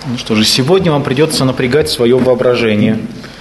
Ну что же, сегодня вам придется напрягать свое воображение.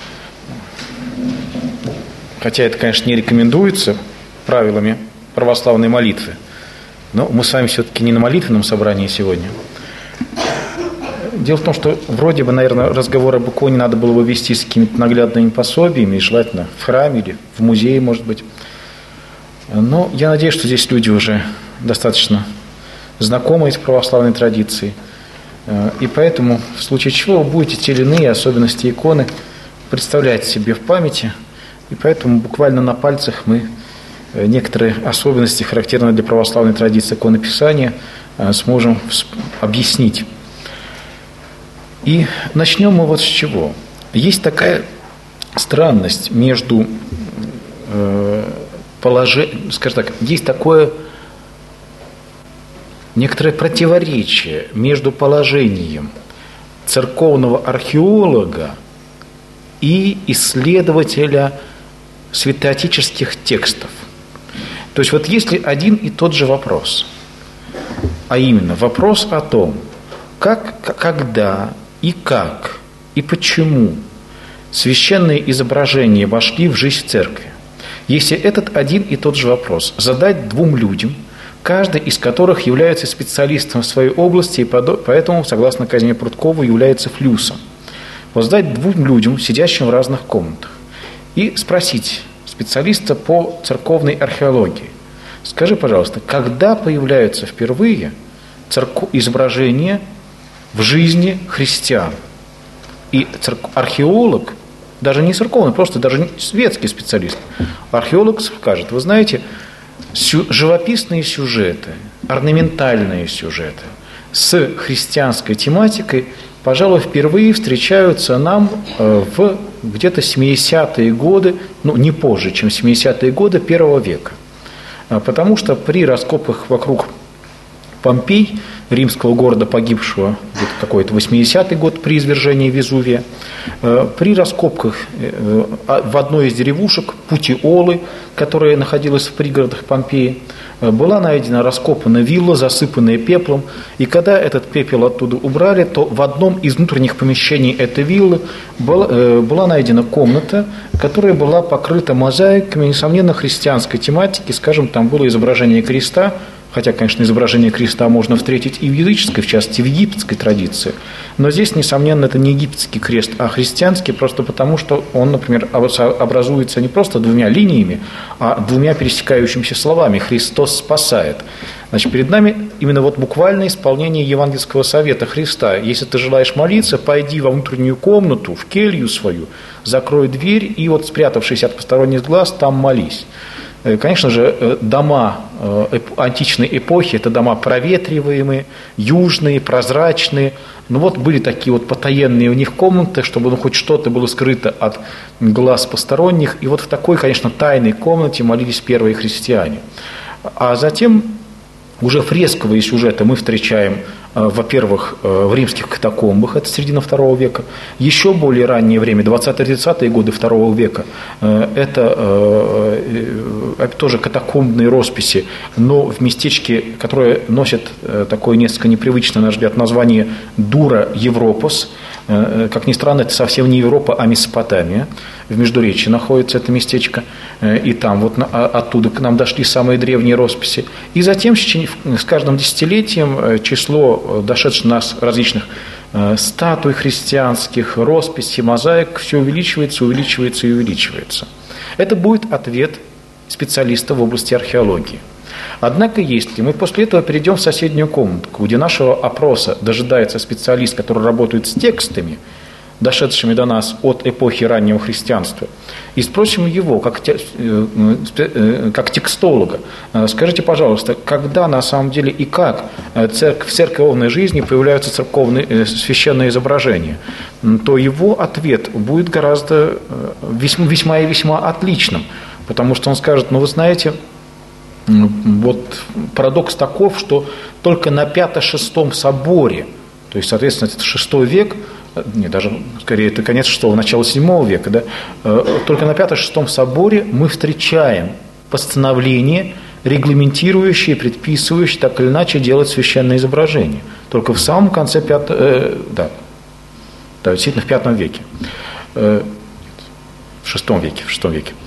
Хотя это, конечно, не рекомендуется правилами православной молитвы. Но мы с вами все-таки не на молитвенном собрании сегодня. Дело в том, что вроде бы, наверное, разговор об иконе надо было бы вести с какими-то наглядными пособиями, желательно в храме или в музее, может быть. Но я надеюсь, что здесь люди уже достаточно знакомы с православной традицией. И поэтому, в случае чего, вы будете те или иные особенности иконы представлять себе в памяти. И поэтому буквально на пальцах мы некоторые особенности, характерные для православной традиции иконописания, сможем объяснить. И начнем мы вот с чего. Есть такая странность между скажем так, есть такое некоторое противоречие между положением церковного археолога и исследователя святоотеческих текстов. То есть вот если один и тот же вопрос, а именно вопрос о том, как, когда и как и почему священные изображения вошли в жизнь церкви, если этот один и тот же вопрос задать двум людям, каждый из которых является специалистом в своей области и поэтому, согласно Казимиру Прудкову, является флюсом, вот задать двум людям, сидящим в разных комнатах, и спросить специалиста по церковной археологии: скажи, пожалуйста, когда появляются впервые изображения в жизни христиан? И археолог, даже не церковный, просто даже не светский специалист, археолог скажет: вы знаете, живописные сюжеты, орнаментальные сюжеты с христианской тематикой, пожалуй, впервые встречаются нам в где-то 70-е годы, ну, не позже, чем 70-е годы I века. Потому что при раскопках вокруг Помпей, римского города, погибшего где-то какой-то 80-й год при извержении Везувия, при раскопках в одной из деревушек Путиолы, которая находилась в пригородах Помпеи, была найдена раскопана вилла, засыпанная пеплом, и когда этот пепел оттуда убрали, то в одном из внутренних помещений этой виллы была найдена комната, которая была покрыта мозаиками, несомненно, христианской тематики. Скажем, там было изображение креста, хотя, конечно, изображение креста можно встретить и в языческой, в частности, в египетской традиции. Но здесь, несомненно, это не египетский крест, а христианский, просто потому, что он, например, образуется не просто двумя линиями, а двумя пересекающимися словами: «Христос спасает». Значит, перед нами именно вот буквальное исполнение евангельского совета Христа: если ты желаешь молиться, пойди во внутреннюю комнату, в келью свою, закрой дверь и вот, спрятавшись от посторонних глаз, там молись. Конечно же, дома античной эпохи – это дома проветриваемые, южные, прозрачные. Ну вот были такие вот потаенные у них комнаты, чтобы хоть что-то было скрыто от глаз посторонних. И вот в такой, конечно, тайной комнате молились первые христиане. А затем уже фресковые сюжеты мы встречаем, во-первых, в римских катакомбах, это середина II века, еще более раннее время, 20-30-е годы II века, это тоже катакомбные росписи, но в местечке, которое носит такое несколько непривычное, на наш взгляд, название Дура Европос. Как ни странно, это совсем не Европа, а Месопотамия. В Междуречии находится это местечко, и там вот оттуда к нам дошли самые древние росписи. И затем с каждым десятилетием число дошедших нас различных статуй христианских, росписей, мозаик все увеличивается, увеличивается и увеличивается. Это будет ответ специалиста в области археологии. Однако, если мы после этого перейдем в соседнюю комнатку, где нашего опроса дожидается специалист, который работает с текстами, дошедшими до нас от эпохи раннего христианства, и спросим его, как текстолога: скажите, пожалуйста, когда на самом деле и как в церковной жизни появляются священные изображения, то его ответ будет гораздо весьма и весьма отличным, потому что он скажет: ну вы знаете, вот парадокс таков, что только на V-VI соборе, то есть, соответственно, это VI век, не, даже скорее это конец VI, начало VII века, да, только на V-VI соборе мы встречаем постановление, регламентирующее, предписывающее так или иначе делать священное изображение. Только в самом конце Да, действительно, в V веке. В VI веке.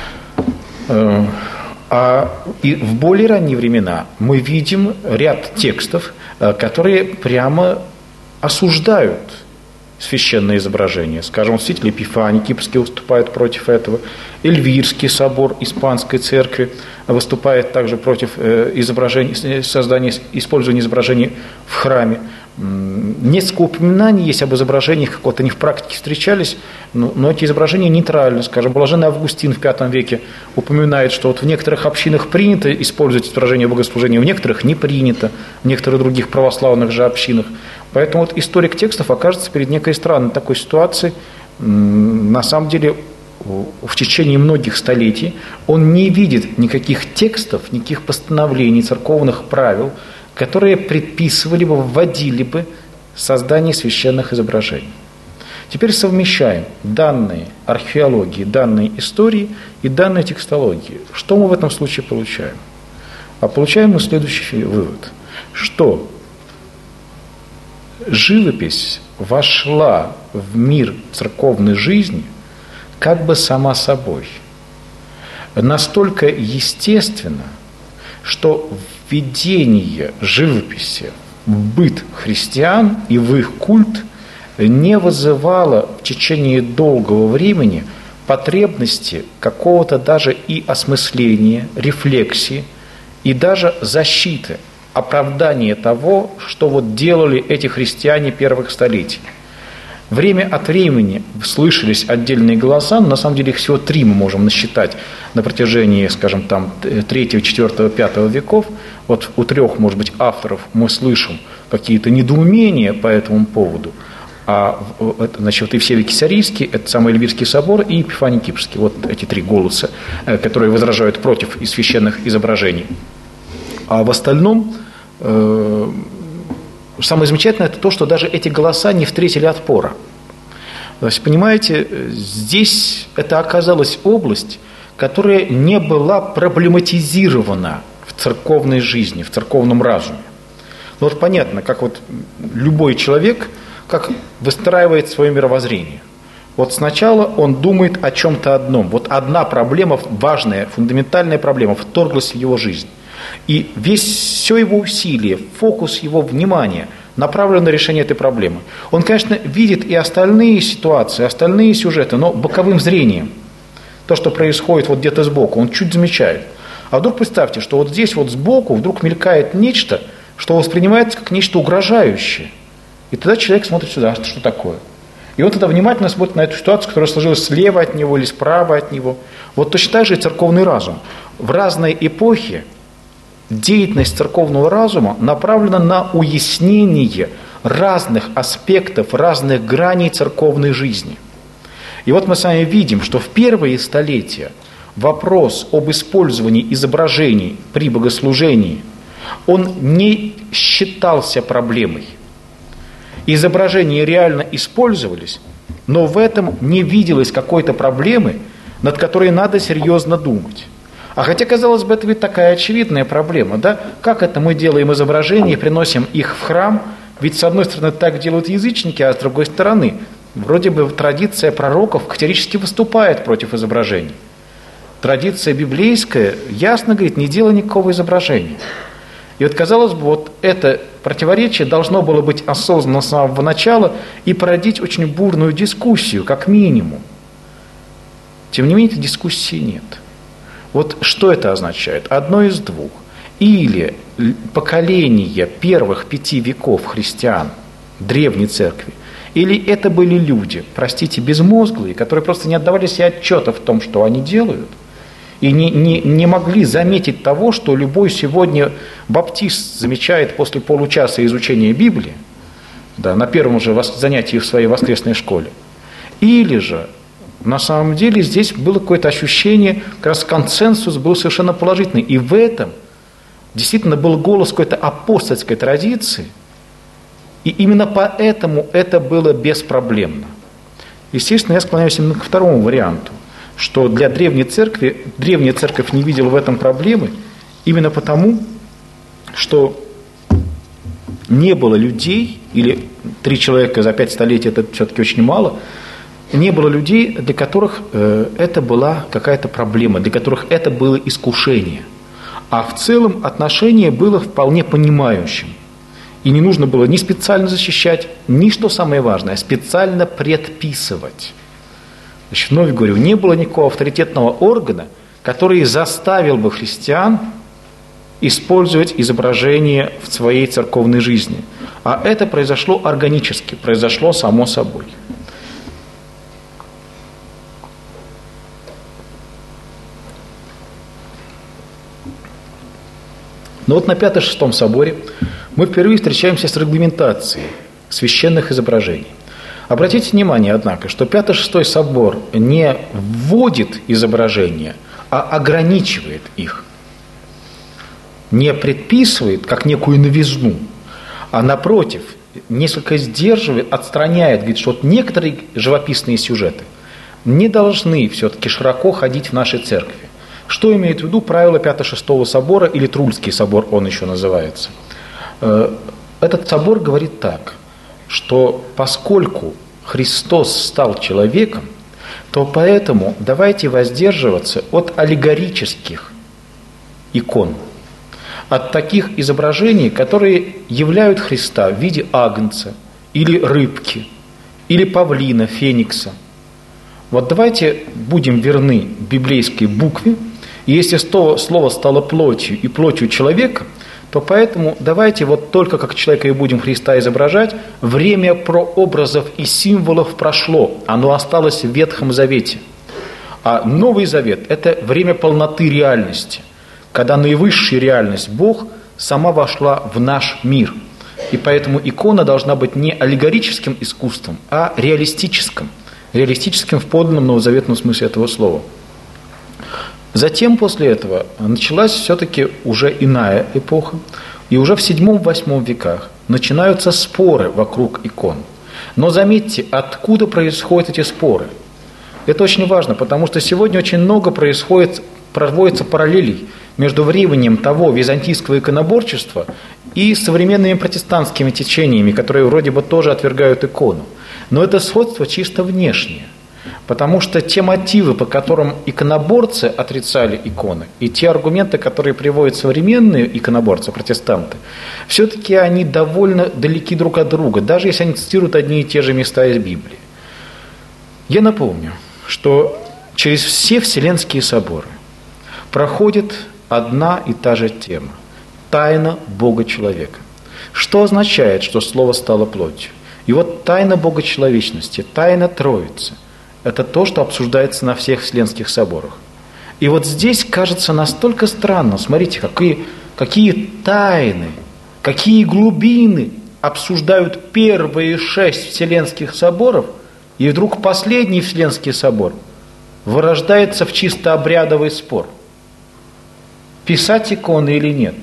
И в более ранние времена мы видим ряд текстов, которые прямо осуждают священное изображение. Скажем, святитель Епифаний Кипрский выступает против этого. Эльвирский собор Испанской церкви выступает также против использования изображений в храме. Несколько упоминаний есть об изображениях, вот они в практике встречались, но эти изображения нейтральны. Скажем, блаженный Августин в V веке упоминает, что вот в некоторых общинах принято использовать изображение богослужения, в некоторых не принято, в некоторых других православных же общинах. Поэтому вот историк текстов окажется перед некой странной такой ситуацией. На самом деле, в течение многих столетий он не видит никаких текстов, никаких постановлений, церковных правил, которые предписывали бы, вводили бы создание священных изображений. Теперь совмещаем данные археологии, данные истории и данные текстологии. Что мы в этом случае получаем? А получаем мы следующий вывод, что живопись вошла в мир церковной жизни как бы сама собой. Настолько естественно, что введение живописи в быт христиан и в их культ не вызывало в течение долгого времени потребности какого-то даже и осмысления, рефлексии и даже защиты, оправдания того, что вот делали эти христиане первых столетий. Время от времени слышались отдельные голоса, но на самом деле их всего 3 мы можем насчитать на протяжении, скажем, там, 3, 4, 5 веков. Вот у 3, может быть, авторов мы слышим какие-то недоумения по этому поводу. Значит, вот Евсевий Кесарийский, это самый Эльвирский собор, и Епифаний Кипрский. Вот эти 3 голоса, которые возражают против священных изображений. А в остальном самое замечательное – это то, что даже эти голоса не встретили отпора. То есть, понимаете, здесь это оказалась область, которая не была проблематизирована в церковной жизни, в церковном разуме. Ну вот понятно, как вот любой человек, как выстраивает свое мировоззрение. Вот сначала он думает о чем-то одном. Вот одна проблема, важная, фундаментальная проблема, вторглась в его жизнь. И все его усилие, фокус его внимания направлен на решение этой проблемы. Он, конечно, видит и остальные ситуации, остальные сюжеты, но боковым зрением. То, что происходит вот где-то сбоку, он чуть замечает. А вдруг представьте, что вот здесь вот сбоку вдруг мелькает нечто, что воспринимается как нечто угрожающее. И тогда человек смотрит сюда, что такое. И он тогда внимательно смотрит на эту ситуацию, которая сложилась слева от него или справа от него. Вот точно так же и церковный разум. В разные эпохи деятельность церковного разума направлена на уяснение разных аспектов, разных граней церковной жизни. И вот мы с вами видим, что в первые столетия вопрос об использовании изображений при богослужении, он не считался проблемой. Изображения реально использовались, но в этом не виделось какой-то проблемы, над которой надо серьезно думать. А хотя, казалось бы, это ведь такая очевидная проблема, да? Как это мы делаем изображения, приносим их в храм? Ведь, с одной стороны, так делают язычники, а с другой стороны, вроде бы традиция пророков категорически выступает против изображений. Традиция библейская ясно говорит, не делай никакого изображения. И вот, казалось бы, вот это противоречие должно было быть осознанно с самого начала и породить очень бурную дискуссию, как минимум. Тем не менее, этой дискуссии нет. Вот что это означает? Одно из двух. Или поколение первых 5 веков христиан, древней церкви, или это были люди, простите, безмозглые, которые просто не отдавали себе отчета в том, что они делают, и не могли заметить того, что любой сегодня баптист замечает после получаса изучения Библии, да, на первом же занятии в своей воскресной школе. Или же на самом деле здесь было какое-то ощущение, как раз консенсус был совершенно положительный. И в этом действительно был голос какой-то апостольской традиции, и именно поэтому это было беспроблемно. Естественно, я склоняюсь именно ко второму варианту, что для древней церкви, древняя церковь не видела в этом проблемы, именно потому, что не было людей, или 3 человека за 5 столетий, это все-таки очень мало, не было людей, для которых это была какая-то проблема, для которых это было искушение. А в целом отношение было вполне понимающим. И не нужно было ни специально защищать, ни, что самое важное, специально предписывать. Значит, вновь говорю, не было никакого авторитетного органа, который заставил бы христиан использовать изображение в своей церковной жизни. А это произошло органически, произошло само собой. Но вот на Пятом-Шестом соборе мы впервые встречаемся с регламентацией священных изображений. Обратите внимание, однако, что Пятый-Шестой собор не вводит изображения, а ограничивает их. Не предписывает, как некую новизну, а напротив, несколько сдерживает, отстраняет, говорит, что вот некоторые живописные сюжеты не должны все-таки широко ходить в нашей церкви. Что имеет в виду правило Пятого-Шестого собора, или Трульский собор он еще называется? Этот собор говорит так, что поскольку Христос стал человеком, то поэтому давайте воздерживаться от аллегорических икон, от таких изображений, которые являют Христа в виде агнца, или рыбки, или павлина, феникса. Вот давайте будем верны библейской букве, и если слово стало плотью и плотью человека, то поэтому давайте вот только как человека и будем Христа изображать. Время прообразов и символов прошло, оно осталось в Ветхом Завете. А Новый Завет – это время полноты реальности, когда наивысшая реальность, Бог, сама вошла в наш мир. И поэтому икона должна быть не аллегорическим искусством, а реалистическим. Реалистическим в подлинном новозаветном смысле этого слова. Затем после этого началась все-таки уже иная эпоха, и уже в VII-VIII веках начинаются споры вокруг икон. Но заметьте, откуда происходят эти споры. Это очень важно, потому что сегодня очень много проводится параллелей между временем того византийского иконоборчества и современными протестантскими течениями, которые вроде бы тоже отвергают икону. Но это сходство чисто внешнее. Потому что те мотивы, по которым иконоборцы отрицали иконы, и те аргументы, которые приводят современные иконоборцы, протестанты, все-таки они довольно далеки друг от друга, даже если они цитируют одни и те же места из Библии. Я напомню, что через все Вселенские соборы проходит одна и та же тема – тайна Бога-человека. Что означает, что Слово стало плотью? И вот тайна Богочеловечности, тайна Троицы – это то, что обсуждается на всех Вселенских соборах. И вот здесь кажется настолько странно, смотрите, какие тайны, какие глубины обсуждают первые 6 Вселенских соборов, и вдруг последний Вселенский собор вырождается в чисто обрядовый спор. Писать иконы или нет.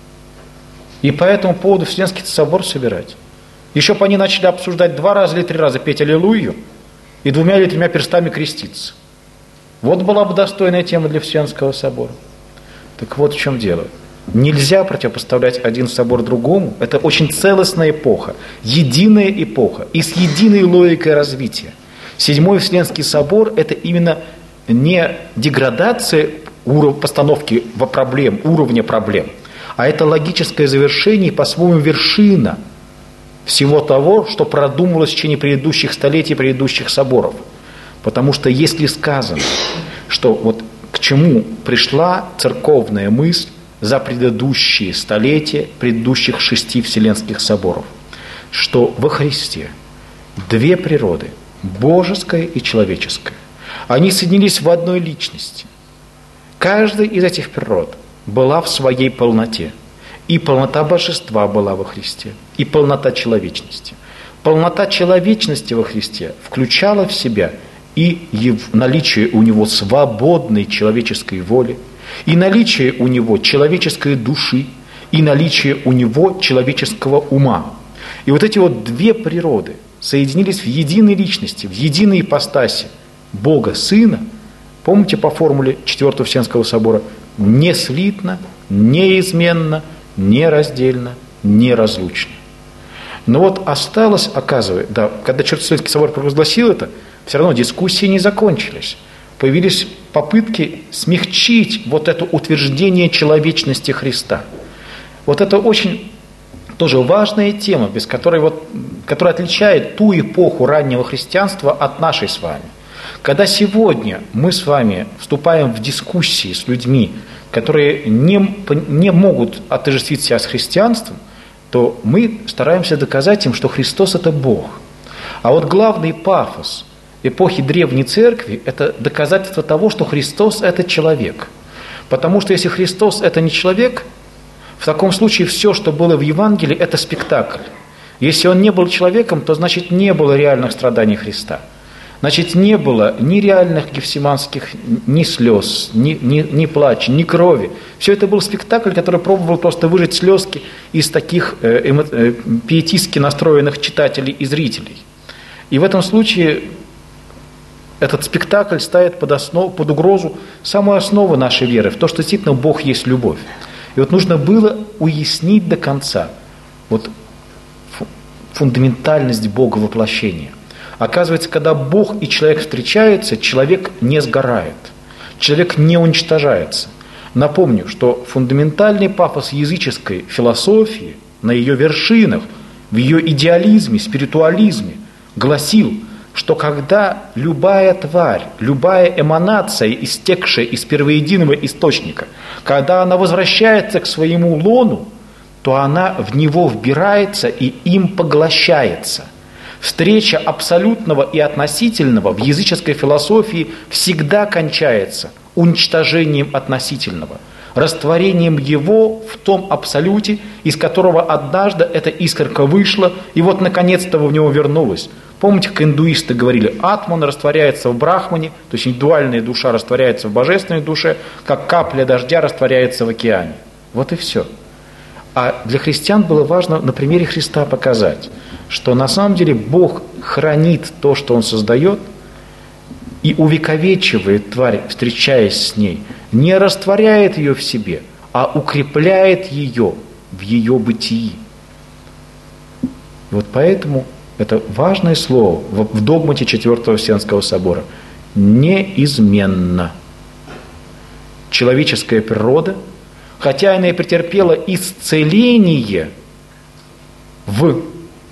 И по этому поводу Вселенский собор собирать. Еще бы они начали обсуждать 2 раза или 3 раза петь аллилуйю, и 2 или 3 перстами креститься. Вот была бы достойная тема для Вселенского собора. Так вот в чем дело. Нельзя противопоставлять один собор другому. Это очень целостная эпоха, единая эпоха и с единой логикой развития. 7-й Вселенский собор – это именно не деградация постановки проблем, уровня проблем, а это логическое завершение и по-своему вершина всего того, что продумывалось в течение предыдущих столетий, предыдущих соборов. Потому что если сказано, что вот к чему пришла церковная мысль за предыдущие столетия, предыдущих 6 Вселенских соборов, что во Христе 2 природы, божеская и человеческая, они соединились в одной личности. Каждая из этих природ была в своей полноте. И полнота божества была во Христе, и полнота человечности. Полнота человечности во Христе включала в себя и наличие у него свободной человеческой воли, и наличие у него человеческой души, и наличие у него человеческого ума. И вот эти вот 2 природы соединились в единой личности, в единой ипостаси Бога Сына, помните по формуле 4-го Вселенского собора, неслитно, неизменно, нераздельно, неразлучно. Но вот осталось, оказывается, да, когда Вселенский собор провозгласил это, все равно дискуссии не закончились. Появились попытки смягчить вот это утверждение человечности Христа. Вот это очень тоже важная тема, без которой которая отличает ту эпоху раннего христианства от нашей с вами. Когда сегодня мы с вами вступаем в дискуссии с людьми, которые не могут отождествить себя с христианством, то мы стараемся доказать им, что Христос – это Бог. А вот главный пафос эпохи Древней Церкви – это доказательство того, что Христос – это человек. Потому что если Христос – это не человек, в таком случае все, что было в Евангелии, это спектакль. Если Он не был человеком, то значит не было реальных страданий Христа. Значит, не было ни реальных гефсиманских, ни слез, ни плача, ни крови. Все это был спектакль, который пробовал просто выжать слезки из таких пиетистски настроенных читателей и зрителей. И в этом случае этот спектакль ставит под угрозу самую основу нашей веры, в то, что действительно Бог есть любовь. И вот нужно было уяснить до конца фундаментальность Бога воплощения. Оказывается, когда Бог и человек встречаются, человек не сгорает, человек не уничтожается. Напомню, что фундаментальный пафос языческой философии на ее вершинах, в ее идеализме, спиритуализме, гласил, что когда любая тварь, любая эманация, истекшая из первоединого источника, когда она возвращается к своему лону, то она в него вбирается и им поглощается. Встреча абсолютного и относительного в языческой философии всегда кончается уничтожением относительного, растворением его в том абсолюте, из которого однажды эта искорка вышла, и вот наконец-то в него вернулась. Помните, как индуисты говорили, атман растворяется в брахмане, то есть индивидуальная душа растворяется в божественной душе, как капля дождя растворяется в океане. Вот и все. А для христиан было важно на примере Христа показать, что на самом деле Бог хранит то, что Он создает, и увековечивает тварь, встречаясь с ней, не растворяет ее в себе, а укрепляет ее в ее бытии. И вот поэтому это важное слово в догмате Четвертого Вселенского собора. Неизменно. Человеческая природа, хотя она и претерпела исцеление в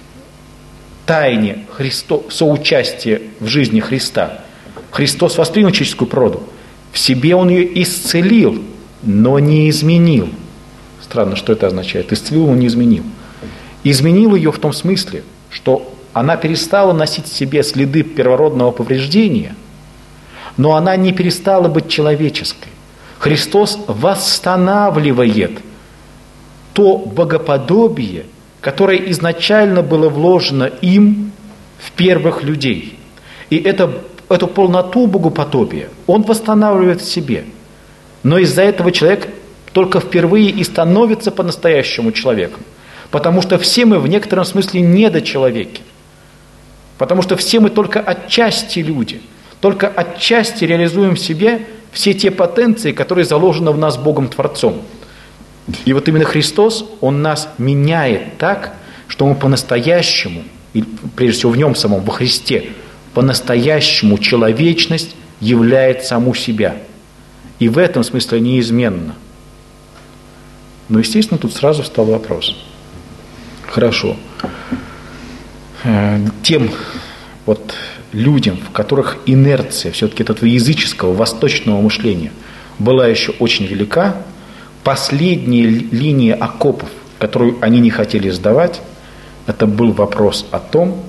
тайне соучастия в жизни Христа, Христос воспринял человеческую природу, в себе Он ее исцелил, но не изменил. Странно, что это означает. Исцелил, но не изменил. Изменил ее в том смысле, что она перестала носить в себе следы первородного повреждения, но она не перестала быть человеческой. Христос восстанавливает то богоподобие, которое изначально было вложено им в первых людей. И эту полноту богоподобия Он восстанавливает в себе. Но из-за этого человек только впервые и становится по-настоящему человеком. Потому что все мы в некотором смысле недочеловеки. Потому что все мы только отчасти люди. Только отчасти реализуем в себе все те потенции, которые заложены в нас Богом-творцом. И вот именно Христос, Он нас меняет так, что мы по-настоящему, и прежде всего в Нем самом, во Христе, по-настоящему человечность являет саму себя. И в этом смысле неизменно. Но, естественно, тут сразу встал вопрос. Хорошо. Тем людям, в которых инерция все-таки этого языческого, восточного мышления была еще очень велика, последняя линия окопов, которую они не хотели сдавать, это был вопрос о том,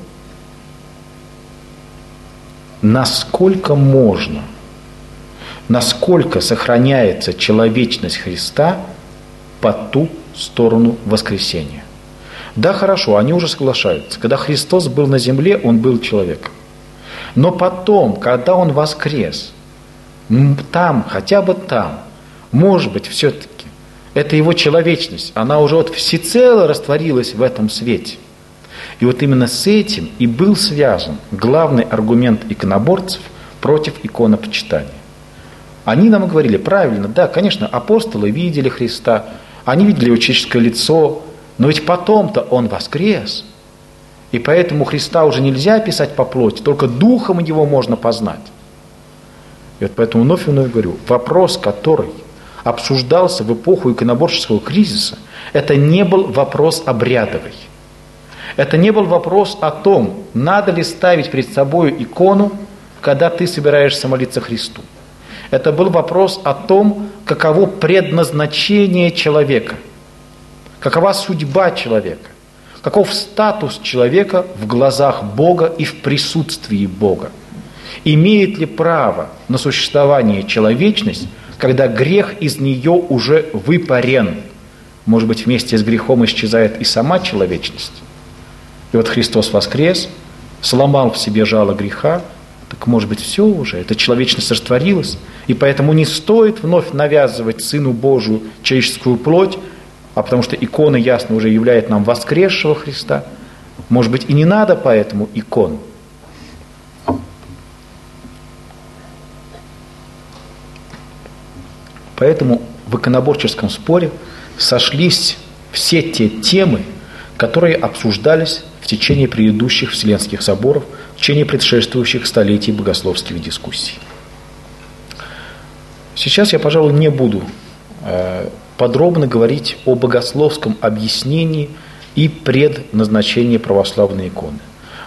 насколько можно, насколько сохраняется человечность Христа по ту сторону воскресения. Да, хорошо, они уже соглашаются. Когда Христос был на земле, Он был человеком. Но потом, когда Он воскрес, там, хотя бы там, может быть, все-таки, это Его человечность, она уже всецело растворилась в этом свете. И вот именно с этим и был связан главный аргумент иконоборцев против иконопочитания. Они нам говорили, правильно, да, конечно, апостолы видели Христа, они видели Его человеческое лицо, но ведь потом-то Он воскрес. И поэтому Христа уже нельзя описать по плоти, только духом его можно познать. И вот поэтому вновь и вновь говорю, вопрос, который обсуждался в эпоху иконоборческого кризиса, это не был вопрос обрядовый. Это не был вопрос о том, надо ли ставить перед собой икону, когда ты собираешься молиться Христу. Это был вопрос о том, каково предназначение человека, какова судьба человека, каков статус человека в глазах Бога и в присутствии Бога. Имеет ли право на существование человечность, когда грех из нее уже выпарен? Может быть, вместе с грехом исчезает и сама человечность. И вот Христос воскрес, сломал в себе жало греха, так может быть все уже, эта человечность растворилась, и поэтому не стоит вновь навязывать Сыну Божию человеческую плоть, а потому что икона ясно уже являет нам воскресшего Христа. Может быть, и не надо поэтому икон. Поэтому в иконоборческом споре сошлись все те темы, которые обсуждались в течение предыдущих Вселенских соборов, в течение предшествующих столетий богословских дискуссий. Сейчас я, пожалуй, не буду подробно говорить о богословском объяснении и предназначении православной иконы.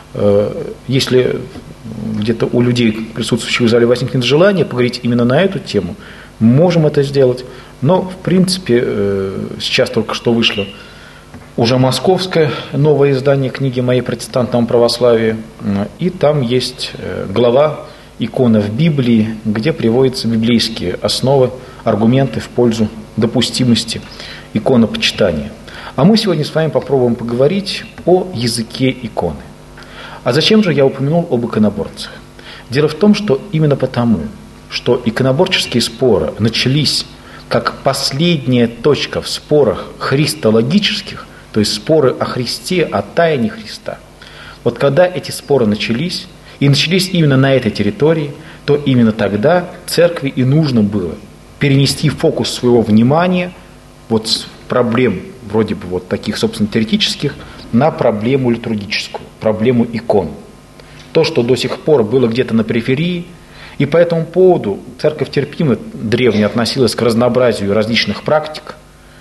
Если где-то у людей, присутствующих в зале, возникнет желание поговорить именно на эту тему, можем это сделать. Но, в принципе, сейчас только что вышло уже московское новое издание книги моей «Протестантному православию», и там есть глава «Икона в Библии», где приводятся библейские основы, аргументы в пользу допустимости иконопочитания. А мы сегодня с вами попробуем поговорить о языке иконы. А зачем же я упомянул об иконоборцах? Дело в том, что именно потому, что иконоборческие споры начались как последняя точка в спорах христологических, то есть споры о Христе, о тайне Христа. Вот когда эти споры начались, и начались именно на этой территории, то именно тогда церкви и нужно было перенести фокус своего внимания вот с проблем вроде бы вот таких, собственно, теоретических, на проблему литургическую, проблему икон. То, что до сих пор было где-то на периферии, и по этому поводу церковь терпимо древняя относилась к разнообразию различных практик,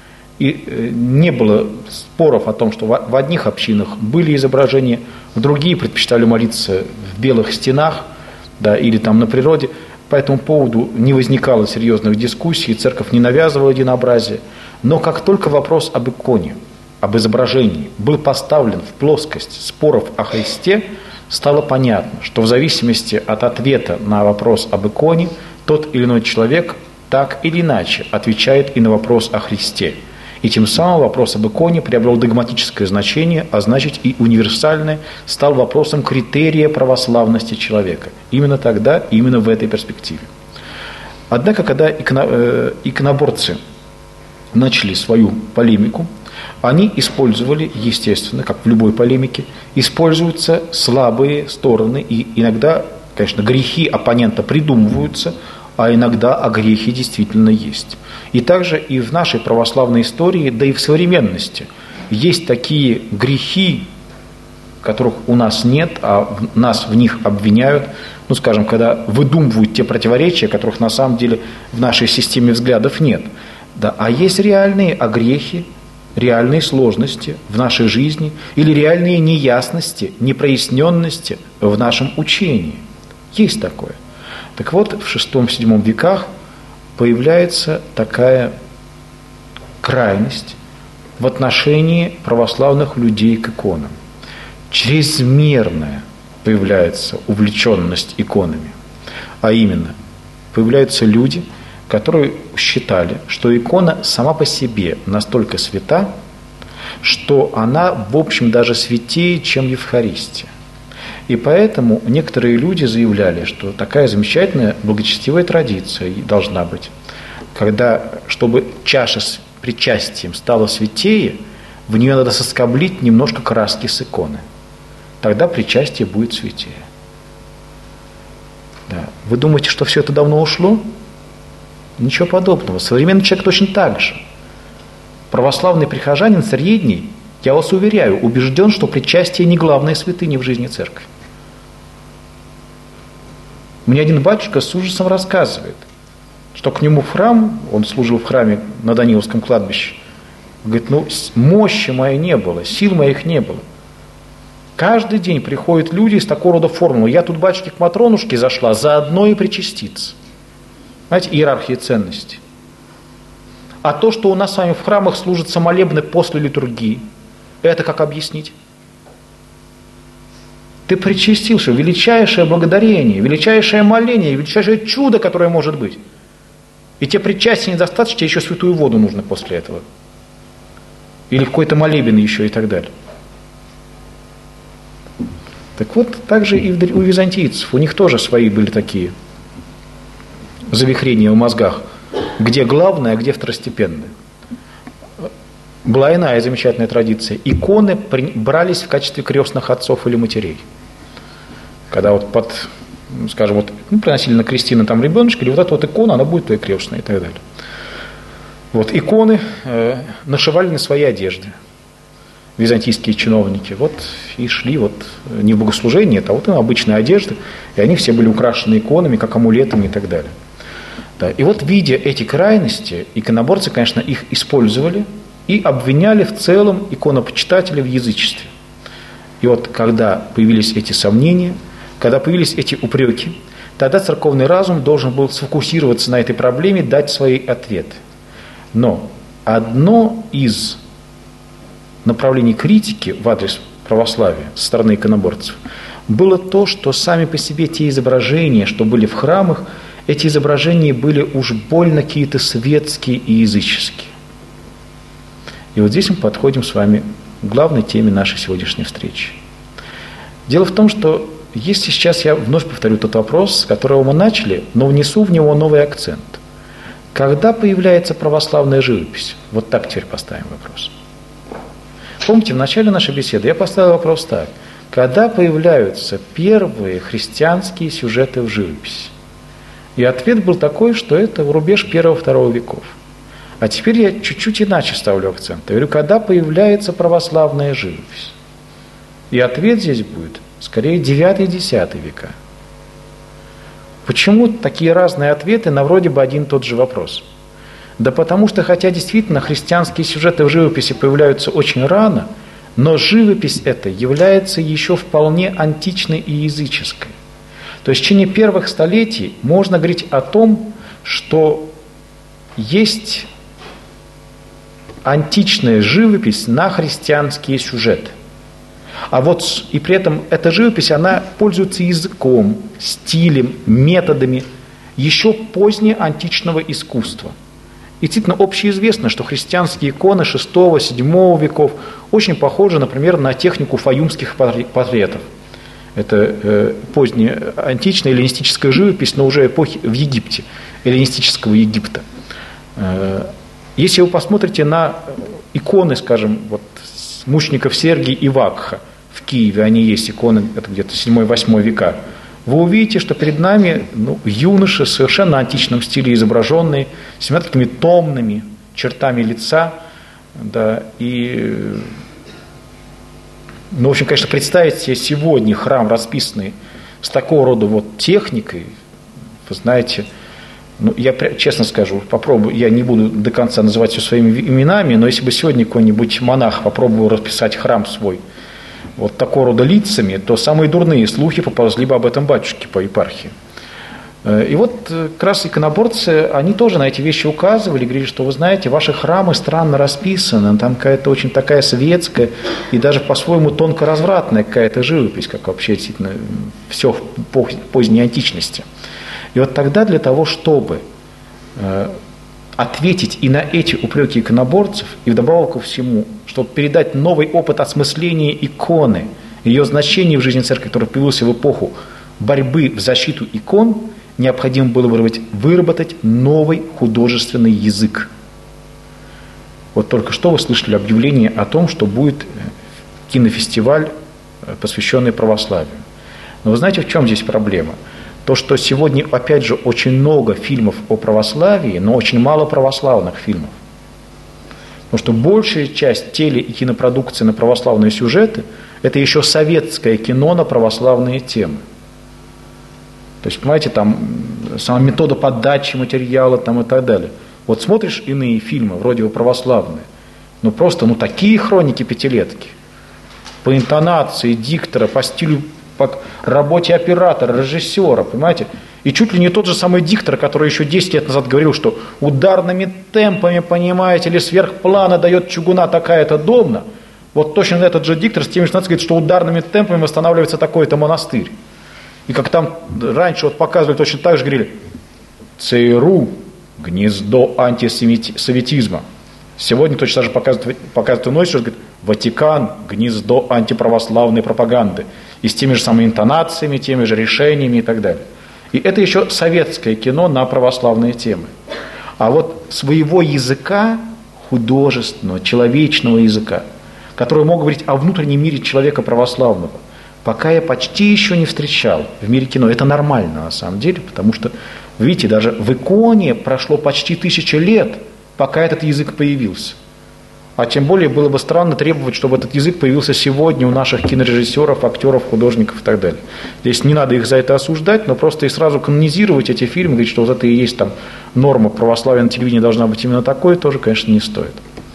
и не было споров о том, что в одних общинах были изображения, в другие предпочитали молиться в белых стенах, да, или там на природе. По этому поводу не возникало серьезных дискуссий, церковь не навязывала единообразие. Но как только вопрос об иконе, об изображении был поставлен в плоскость споров о Христе, стало понятно, что в зависимости от ответа на вопрос об иконе, тот или иной человек так или иначе отвечает и на вопрос о Христе. И тем самым вопрос об иконе приобрел догматическое значение, а значит и универсальное, стал вопросом критерия православности человека. Именно тогда, именно в этой перспективе. Однако, когда иконоборцы начали свою полемику, они использовали, естественно, как в любой полемике, используются слабые стороны, и иногда, конечно, грехи оппонента придумываются, а иногда огрехи действительно есть. И также и в нашей православной истории, да и в современности, есть такие грехи, которых у нас нет, а нас в них обвиняют, ну, скажем, когда выдумывают те противоречия, которых на самом деле в нашей системе взглядов нет. Да, а есть реальные огрехи, реальные сложности в нашей жизни или реальные неясности, непроясненности в нашем учении. Есть такое. Так вот, в VI-VII веках появляется такая крайность в отношении православных людей к иконам. Чрезмерная появляется увлеченность иконами. А именно, появляются люди, которые считали, что икона сама по себе настолько свята, что она, в общем, даже святее, чем Евхаристия. И поэтому некоторые люди заявляли, что такая замечательная благочестивая традиция должна быть, когда, чтобы чаша с причастием стала святее, в нее надо соскоблить немножко краски с иконы. Тогда причастие будет святее. Да. Вы думаете, что все это давно ушло? Ничего подобного. Современный человек точно так же. Православный прихожанин средний Я вас уверяю, убежден, что причастие не главная святыня в жизни церкви. Мне один батюшка с ужасом рассказывает, что к нему в храм, он служил в храме на Даниловском кладбище, говорит, мощи моей не было, сил моих не было. Каждый день приходят люди из такого рода формулы. Я тут, батюшке, к Матронушке зашла, заодно и причаститься. Знаете, иерархия ценностей. А то, что у нас с вами в храмах служатся молебны после литургии, это как объяснить? Ты причастился, величайшее благодарение, величайшее моление, величайшее чудо, которое может быть. И тебе причастия недостаточно, тебе еще святую воду нужно после этого. Или какой-то молебен еще и так далее. Так вот, так же и у византийцев. У них тоже свои были такие завихрения в мозгах. Где главное, а где второстепенное. Была иная замечательная традиция. Иконы брались в качестве крестных отцов или матерей. Когда вот приносили на крестины там ребеночка, или вот эта вот икона, она будет твоей крестной и так далее. Вот иконы нашивали на свои одежды. Византийские чиновники, вот и шли вот не в богослужение, а вот на обычные одежды, и они все были украшены иконами, как амулетами и так далее. Да. И вот, видя эти крайности, иконоборцы, конечно, их использовали и обвиняли в целом иконопочитателей в язычестве. И вот, когда появились эти сомнения, когда появились эти упреки, тогда церковный разум должен был сфокусироваться на этой проблеме, дать свои ответы. Но одно из направлений критики в адрес православия со стороны иконоборцев было то, что сами по себе те изображения, что были в храмах, эти изображения были уж больно какие-то светские и языческие. И вот здесь мы подходим с вами к главной теме нашей сегодняшней встречи. Дело в том, что если сейчас я вновь повторю тот вопрос, с которого мы начали, но внесу в него новый акцент. Когда появляется православная живопись? Вот так теперь поставим вопрос. Помните, в начале нашей беседы я поставил вопрос так. Когда появляются первые христианские сюжеты в живописи? И ответ был такой, что это рубеж 1-2 веков. А теперь я чуть-чуть иначе ставлю акцент. Я говорю, когда появляется православная живопись? И ответ здесь будет скорее 9-10 века. Почему такие разные ответы на вроде бы один и тот же вопрос? Да потому что, хотя действительно христианские сюжеты в живописи появляются очень рано, но живопись эта является еще вполне античной и языческой. То есть в течение первых столетий можно говорить о том, что есть античная живопись на христианские сюжеты. А вот и при этом эта живопись, она пользуется языком, стилем, методами еще позднеантичного искусства. И действительно общеизвестно, что христианские иконы VI-VII веков очень похожи, например, на технику фаюмских портретов. Это поздняя античная эллинистическая живопись, но уже эпохи в Египте, эллинистического Египта. Если вы посмотрите на иконы, скажем, вот мучеников Сергия и Вакха в Киеве, они есть иконы, это где-то 7-8 века, вы увидите, что перед нами юноши в совершенно античном стиле изображенные, с такими томными чертами лица, да, и, в общем, конечно, представить себе сегодня храм, расписанный с такого рода вот техникой, вы знаете, я честно скажу, попробую, я не буду до конца называть все своими именами, но если бы сегодня какой-нибудь монах попробовал расписать храм свой вот такого рода лицами, то самые дурные слухи поползли бы об этом батюшке по епархии. И вот как раз иконоборцы, они тоже на эти вещи указывали, говорили, что вы знаете, ваши храмы странно расписаны, там какая-то очень такая светская и даже по-своему тонко развратная какая-то живопись, как вообще действительно все в поздней античности. И вот тогда для того, чтобы ответить и на эти упреки иконоборцев, и вдобавок ко всему, чтобы передать новый опыт осмысления иконы, ее значения в жизни церкви, которое появилось в эпоху борьбы в защиту икон, необходимо было выработать новый художественный язык. Вот только что вы слышали объявление о том, что будет кинофестиваль, посвященный православию. Но вы знаете, в чем здесь проблема? То, что сегодня, опять же, очень много фильмов о православии, но очень мало православных фильмов. Потому что большая часть теле- и кинопродукции на православные сюжеты – это еще советское кино на православные темы. То есть, понимаете, там сама метода подачи материала там, и так далее. Вот смотришь иные фильмы, вроде бы православные, ну просто такие хроники пятилетки. По интонации диктора, по стилю, по работе оператора, режиссера, понимаете? И чуть ли не тот же самый диктор, который еще 10 лет назад говорил, что ударными темпами, понимаете ли, сверхплана дает чугуна такая-то домна. Вот точно этот же диктор с теми же говорит, что ударными темпами восстанавливается такой-то монастырь. И как там раньше вот показывали, точно так же говорили, ЦРУ – гнездо антисоветизма. Сегодня точно так же показывают иной, что говорит, Ватикан – гнездо антиправославной пропаганды. И с теми же самыми интонациями, теми же решениями и так далее. И это еще советское кино на православные темы. А вот своего языка, художественного, человечного языка, который мог говорить о внутреннем мире человека православного, пока я почти еще не встречал в мире кино. Это нормально на самом деле, потому что, видите, даже в иконе прошло почти 1000 лет, пока этот язык появился. А тем более было бы странно требовать, чтобы этот язык появился сегодня у наших кинорежиссеров, актеров, художников и так далее. Здесь не надо их за это осуждать, но просто и сразу канонизировать эти фильмы, говорить, что вот это и есть там норма православия на телевидении должна быть именно такой, тоже, конечно, не стоит.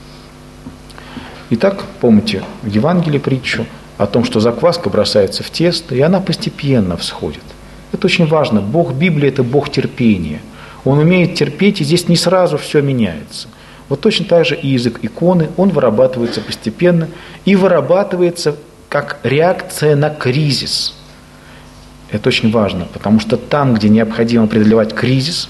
Итак, помните в Евангелии притчу о том, что закваска бросается в тесто, и она постепенно всходит. Это очень важно. Бог Библии – это Бог терпения. Он умеет терпеть, и здесь не сразу все меняется. Вот точно так же и язык иконы, он вырабатывается постепенно и вырабатывается как реакция на кризис. Это очень важно, потому что там, где необходимо преодолевать кризис,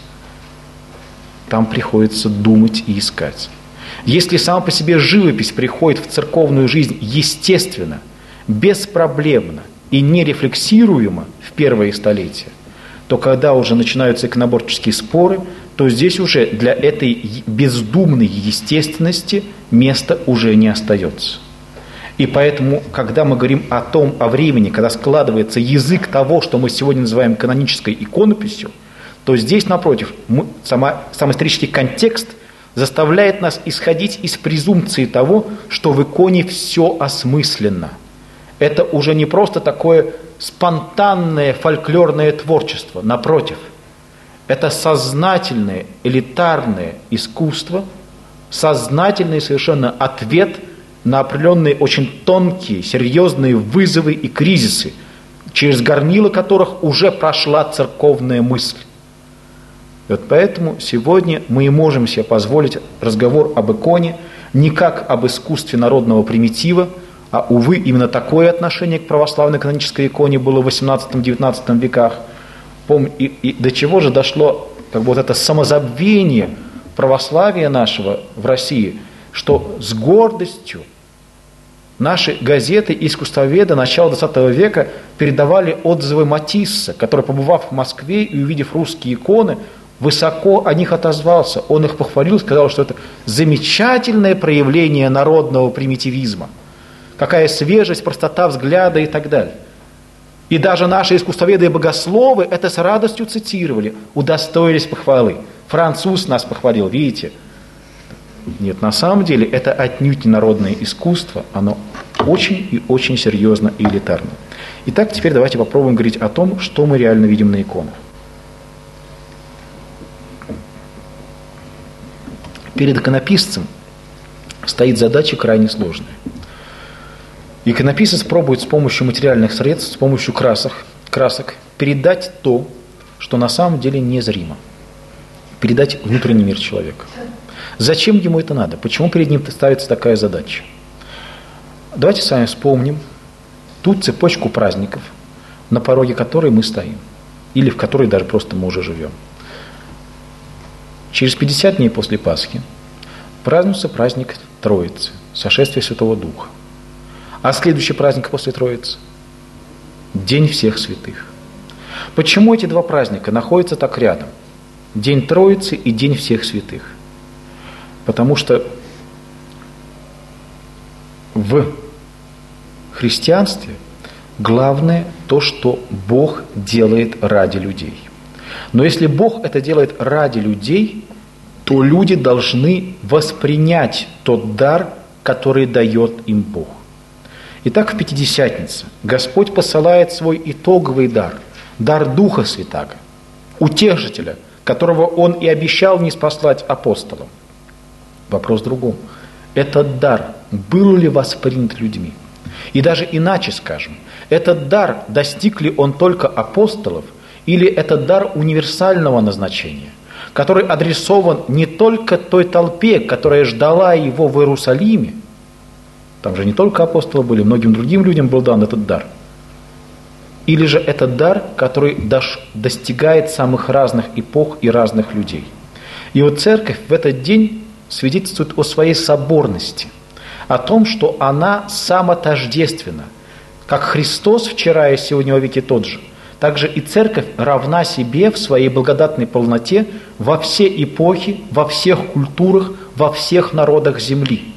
там приходится думать и искать. Если сама по себе живопись приходит в церковную жизнь естественно, беспроблемно и нерефлексируемо в первые столетия, то когда уже начинаются иконоборческие споры, то здесь уже для этой бездумной естественности места уже не остается. И поэтому, когда мы говорим о времени, когда складывается язык того, что мы сегодня называем канонической иконописью, то здесь, напротив, сам исторический контекст заставляет нас исходить из презумпции того, что в иконе все осмысленно. Это уже не просто такое спонтанное фольклорное творчество, напротив. Это сознательное, элитарное искусство, сознательный совершенно ответ на определенные очень тонкие, серьезные вызовы и кризисы, через горнило которых уже прошла церковная мысль. И вот поэтому сегодня мы и можем себе позволить разговор об иконе не как об искусстве народного примитива, а, увы, именно такое отношение к православной канонической иконе было в XVIII-XIX веках. И до чего же дошло вот это самозабвение православия нашего в России, что с гордостью наши газеты и искусствоведы начала XX века передавали отзывы Матисса, который, побывав в Москве и увидев русские иконы, высоко о них отозвался. Он их похвалил, сказал, что это замечательное проявление народного примитивизма. Какая свежесть, простота взгляда и так далее. И даже наши искусствоведы и богословы это с радостью цитировали, удостоились похвалы. Француз нас похвалил, видите? Нет, на самом деле это отнюдь не народное искусство, оно очень и очень серьезно и элитарно. Итак, теперь давайте попробуем говорить о том, что мы реально видим на иконах. Перед иконописцем стоит задача крайне сложная. Иконописец пробует с помощью материальных средств, с помощью красок передать то, что на самом деле незримо. Передать внутренний мир человека. Зачем ему это надо? Почему перед ним ставится такая задача? Давайте с вами вспомним ту цепочку праздников, на пороге которой мы стоим. Или в которой даже просто мы уже живем. Через 50 дней после Пасхи празднуется праздник Троицы, сошествия Святого Духа. А следующий праздник после Троицы – День всех святых. Почему эти два праздника находятся так рядом? День Троицы и День всех святых. Потому что в христианстве главное то, что Бог делает ради людей. Но если Бог это делает ради людей, то люди должны воспринять тот дар, который дает им Бог. Итак, в Пятидесятнице Господь посылает свой итоговый дар, дар Духа Святаго, утешителя, которого Он и обещал ниспослать апостолам. Вопрос в другом. Этот дар был ли воспринят людьми? И даже иначе скажем, этот дар, достиг ли он только апостолов, или этот дар универсального назначения, который адресован не только той толпе, которая ждала его в Иерусалиме, там же не только апостолы были, многим другим людям был дан этот дар, или же это дар, который достигает самых разных эпох и разных людей. И вот церковь в этот день свидетельствует о своей соборности, о том, что она самотождественна. Как Христос вчера и сегодня во веки тот же, так же и церковь равна себе в своей благодатной полноте во все эпохи, во всех культурах, во всех народах земли.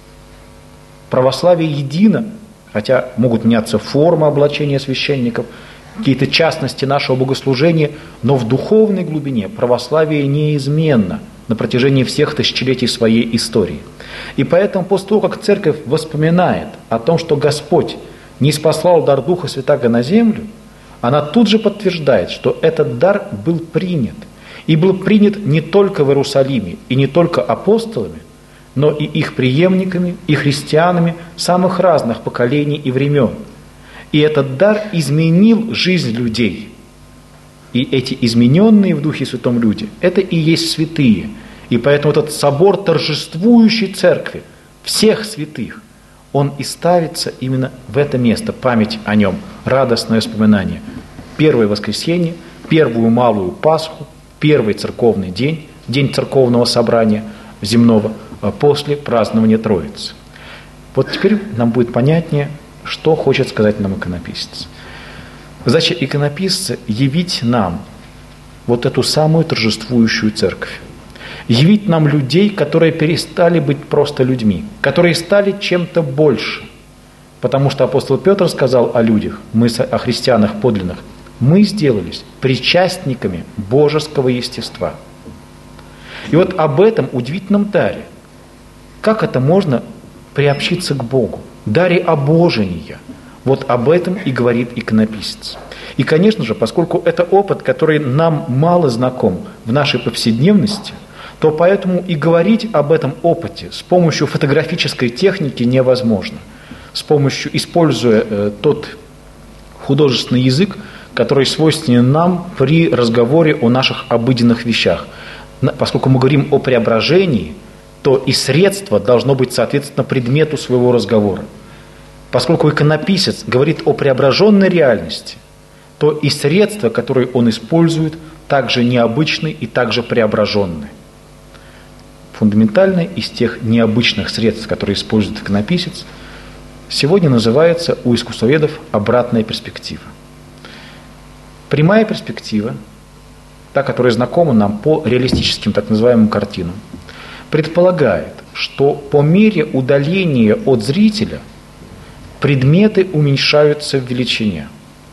Православие едино, хотя могут меняться формы облачения священников, какие-то частности нашего богослужения, но в духовной глубине православие неизменно на протяжении всех тысячелетий своей истории. И поэтому после того, как церковь вспоминает о том, что Господь ниспослал дар Духа Святаго на землю, она тут же подтверждает, что этот дар был принят. И был принят не только в Иерусалиме, и не только апостолами, но и их преемниками, и христианами самых разных поколений и времен. И этот дар изменил жизнь людей. И эти измененные в Духе Святом люди, это и есть святые. И поэтому этот собор торжествующей церкви, всех святых, он и ставится именно в это место, память о нем, радостное вспоминание. Первое воскресенье, первую малую Пасху, первый церковный день, день церковного собрания земного, после празднования Троицы. Вот теперь нам будет понятнее, что хочет сказать нам иконописец. Задача иконописца – явить нам вот эту самую торжествующую церковь. Явить нам людей, которые перестали быть просто людьми, которые стали чем-то больше. Потому что апостол Петр сказал о людях, о христианах подлинных, мы сделались причастниками божеского естества. И вот об этом удивительном даре. Как это можно приобщиться к Богу? Даре обожения. Вот об этом и говорит иконописец. И, конечно же, поскольку это опыт, который нам мало знаком в нашей повседневности, то поэтому и говорить об этом опыте с помощью фотографической техники невозможно. Используя тот художественный язык, который свойственен нам при разговоре о наших обыденных вещах. Поскольку мы говорим о преображении, то и средство должно быть соответственно предмету своего разговора. Поскольку иконописец говорит о преображенной реальности, то и средства, которые он использует, также необычны и также преображенны. Фундаментальное из тех необычных средств, которые использует иконописец, сегодня называется у искусствоведов обратная перспектива. Прямая перспектива, та, которая знакома нам по реалистическим так называемым картинам, предполагает, что по мере удаления от зрителя предметы уменьшаются в величине.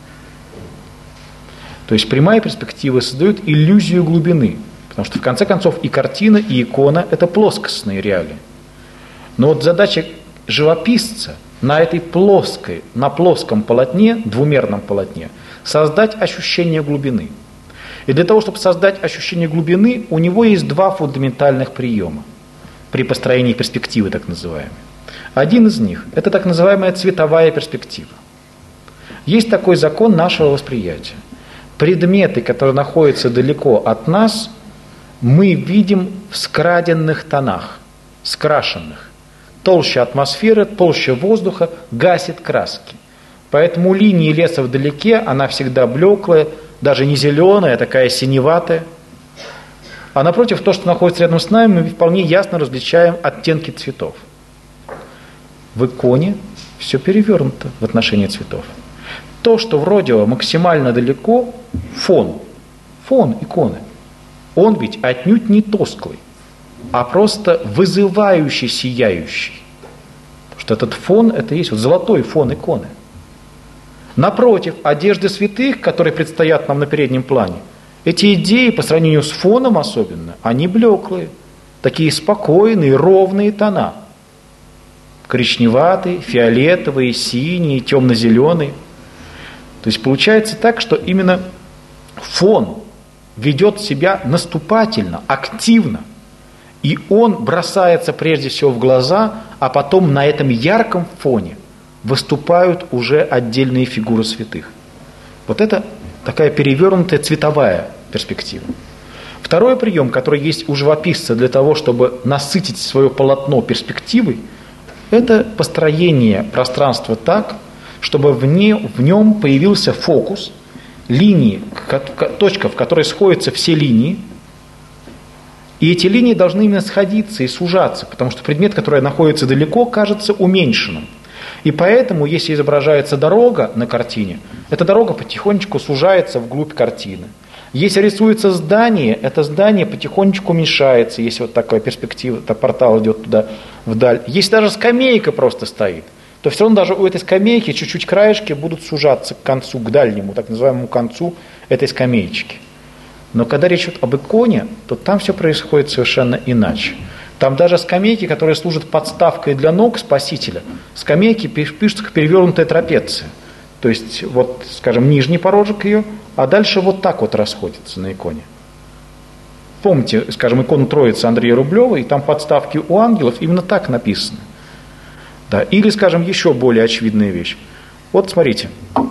То есть прямая перспектива создает иллюзию глубины, потому что в конце концов и картина, и икона – это плоскостные реалии. Но вот задача живописца на плоском полотне, двумерном полотне, создать ощущение глубины. И для того, чтобы создать ощущение глубины, у него есть два фундаментальных приема при построении перспективы, так называемой. Один из них – это так называемая цветовая перспектива. Есть такой закон нашего восприятия. Предметы, которые находятся далеко от нас, мы видим в скраденных тонах, скрашенных. Толще атмосферы, толще воздуха гасит краски. Поэтому линия леса вдалеке, она всегда блеклая, даже не зеленая, а такая синеватая. А напротив, то, что находится рядом с нами, мы вполне ясно различаем оттенки цветов. В иконе все перевернуто в отношении цветов. То, что вроде максимально далеко, фон иконы, он ведь отнюдь не тусклый, а просто вызывающий, сияющий. Потому что этот фон, это есть вот золотой фон иконы. Напротив, одежды святых, которые предстоят нам на переднем плане, эти идеи, по сравнению с фоном особенно, они блеклые, такие спокойные, ровные тона. Коричневатые, фиолетовые, синие, темно-зеленые. То есть получается так, что именно фон ведет себя наступательно, активно. И он бросается прежде всего в глаза, а потом на этом ярком фоне выступают уже отдельные фигуры святых. Вот это такая перевернутая цветовая перспектива. Второй прием, который есть у живописца для того, чтобы насытить свое полотно перспективой, это построение пространства так, чтобы в нем появился фокус, линии, точка, в которой сходятся все линии, и эти линии должны именно сходиться и сужаться, потому что предмет, который находится далеко, кажется уменьшенным. И поэтому, если изображается дорога на картине, эта дорога потихонечку сужается вглубь картины. Если рисуется здание, это здание потихонечку уменьшается, если вот такая перспектива, портал идет туда вдаль. Если даже скамейка просто стоит, то все равно даже у этой скамейки чуть-чуть краешки будут сужаться к концу, к дальнему, так называемому концу этой скамеечки. Но когда речь идет об иконе, то там все происходит совершенно иначе. Там даже скамейки, которые служат подставкой для ног Спасителя, скамейки пишутся как перевернутая трапеция. То есть, вот, скажем, нижний порожек ее, а дальше вот так вот расходится на иконе. Помните, скажем, икону Троицы Андрея Рублева, и там подставки у ангелов именно так написаны. Да. Или, скажем, еще более очевидная вещь. Вот смотрите,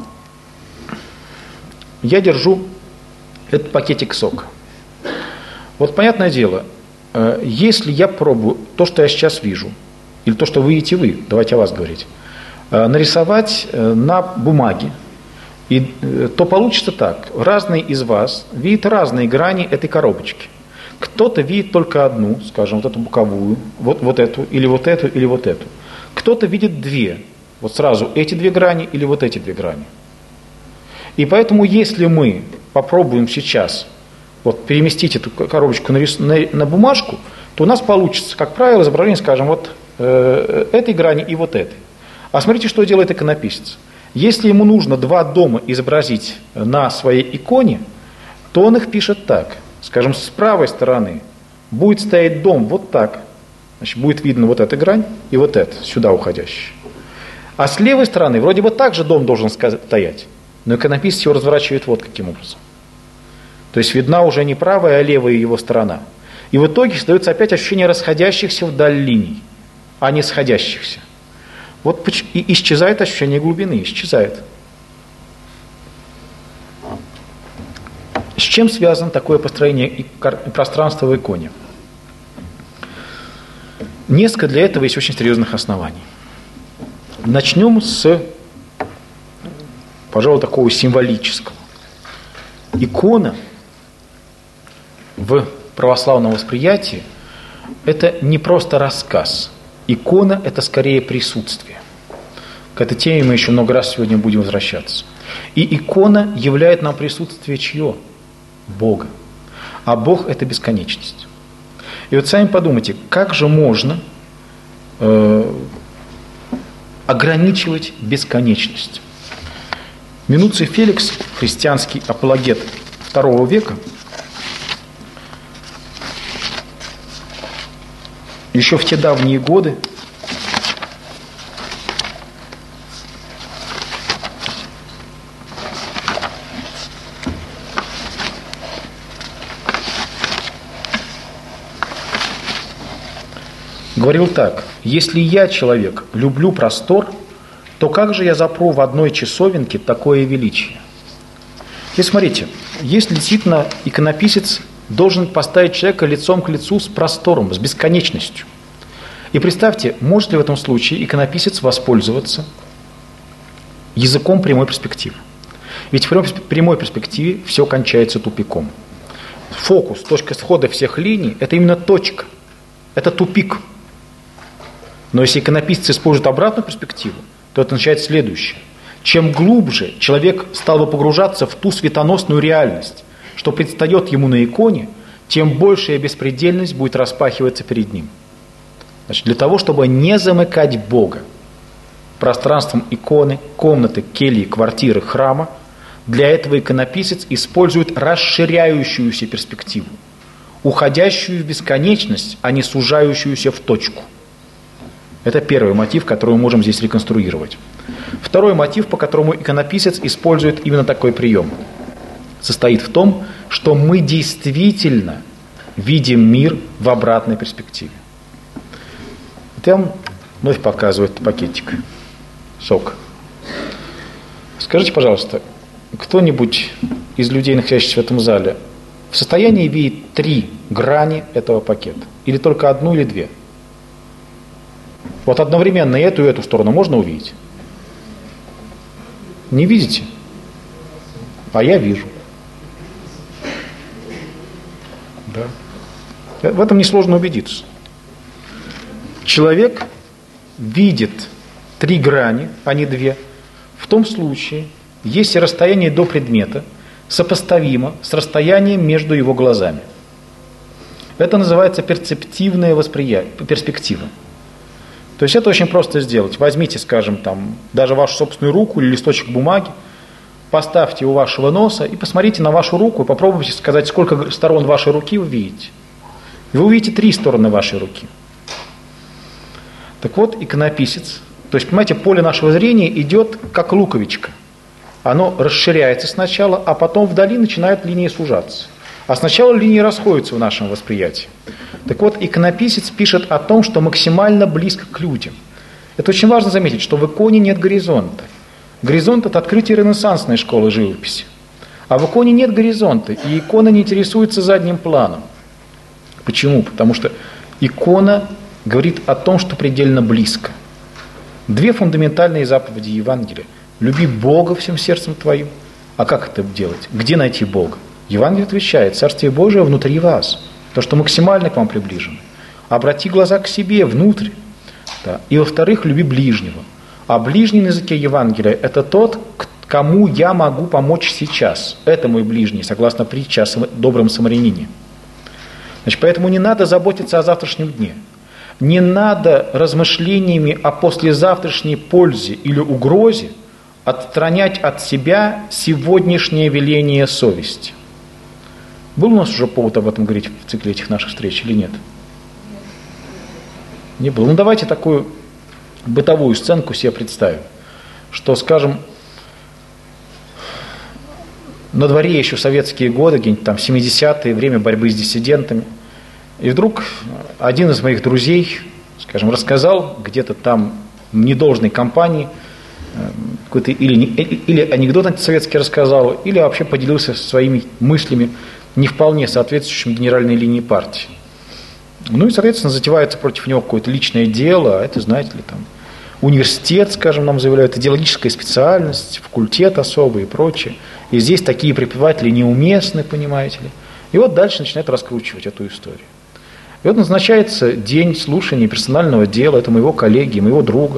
я держу этот пакетик сока. Вот понятное дело, если я пробую то, что я сейчас вижу, или то, что вы видите вы, давайте о вас говорить, нарисовать на бумаге, то получится так. Разные из вас видят разные грани этой коробочки. Кто-то видит только одну, скажем, вот эту боковую, вот эту, или вот эту, или вот эту. Кто-то видит две, вот сразу эти две грани или вот эти две грани. И поэтому, если мы попробуем сейчас вот переместить эту коробочку на бумажку, то у нас получится, как правило, изображение, скажем, вот этой грани и вот этой. А смотрите, что делает иконописец. Если ему нужно два дома изобразить на своей иконе, то он их пишет так. Скажем, с правой стороны будет стоять дом вот так. Значит, будет видно вот эта грань и вот эта, сюда уходящая. А с левой стороны вроде бы также дом должен стоять. Но иконописец его разворачивает вот каким образом. То есть видна уже не правая, а левая его сторона. И в итоге создается опять ощущение расходящихся вдаль линий, а не сходящихся. Вот и исчезает ощущение глубины, исчезает. С чем связано такое построение пространства в иконе? Несколько для этого есть очень серьезных оснований. Начнем с, пожалуй, такого символического. Икона в православном восприятии – это не просто рассказ. Икона – это скорее присутствие. К этой теме мы еще много раз сегодня будем возвращаться. И икона являет нам присутствие чье? Бога. А Бог – это бесконечность. И вот сами подумайте, как же можно ограничивать бесконечность? Минуций Феликс, христианский апологет II века, еще в те давние годы говорил так: если я, человек, люблю простор, то как же я запру в одной часовенке такое величие? И смотрите, если действительно иконописец должен поставить человека лицом к лицу с простором, с бесконечностью. И представьте, может ли в этом случае иконописец воспользоваться языком прямой перспективы? Ведь в прямой перспективе все кончается тупиком. Фокус, точка схода всех линий – это именно точка, это тупик. Но если иконописец использует обратную перспективу, то это означает следующее. Чем глубже человек стал бы погружаться в ту светоносную реальность, что предстает ему на иконе, тем большая беспредельность будет распахиваться перед ним. Значит, для того, чтобы не замыкать Бога пространством иконы, комнаты, кельи, квартиры, храма, для этого иконописец использует расширяющуюся перспективу. уходящую в бесконечность, а не сужающуюся в точку. Это первый мотив, который мы можем здесь реконструировать. Второй мотив, по которому иконописец использует именно такой прием, состоит в том, что мы действительно видим мир в обратной перспективе. Вот я вам вновь показываю этот пакетик. Сок. Скажите, пожалуйста, кто-нибудь из людей, находящихся в этом зале, в состоянии видеть 3 грани этого пакета? Или только одну или 2? Вот одновременно и эту сторону можно увидеть? Не видите? А я вижу. Да. В этом несложно убедиться. Человек видит 3 грани, а не 2, в том случае, если расстояние до предмета сопоставимо с расстоянием между его глазами. Это называется перцептивное восприятие, перспектива. То есть это очень просто сделать. Возьмите, скажем, даже вашу собственную руку или листочек бумаги, поставьте у вашего носа и посмотрите на вашу руку и попробуйте сказать, сколько сторон вашей руки вы видите. И вы увидите 3 стороны вашей руки. Так вот, иконописец, то есть, понимаете, поле нашего зрения идет как луковичка. Оно расширяется сначала, а потом вдали начинают линии сужаться. А сначала линии расходятся в нашем восприятии. Так вот, иконописец пишет о том, что максимально близко к людям. Это очень важно заметить, что в иконе нет горизонта. Горизонт – это открытие ренессансной школы живописи. А в иконе нет горизонта, и икона не интересуется задним планом. Почему? Потому что икона говорит о том, что предельно близко. 2 фундаментальные заповеди Евангелия. Люби Бога всем сердцем твоим. А как это делать? Где найти Бога? Евангелие отвечает: Царствие Божие внутри вас. То, что максимально к вам приближено. Обрати глаза к себе, внутрь. Да. И во-вторых, люби ближнего. А ближний на языке Евангелия – это тот, кому я могу помочь сейчас. Это мой ближний, согласно притче о добром самарянине. Значит, поэтому не надо заботиться о завтрашнем дне. Не надо размышлениями о послезавтрашней пользе или угрозе отстранять от себя сегодняшнее веление совести. Был у нас уже повод об этом говорить в цикле этих наших встреч или нет? Не было. Ну давайте такую бытовую сценку себе представим, что, скажем, на дворе еще советские годы, где-нибудь там 70-е, время борьбы с диссидентами, и вдруг один из моих друзей, скажем, рассказал где-то там в недолжной компании какой-то или анекдот антисоветский рассказал, или вообще поделился своими мыслями, не вполне соответствующими генеральной линии партии. Ну и, соответственно, затевается против него какое-то личное дело, а это, знаете ли, там, университет, скажем, нам заявляют, идеологическая специальность, факультет особый и прочее. И здесь такие преподаватели неуместны, понимаете ли. И вот дальше начинает раскручивать эту историю. И вот назначается день слушания персонального дела, это моего коллеги, моего друга.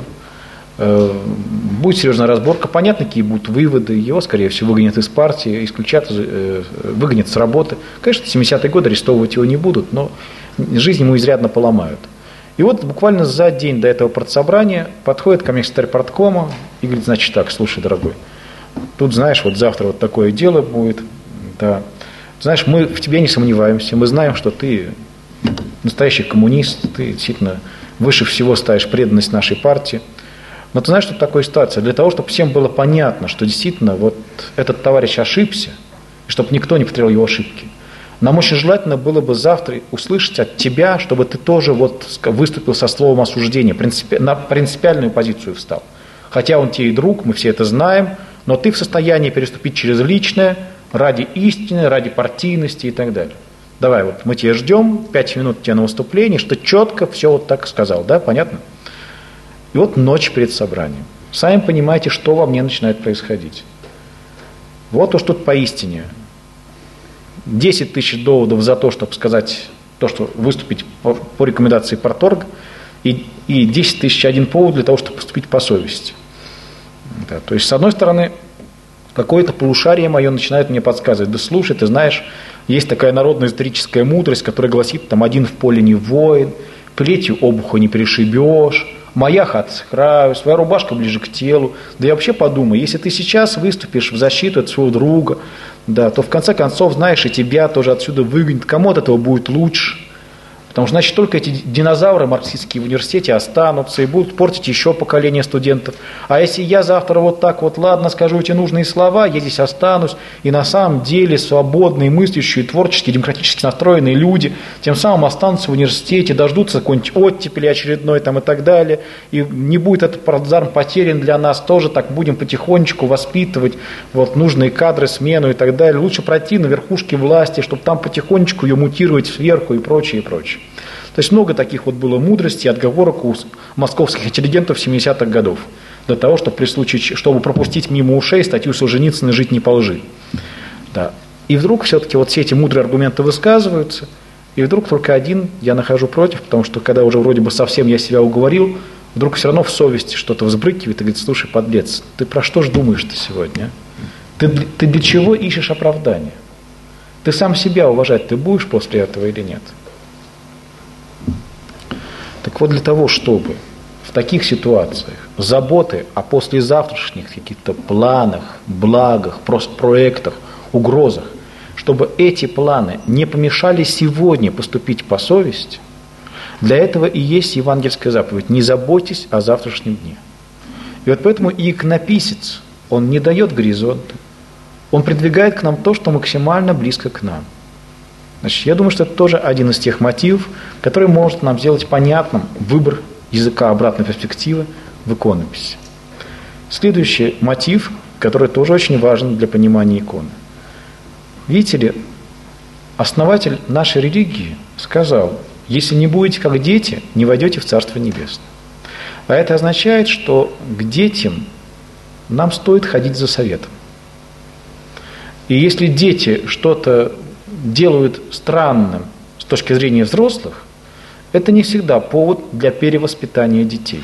Будет серьезная разборка, понятно, какие будут выводы, его, скорее всего, выгонят из партии, исключат, выгонят с работы. Конечно, в 70-е годы арестовывать его не будут, но жизнь ему изрядно поломают. И вот буквально за день до этого партсобрания подходит ко мне секретарь парткома и говорит: значит так, слушай, дорогой, тут, знаешь, вот завтра вот такое дело будет, да. Знаешь, мы в тебе не сомневаемся, мы знаем, что ты настоящий коммунист, ты действительно выше всего ставишь преданность нашей партии. Но ты знаешь, что такая ситуация? Для того, чтобы всем было понятно, что действительно вот этот товарищ ошибся, и чтобы никто не повторял его ошибки, нам очень желательно было бы завтра услышать от тебя, чтобы ты тоже вот выступил со словом осуждения, на принципиальную позицию встал. Хотя он тебе и друг, мы все это знаем, но ты в состоянии переступить через личное ради истины, ради партийности и так далее. Давай, вот мы тебя ждем, 5 минут тебе на выступление, что четко все вот так сказал, да, понятно? И вот ночь перед собранием. Сами понимаете, что во мне начинает происходить. Вот уж тут поистине 10 тысяч доводов за то, чтобы сказать то, что выступить по рекомендации парторга, и 10 тысяч один повод для того, чтобы поступить по совести. Да, то есть, с одной стороны, какое-то полушарие мое начинает мне подсказывать: да слушай, ты знаешь, есть такая народная историческая мудрость, которая гласит, там, один в поле не воин, плетью обуха не перешибешь, моя хата с краю, своя рубашка ближе к телу. Да и вообще подумай, если ты сейчас выступишь в защиту от своего друга, да, то в конце концов, знаешь, и тебя тоже отсюда выгонят, кому от этого будет лучше. Потому что, значит, только эти динозавры марксистские в университете останутся и будут портить еще поколение студентов. А если я завтра вот так вот, ладно, скажу эти нужные слова, я здесь останусь, и на самом деле свободные, мыслящие, творческие, демократически настроенные люди тем самым останутся в университете, дождутся какой-нибудь оттепели очередной там и так далее, и не будет этот плацдарм потерян для нас тоже, так будем потихонечку воспитывать вот, нужные кадры, смену и так далее. Лучше пройти на верхушке власти, чтобы там потихонечку ее мутировать сверху и прочее, и прочее. То есть много таких вот было мудростей, отговорок у московских интеллигентов 70-х годов для того, чтобы при случае, чтобы пропустить мимо ушей статью Солженицына «Жить не по лжи». Да. И вдруг все-таки вот все эти мудрые аргументы высказываются, и вдруг только один я нахожу против, потому что когда уже вроде бы совсем я себя уговорил, вдруг все равно в совести что-то взбрыкивает и говорит: слушай, подлец, ты про что ж думаешь-то сегодня? Ты для чего ищешь оправдания? Ты сам себя уважать ты будешь после этого или нет? Так вот, для того, чтобы в таких ситуациях заботы о послезавтрашних каких-то планах, благах, проектах, угрозах, чтобы эти планы не помешали сегодня поступить по совести, для этого и есть евангельская заповедь: не заботьтесь о завтрашнем дне. И вот поэтому и иконописец, он не дает горизонта, он придвигает к нам то, что максимально близко к нам. Значит, я думаю, что это тоже один из тех мотивов, который может нам сделать понятным выбор языка обратной перспективы в иконописи. Следующий мотив, который тоже очень важен для понимания иконы. Видите ли, основатель нашей религии сказал: если не будете как дети, не войдете в Царство Небесное. А это означает, что к детям нам стоит ходить за советом. И если дети что-то делают странным с точки зрения взрослых, это не всегда повод для перевоспитания детей.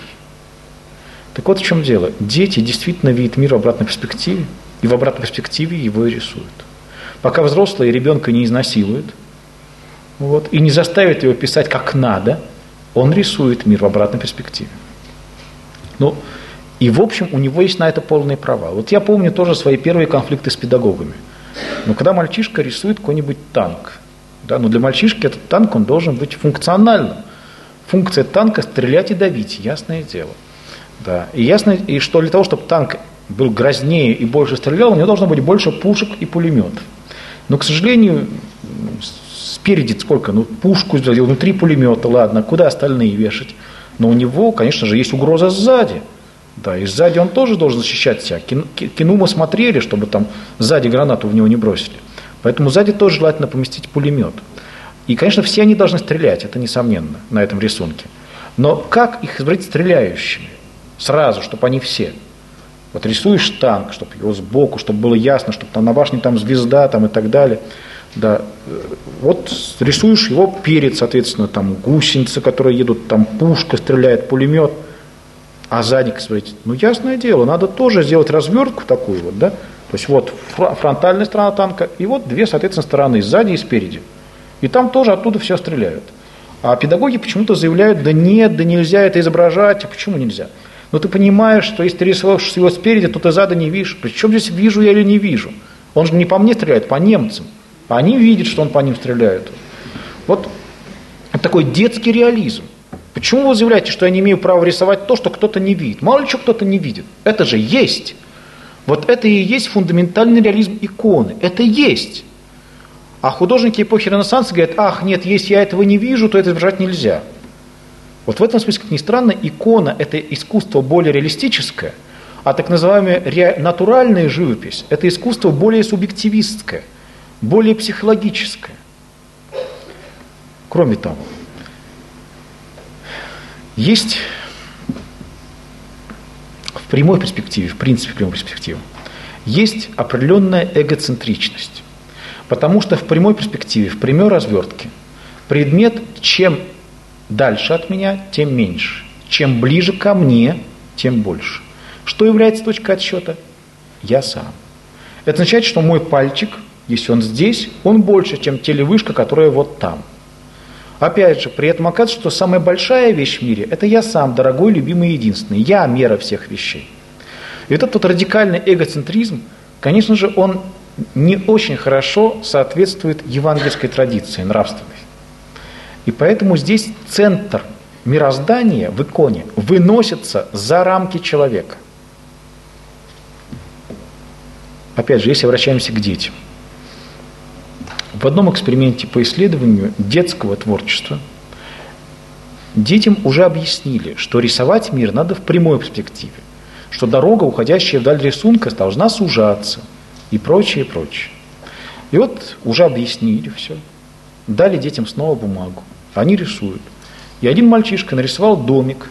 Так вот в чем дело. Дети действительно видят мир в обратной перспективе, и в обратной перспективе его и рисуют. Пока взрослые ребенка не изнасилуют, вот, и не заставят его писать как надо, он рисует мир в обратной перспективе. Ну, и в общем у него есть на это полные права. Вот я помню тоже свои первые конфликты с педагогами. Но когда мальчишка рисует какой-нибудь танк, да, но для мальчишки этот танк, он должен быть функциональным. Функция танка — стрелять и давить, ясное дело. Да. И ясно, и что для того, чтобы танк был грознее и больше стрелял, у него должно быть больше пушек и пулеметов. Но, к сожалению, спереди сколько? Ну, пушку сделал, внутри пулемета, ладно, куда остальные вешать? Но у него, конечно же, есть угроза сзади. Да, и сзади он тоже должен защищать себя. Кино мы смотрели, чтобы там сзади гранату в него не бросили. Поэтому сзади тоже желательно поместить пулемет. И, конечно, все они должны стрелять, это несомненно, на этом рисунке. Но как их избрать стреляющими? Сразу, чтобы они все. Вот рисуешь танк, чтобы его сбоку, чтобы было ясно, чтобы там на башне там звезда там, и так далее. Да. Вот рисуешь его перед, соответственно, там гусеницы, которые едут, там пушка стреляет, пулемет. А сзади, смотрите, ну ясное дело, надо тоже сделать развертку такую вот, да? То есть вот фронтальная сторона танка, и вот две, соответственно, стороны, сзади и спереди. И там тоже оттуда все стреляют. А педагоги почему-то заявляют: да нет, да нельзя это изображать. А почему нельзя? Но ты понимаешь, что если ты рисуешь его спереди, то ты сзади не видишь. Причем здесь вижу я или не вижу? Он же не по мне стреляет, по немцам. А они видят, что он по ним стреляет. Вот такой детский реализм. Почему вы заявляете, что я не имею права рисовать то, что кто-то не видит? Мало ли что кто-то не видит. Это же есть. Вот это и есть фундаментальный реализм иконы. Это есть. А художники эпохи Ренессанса говорят: ах, нет, если я этого не вижу, то это изображать нельзя. Вот в этом смысле, как ни странно, икона – это искусство более реалистическое, а так называемая натуральная живопись – это искусство более субъективистское, более психологическое. Кроме того, есть в прямой перспективе, в принципе, в прямой перспективе, есть определенная эгоцентричность. Потому что в прямой перспективе, в прямой развертке, предмет чем дальше от меня, тем меньше. Чем ближе ко мне, тем больше. Что является точкой отсчета? Я сам. Это означает, что мой пальчик, если он здесь, он больше, чем телевышка, которая вот там. Опять же, при этом оказывается, что самая большая вещь в мире – это я сам, дорогой, любимый, единственный. Я мера всех вещей. И вот этот вот радикальный эгоцентризм, конечно же, он не очень хорошо соответствует евангельской традиции нравственной. И поэтому здесь центр мироздания в иконе выносится за рамки человека. Опять же, если обращаемся к детям. В одном эксперименте по исследованию детского творчества детям уже объяснили, что рисовать мир надо в прямой перспективе, что дорога, уходящая вдаль рисунка, должна сужаться и прочее, и прочее. И вот уже объяснили все. Дали детям снова бумагу. Они рисуют. И один мальчишка нарисовал домик,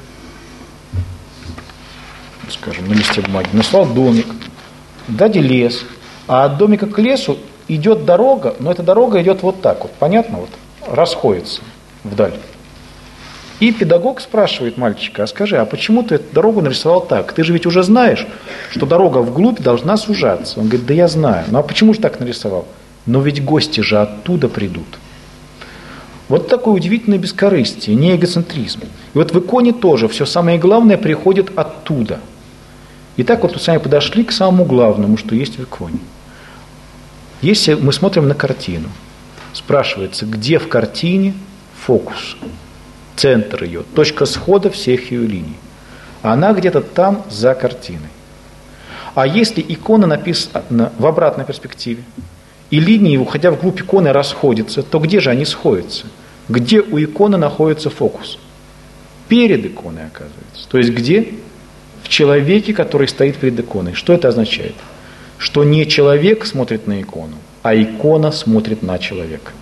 скажем, на листе бумаги, нарисовал домик, сзади лес, а от домика к лесу идет дорога, но эта дорога идет вот так вот, понятно, вот, расходится вдаль. И педагог спрашивает мальчика: а скажи, а почему ты эту дорогу нарисовал так? Ты же ведь уже знаешь, что дорога вглубь должна сужаться. Он говорит: да я знаю. Ну а почему же так нарисовал? Но ведь гости же оттуда придут. Вот такое удивительное бескорыстие, не эгоцентризм. И вот в иконе тоже все самое главное приходит оттуда. И так вот мы с вами подошли к самому главному, что есть в иконе. Если мы смотрим на картину, спрашивается, где в картине фокус, центр ее, точка схода всех ее линий. Она где-то там, за картиной. А если икона написана в обратной перспективе, и линии, уходя вглубь иконы, расходятся, то где же они сходятся? Где у иконы находится фокус? Перед иконой, оказывается. То есть где? В человеке, который стоит перед иконой. Что это означает? Что не человек смотрит на икону, а икона смотрит на человека.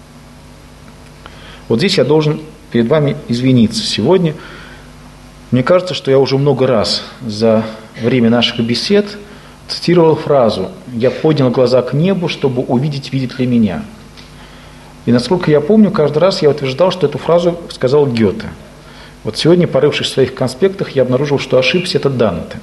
Вот здесь я должен перед вами извиниться сегодня. Мне кажется, что я уже много раз за время наших бесед цитировал фразу: «Я поднял глаза к небу, чтобы увидеть, видит ли меня». И насколько я помню, каждый раз я утверждал, что эту фразу сказал Гёте. Вот сегодня, порывшись в своих конспектах, я обнаружил, что ошибся, это Данте.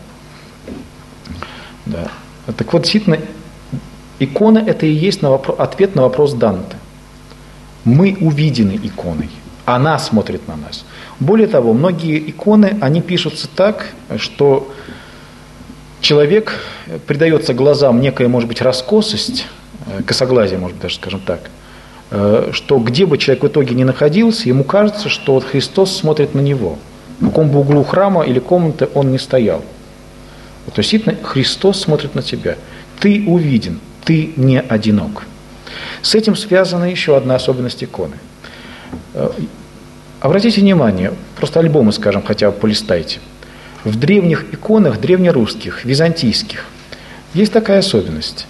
Да. Так вот, действительно, икона – это и есть ответ на вопрос Данте. Мы увидены иконой, она смотрит на нас. Более того, многие иконы, они пишутся так, что человек придается глазам некая, может быть, раскосость, косоглазие, может быть, даже скажем так, что где бы человек в итоге ни находился, ему кажется, что вот Христос смотрит на него. В каком бы углу храма или комнаты он ни стоял. Вот, то есть, действительно, Христос смотрит на тебя. Ты увиден, ты не одинок. С этим связана еще одна особенность иконы. Обратите внимание, просто альбомы, скажем, хотя бы полистайте. В древних иконах, древнерусских, византийских, есть такая особенность.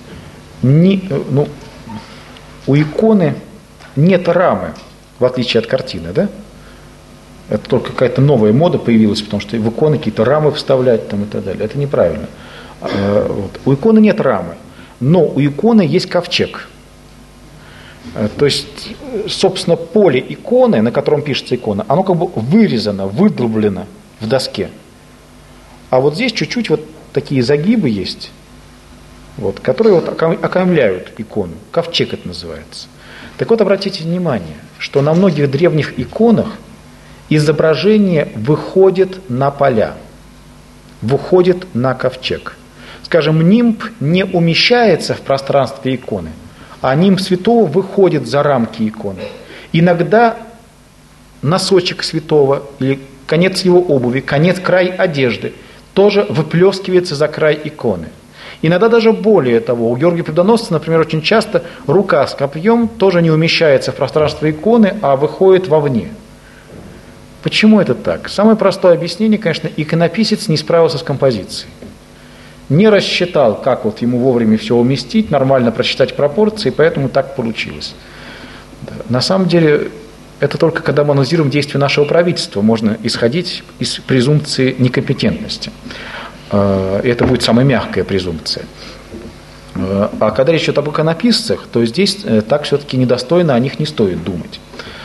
У иконы нет рамы, в отличие от картины, да? Это только какая-то новая мода появилась, потому что в иконы какие-то рамы вставлять там и так далее. Это неправильно. Вот. У иконы нет рамы, но у иконы есть ковчег. То есть, собственно, поле иконы, на котором пишется икона, оно как бы вырезано, выдолблено в доске. А вот здесь чуть-чуть вот такие загибы есть, вот, которые вот окаймляют икону. Ковчег это называется. Так вот, обратите внимание, что на многих древних иконах изображение выходит на поля, выходит на ковчег. Скажем, нимб не умещается в пространстве иконы, а нимб святого выходит за рамки иконы. Иногда носочек святого или конец его обуви, край одежды тоже выплескивается за край иконы. Иногда даже более того, у Георгия Победоносца, например, очень часто рука с копьем тоже не умещается в пространство иконы, а выходит вовне. Почему это так? Самое простое объяснение, конечно, иконописец не справился с композицией. Не рассчитал, как вот ему вовремя все уместить, нормально просчитать пропорции, поэтому так получилось. На самом деле, это только когда мы анализируем действия нашего правительства, можно исходить из презумпции некомпетентности. Это будет самая мягкая презумпция. А когда речь идет об иконописцах, то здесь так все-таки недостойно, о них не стоит думать.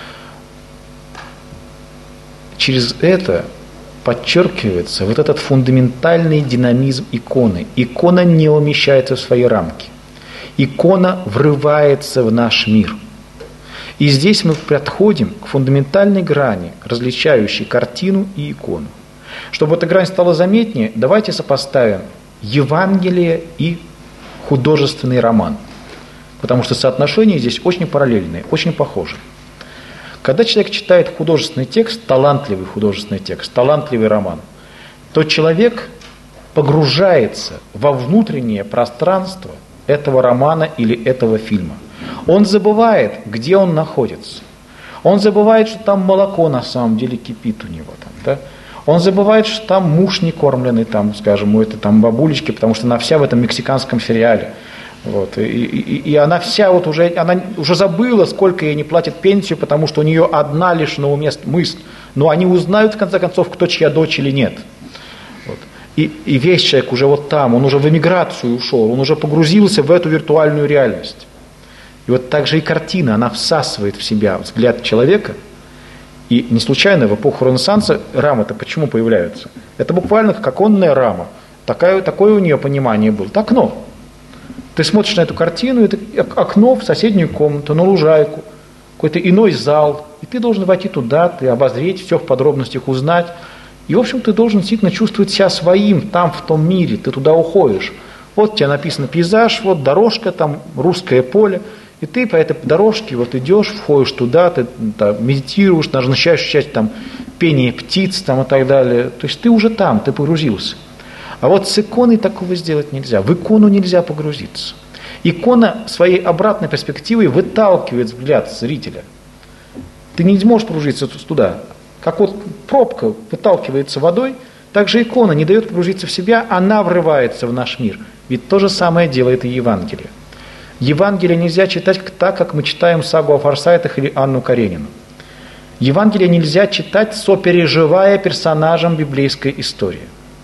Через это подчеркивается вот этот фундаментальный динамизм иконы. Икона не умещается в свои рамки. Икона врывается в наш мир. И здесь мы подходим к фундаментальной грани, различающей картину и икону. Чтобы эта грань стала заметнее, давайте сопоставим Евангелие и художественный роман. потому что соотношения здесь очень параллельные, очень похожи. Когда человек читает художественный текст, талантливый художественный текст, талантливый роман, то человек погружается во внутреннее пространство этого романа или этого фильма. Он забывает, где он находится. Он забывает, что там молоко на самом деле кипит у него. Там, да? Он забывает, что там муж не кормленный, там, скажем, у этой там бабулечки, потому что она вся в этом мексиканском сериале. Вот. И она вся вот уже, она уже забыла, сколько ей не платят пенсию, потому что у нее одна лишь на уме мысль. Но они узнают, в конце концов, кто чья дочь или нет. Вот. И весь человек уже вот там, он уже в эмиграцию ушел, он уже погрузился в эту виртуальную реальность. И вот так же и картина, она всасывает в себя взгляд человека. И не случайно в эпоху Ренессанса рамы-то почему появляются? Это буквально как оконная рама. Такое у нее понимание было. Это окно. Ты смотришь на эту картину, это окно в соседнюю комнату, на лужайку, какой-то иной зал. И ты должен войти туда, ты обозреть, все в подробностях узнать. И, в общем, ты должен действительно чувствовать себя своим там, в том мире. Ты туда уходишь. Вот у тебя написано пейзаж, вот дорожка, там русское поле. И ты по этой дорожке вот идешь, входишь туда, ты там, медитируешь, даже начинаешь ощущать там пение птиц там, и так далее. То есть ты уже там, ты погрузился. А вот с иконой такого сделать нельзя. В икону нельзя погрузиться. Икона своей обратной перспективой выталкивает взгляд зрителя. Ты не сможешь погрузиться туда. Как вот пробка выталкивается водой, так же икона не дает погрузиться в себя, она врывается в наш мир. Ведь то же самое делает и Евангелие. Евангелие нельзя читать так, как мы читаем сагу о Форсайтах или Анну Каренину. Евангелие нельзя читать, сопереживая персонажам библейской истории.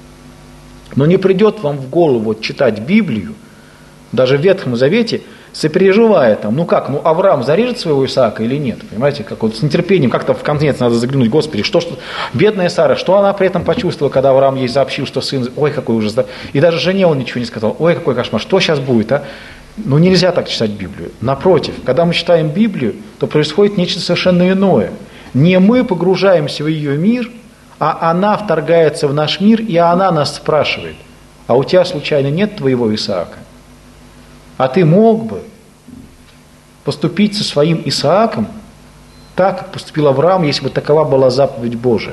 Но не придет вам в голову читать Библию, даже в Ветхом Завете, сопереживая там, Авраам зарежет своего Исаака или нет, понимаете, как вот с нетерпением, как-то в конец надо заглянуть, Господи, что бедная Сара, что она при этом почувствовала, когда Авраам ей сообщил, что сын, ой, какой ужас, да? И даже жене он ничего не сказал, ой, какой кошмар, что сейчас будет, а? Ну, нельзя так читать Библию. Напротив, когда мы читаем Библию, то происходит нечто совершенно иное. Не мы погружаемся в ее мир, а она вторгается в наш мир, и она нас спрашивает, а у тебя случайно нет твоего Исаака? А ты мог бы поступить со своим Исааком так, как поступил Авраам, если бы такова была заповедь Божия?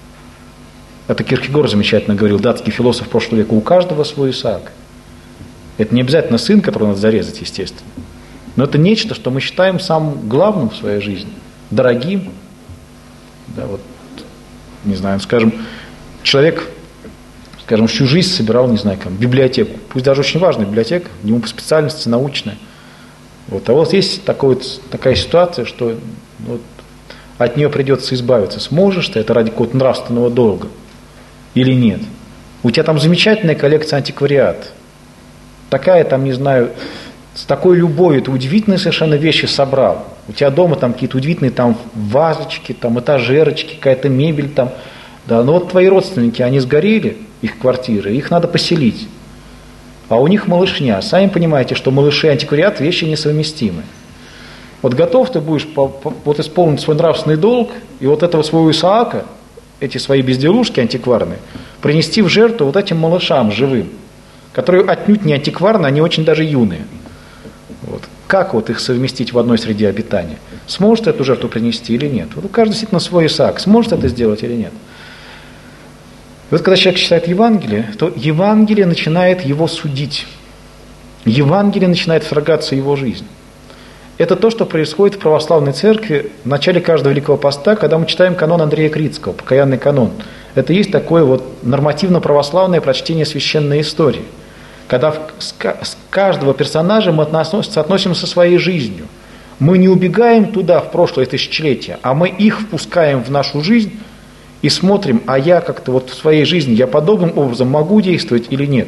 Это Киркегор замечательно говорил, датский философ прошлого века, у каждого свой Исаак. Это не обязательно сын, которого надо зарезать, естественно. Но это нечто, что мы считаем самым главным в своей жизни, дорогим. Да, вот, не знаю, скажем, человек, всю жизнь собирал, не знаю, библиотеку. Пусть даже очень важная библиотека, ему по специальности научная. Вот. А вот есть такая ситуация, что вот, от нее придется избавиться. Сможешь ты это ради какого-то нравственного долга или нет? У тебя там замечательная коллекция антиквариата. Такая там, не знаю, с такой любовью ты удивительные совершенно вещи собрал. У тебя дома там какие-то удивительные там вазочки, там этажерочки, какая-то мебель там. Да, но вот твои родственники, они сгорели, их квартиры, их надо поселить. А у них малышня. Сами понимаете, что малыши и антиквариат вещи несовместимы. Вот готов ты будешь вот исполнить свой нравственный долг, и вот этого своего Исаака, эти свои безделушки антикварные, принести в жертву вот этим малышам живым, которые отнюдь не антикварные, они очень даже юные. Вот. Как вот их совместить в одной среде обитания? Сможет эту жертву принести или нет? Вот у каждого действительно свой Исаак. Сможет это сделать или нет? И вот когда человек читает Евангелие, то Евангелие начинает его судить. Евангелие начинает вторгаться в его жизнь. Это то, что происходит в православной церкви в начале каждого Великого Поста, когда мы читаем канон Андрея Критского, покаянный канон. Это есть такое вот нормативно-православное прочтение священной истории. Когда с каждого персонажа мы соотносим со своей жизнью. Мы не убегаем туда, в прошлое тысячелетие, а мы их впускаем в нашу жизнь и смотрим, а я как-то вот в своей жизни, я подобным образом могу действовать или нет.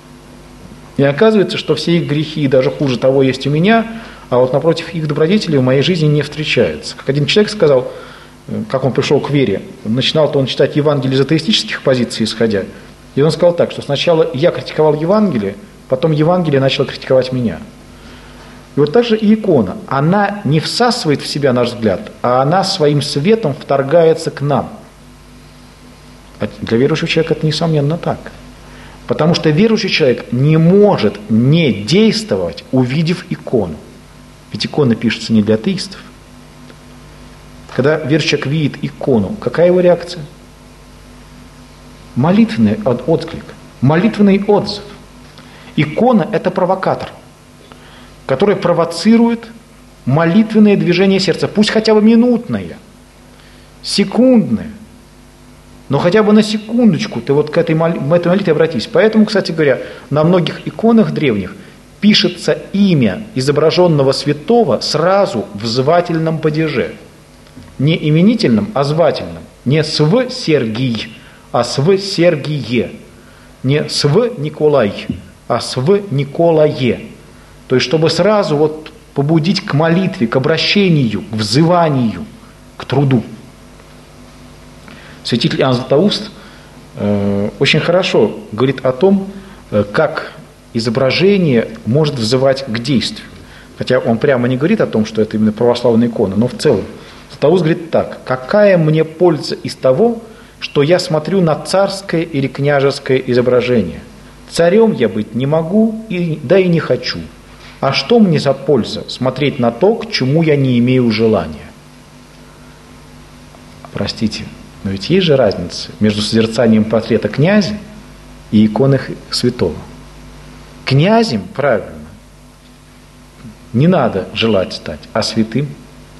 И оказывается, что все их грехи, и даже хуже того, есть у меня, а вот напротив их добродетелей в моей жизни не встречается. Как один человек сказал, как он пришел к вере, начинал-то он читать Евангелие из атеистических позиций исходя, и он сказал так, что сначала я критиковал Евангелие, потом Евангелие начало критиковать меня. И вот так же и икона, она не всасывает в себя наш взгляд, а она своим светом вторгается к нам. Для верующего человека это, несомненно, так. Потому что верующий человек не может не действовать, увидев икону. Ведь икона пишется не для атеистов. Когда верующий человек видит икону, какая его реакция? Молитвенный отклик, молитвенный отзыв. Икона – это провокатор, который провоцирует молитвенное движение сердца, пусть хотя бы минутное, секундное, но хотя бы на секундочку ты вот к этой молитве обратись. Поэтому, кстати говоря, на многих иконах древних пишется имя изображенного святого сразу в звательном падеже. Не именительном, а звательном. Не «св Сергий», а «св Сергие». Не «св Николай», а «св Николае». То есть, чтобы сразу вот побудить к молитве, к обращению, к взыванию, к труду. Святитель Иоанн Златоуст очень хорошо говорит о том, как изображение может взывать к действию. Хотя он прямо не говорит о том, что это именно православная икона, но в целом. Златоуст говорит так: какая мне польза из того, что я смотрю на царское или княжеское изображение? Царем я быть не могу, да и не хочу. А что мне за польза смотреть на то, к чему я не имею желания? Простите, но ведь есть же разница между созерцанием портрета князя и иконы святого. Князем, правильно, не надо желать стать, а святым.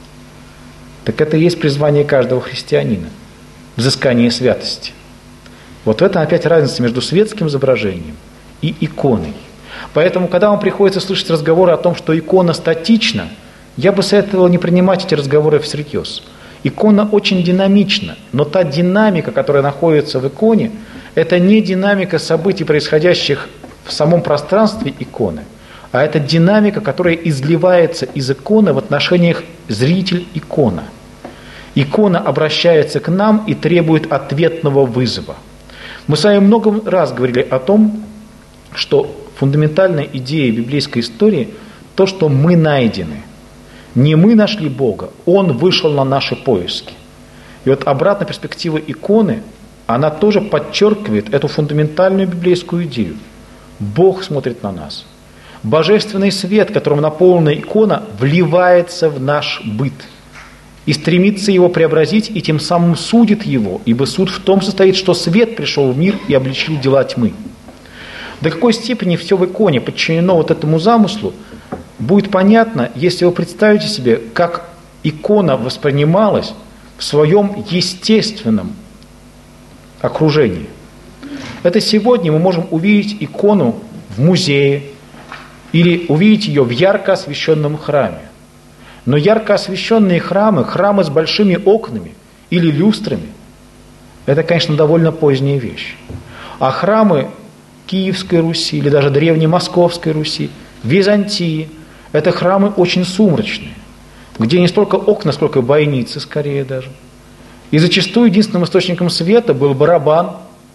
Так это и есть призвание каждого христианина, взыскание святости. Вот в этом опять разница между светским изображением и иконой. Поэтому, когда вам приходится слышать разговоры о том, что икона статична, я бы советовал не принимать эти разговоры всерьез. Икона очень динамична, но та динамика, которая находится в иконе, это не динамика событий, происходящих в самом пространстве иконы, а это динамика, которая изливается из иконы в отношениях зритель-икона. Икона обращается к нам и требует ответного вызова. Мы с вами много раз говорили о том, что фундаментальная идея библейской истории – то, что мы найдены. Не мы нашли Бога, Он вышел на наши поиски. И вот обратная перспектива иконы, она тоже подчеркивает эту фундаментальную библейскую идею. Бог смотрит на нас. Божественный свет, которым наполнена икона, вливается в наш быт и стремится его преобразить, и тем самым судит его, ибо суд в том состоит, что свет пришел в мир и обличил дела тьмы. До какой степени все в иконе подчинено вот этому замыслу, будет понятно, если вы представите себе, как икона воспринималась в своем естественном окружении. Это сегодня мы можем увидеть икону в музее или увидеть ее в ярко освещенном храме. Но ярко освещенные храмы, храмы с большими окнами или люстрами, это, конечно, довольно поздняя вещь. А храмы Киевской Руси или даже древней Московской Руси, Византии, это храмы очень сумрачные, где не столько окна, сколько бойницы скорее даже. И зачастую единственным источником света был барабан,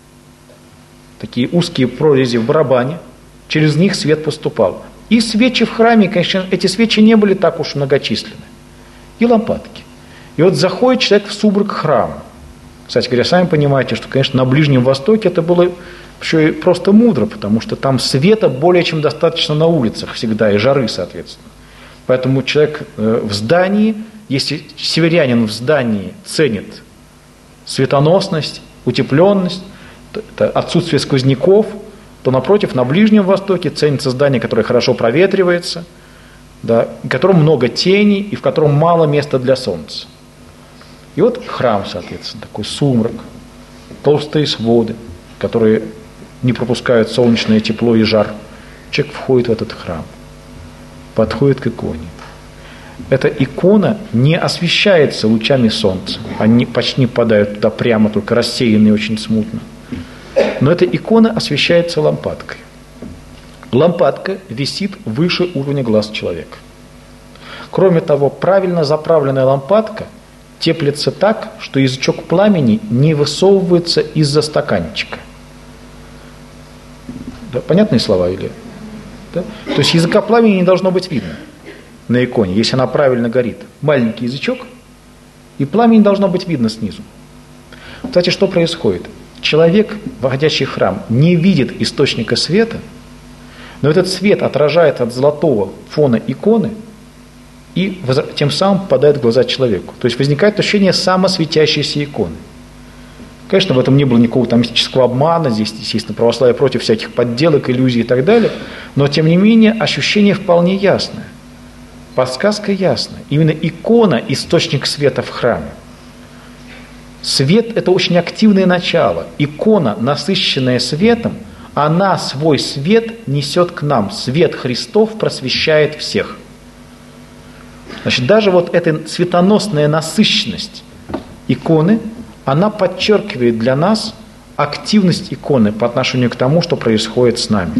такие узкие прорези в барабане, через них свет поступал. И свечи в храме, конечно, эти свечи не были так уж многочисленны. И лампадки. И вот заходит человек в сумрак храма. Кстати говоря, сами понимаете, что, конечно, на Ближнем Востоке это было еще и просто мудро, потому что там света более чем достаточно на улицах всегда, и жары, соответственно. Поэтому человек в здании, если северянин в здании ценит светоносность, утепленность, отсутствие сквозняков, то напротив, на Ближнем Востоке ценится здание, которое хорошо проветривается, да, в котором много теней и в котором мало места для солнца. И вот храм, соответственно, такой сумрак, толстые своды, которые не пропускают солнечное тепло и жар. Человек входит в этот храм, подходит к иконе. Эта икона не освещается лучами солнца, они почти не попадают туда прямо, только рассеянные очень смутно. Но эта икона освещается лампадкой. Лампадка висит выше уровня глаз человека. Кроме того, правильно заправленная лампадка теплится так, что язычок пламени не высовывается из-за стаканчика. Да, понятные слова или? Да? То есть языка пламени не должно быть видно на иконе, если она правильно горит. Маленький язычок, и пламя не должно быть видно снизу. Кстати, что происходит? Человек, входящий в храм, не видит источника света, но этот свет отражает от золотого фона иконы и тем самым попадает в глаза человеку. То есть возникает ощущение самосветящейся иконы. Конечно, в этом не было никакого там мистического обмана, здесь, естественно, православие против всяких подделок, иллюзий и так далее, но, тем не менее, ощущение вполне ясное. Подсказка ясная. Именно икона – источник света в храме. Свет – это очень активное начало. Икона, насыщенная светом, она свой свет несет к нам. Свет Христов просвещает всех. Значит, даже вот эта светоносная насыщенность иконы, она подчеркивает для нас активность иконы по отношению к тому, что происходит с нами.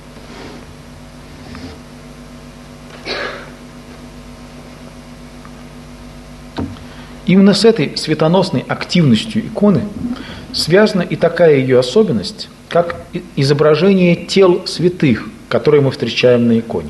Именно с этой светоносной активностью иконы связана и такая ее особенность, как изображение тел святых, которые мы встречаем на иконе.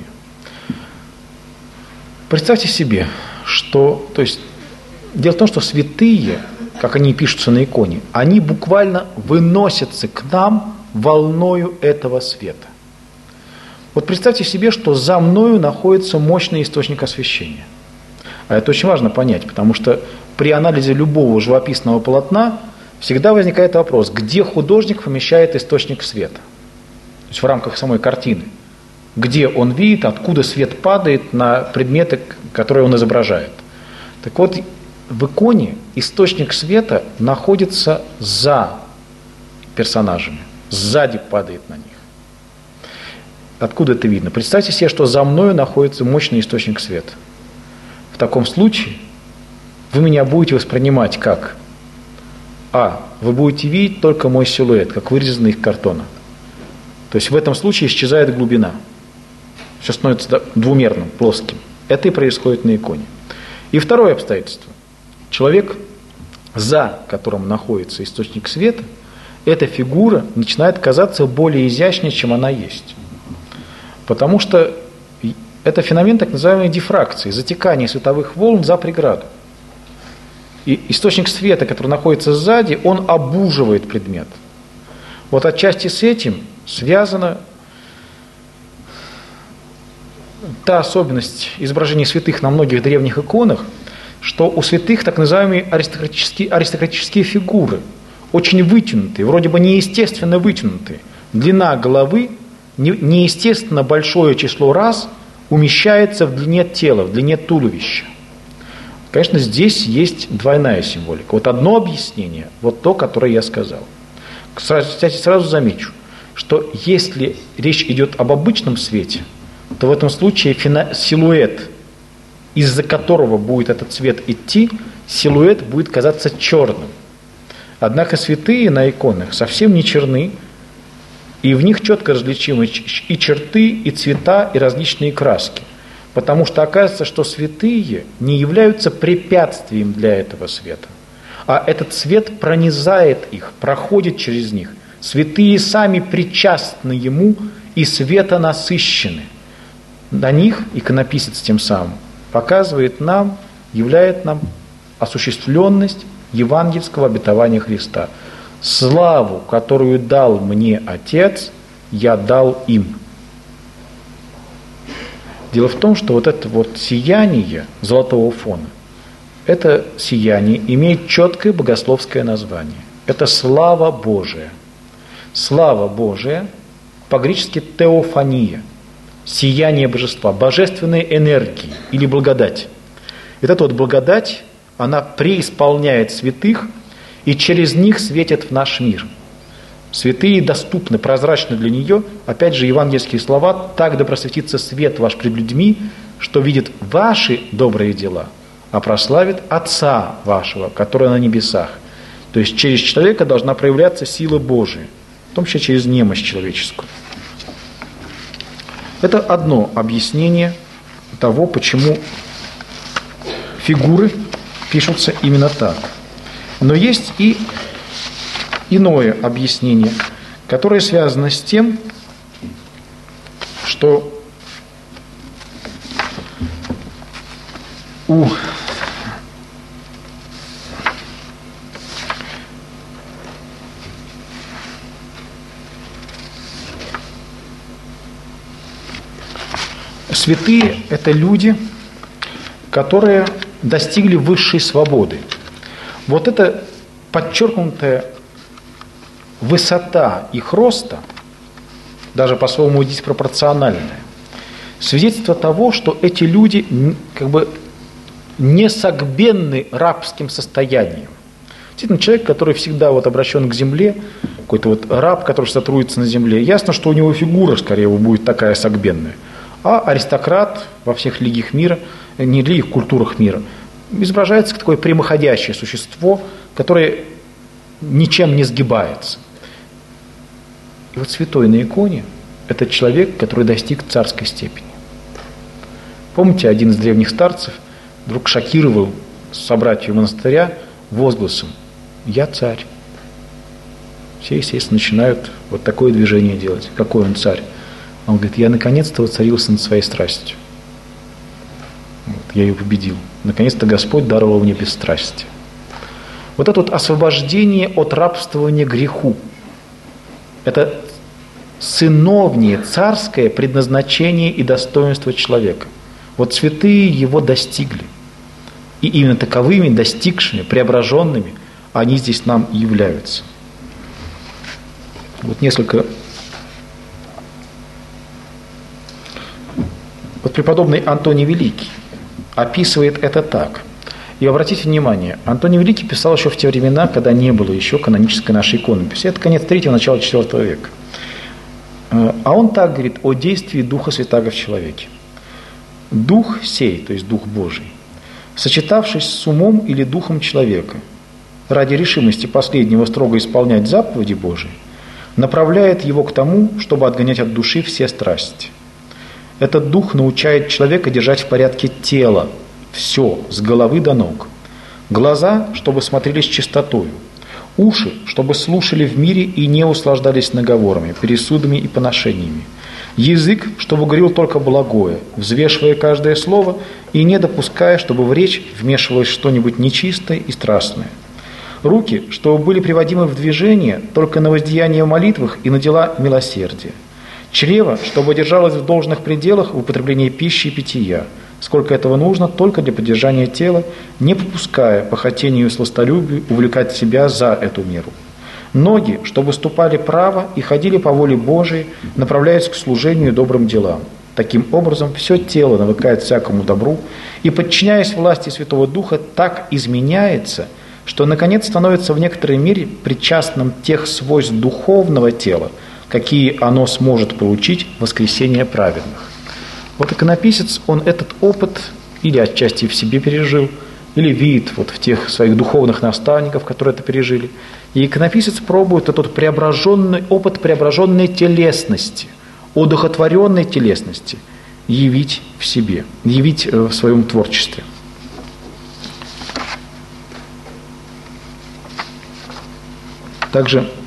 Представьте себе, что, то есть, дело в том, что святые, как они пишутся на иконе, они буквально выносятся к нам волною этого света. Вот представьте себе, что за мною находится мощный источник освещения. А это очень важно понять, потому что при анализе любого живописного полотна всегда возникает вопрос, где художник помещает источник света. То есть в рамках самой картины. Где он видит, откуда свет падает на предметы, которые он изображает. Так вот, в иконе источник света находится за персонажами, сзади падает на них. Откуда это видно? Представьте себе, что за мною находится мощный источник света. В таком случае вы меня будете воспринимать как вы будете видеть только мой силуэт, как вырезанный из картона. То есть в этом случае исчезает глубина. Все становится двумерным, плоским. Это и происходит на иконе. И второе обстоятельство. Человек, за которым находится источник света, эта фигура начинает казаться более изящной, чем она есть. Потому что это феномен так называемой дифракции, затекания световых волн за преграду. И источник света, который находится сзади, он обуживает предмет. Вот отчасти с этим связана та особенность изображения святых на многих древних иконах, что у святых так называемые аристократические фигуры, очень вытянутые, вроде бы неестественно вытянутые. Длина головы неестественно большое число раз умещается в длине тела, в длине туловища. Конечно, здесь есть двойная символика. Вот одно объяснение, вот то, которое я сказал. Кстати, сразу замечу, что если речь идет об обычном свете, то в этом случае силуэт, из-за которого будет этот свет идти, силуэт будет казаться черным. Однако святые на иконах совсем не черны, и в них четко различимы и черты, и цвета, и различные краски. Потому что оказывается, что святые не являются препятствием для этого света, а этот свет пронизает их, проходит через них. Святые сами причастны ему и светонасыщены. На них иконописец тем самым показывает нам, являет нам осуществленность евангельского обетования Христа. Славу, которую дал мне Отец, я дал им. Дело в том, что вот это вот сияние золотого фона, это сияние имеет четкое богословское название. Это слава Божия. Слава Божия, по-гречески теофания, сияние божества, божественные энергии или благодать. И эта вот благодать, она преисполняет святых и через них светит в наш мир. Святые доступны, прозрачны для нее. Опять же, евангельские слова: «Так да просветится свет ваш пред людьми, что видит ваши добрые дела, а прославит Отца вашего, который на небесах». То есть через человека должна проявляться сила Божия, в том числе через немощь человеческую. Это одно объяснение того, почему фигуры пишутся именно так. Но есть и иное объяснение, которое связано с тем, что у святые – это люди, которые достигли высшей свободы. Вот эта подчеркнутая высота их роста, даже по-своему диспропорциональная, свидетельство того, что эти люди как бы не согбенны рабским состоянием. Действительно, человек, который всегда вот обращен к земле, какой-то вот раб, который всегда трудится на земле, ясно, что у него фигура, скорее, будет такая согбенная. А аристократ во всех религиях мира, не религиях, культурах мира, изображается как такое прямоходящее существо, которое ничем не сгибается. И вот святой на иконе – это человек, который достиг царской степени. Помните, один из древних старцев вдруг шокировал собратьев монастыря возгласом «Я царь». Все, естественно, начинают вот такое движение делать. Какой он царь? Он говорит: я наконец-то воцарился над своей страстью. Вот, я ее победил. Наконец-то Господь даровал мне бесстрастие. Вот это вот освобождение от рабствования греху. Это сыновнее, царское предназначение и достоинство человека. Вот святые его достигли. И именно таковыми, достигшими, преображенными, они здесь нам и являются. Вот несколько. Вот преподобный Антоний Великий описывает это так. И обратите внимание, Антоний Великий писал еще в те времена, когда не было еще канонической нашей иконописи. Это конец 3-го, начало 4 века. А он так говорит о действии Духа Святаго в человеке. Дух сей, то есть Дух Божий, сочетавшись с умом или духом человека, ради решимости последнего строго исполнять заповеди Божии, направляет его к тому, чтобы отгонять от души все страсти. Этот дух научает человека держать в порядке тело, все, с головы до ног. Глаза, чтобы смотрели с чистотою. Уши, чтобы слушали в мире и не услаждались наговорами, пересудами и поношениями. Язык, чтобы говорил только благое, взвешивая каждое слово и не допуская, чтобы в речь вмешивалось что-нибудь нечистое и страстное. Руки, чтобы были приводимы в движение только на воздеяние в молитвах и на дела милосердия. Чрево, чтобы держалось в должных пределах в употреблении пищи и питья, сколько этого нужно только для поддержания тела, не попуская по хотению и сластолюбию увлекать себя за эту меру. Ноги, чтобы ступали право и ходили по воле Божией, направляясь к служению и добрым делам. Таким образом, все тело навыкает всякому добру и, подчиняясь власти Святого Духа, так изменяется, что, наконец, становится в некоторой мере причастным тех свойств духовного тела, какие оно сможет получить в воскресение праведных. Вот иконописец, он этот опыт или отчасти в себе пережил, или видит вот в тех своих духовных наставников, которые это пережили. И иконописец пробует этот преображенный опыт преображенной телесности, одухотворенной телесности явить в себе, явить в своем творчестве. Также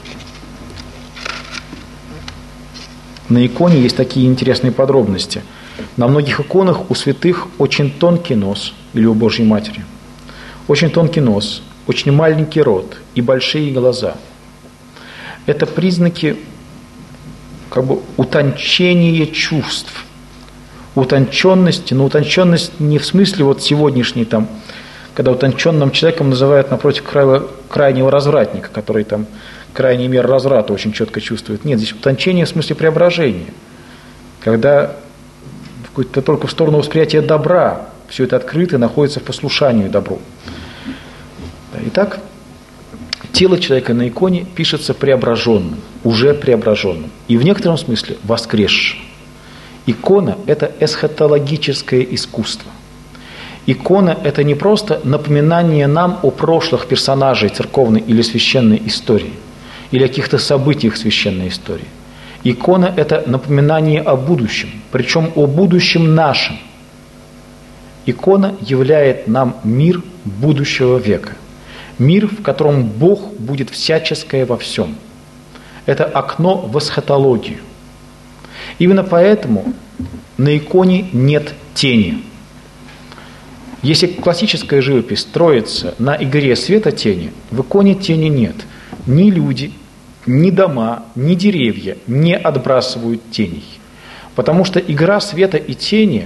на иконе есть такие интересные подробности. На многих иконах у святых очень тонкий нос, или у Божьей Матери. Очень тонкий нос, очень маленький рот и большие глаза. Это признаки как бы утончения чувств. Утонченности, но утонченность не в смысле вот сегодняшней там, когда утонченным человеком называют напротив крайнего развратника, который там крайней меры разврата очень четко чувствует. Нет, здесь утончение в смысле преображения. Когда только в сторону восприятия добра все это открыто и находится в послушании добру. Итак, тело человека на иконе пишется преображенным, уже преображенным. И в некотором смысле воскресшим. Икона – это эсхатологическое искусство. Икона – это не просто напоминание нам о прошлых персонажей церковной или священной истории, или о каких-то событиях священной истории. Икона – это напоминание о будущем, причем о будущем нашем. Икона являет нам мир будущего века. Мир, в котором Бог будет всяческое во всем. Это окно в эсхатологию. Именно поэтому на иконе нет тени. Если классическая живопись строится на игре света-тени, в иконе тени нет. Ни люди, ни дома, ни деревья не отбрасывают теней. Потому что игра света и тени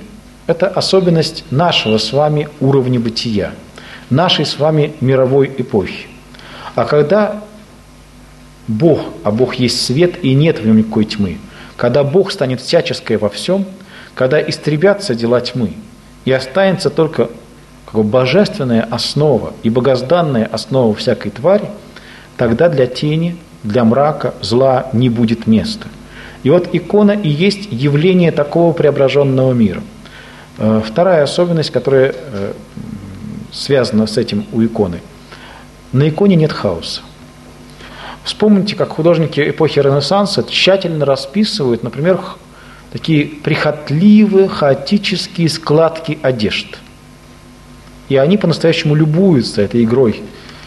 Это особенность нашего с вами уровня бытия, нашей с вами мировой эпохи. А когда Бог, а Бог есть свет, и нет в нем никакой тьмы, когда Бог станет всяческое во всем, когда истребятся дела тьмы, и останется только божественная основа и богозданная основа всякой твари, тогда для тени, для мрака, зла не будет места. И вот икона и есть явление такого преображенного мира. Вторая особенность, которая связана с этим у иконы. На иконе нет хаоса. Вспомните, как художники эпохи Ренессанса тщательно расписывают, например, такие прихотливые, хаотические складки одежд. И они по-настоящему любуются этой игрой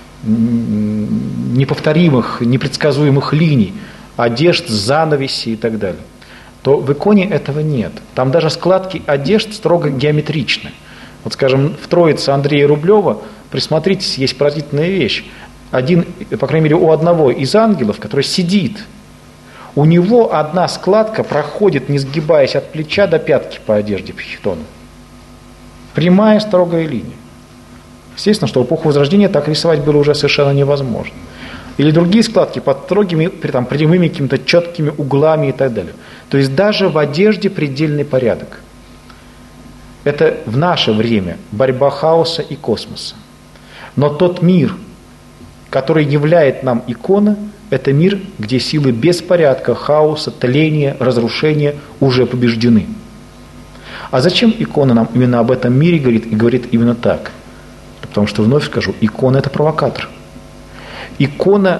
неповторимых, непредсказуемых линий, одежд, занавесей и так далее. То в иконе этого нет. Там даже складки одежд строго геометричны. Вот, скажем, в Троице Андрея Рублева, присмотритесь, есть поразительная вещь. Один, по крайней мере, у одного из ангелов, который сидит, у него одна складка проходит, не сгибаясь от плеча до пятки по одежде, по хитону. Прямая строгая линия. Естественно, что в эпоху Возрождения так рисовать было уже совершенно невозможно. Или другие складки под строгими, прямыми какими-то четкими углами и так далее. То есть даже в одежде предельный порядок. Это в наше время борьба хаоса и космоса. Но тот мир, который являет нам икона, это мир, где силы беспорядка, хаоса, тления, разрушения уже побеждены. А зачем икона нам именно об этом мире говорит и говорит именно так? Потому что, вновь скажу, икона – это провокатор. Икона,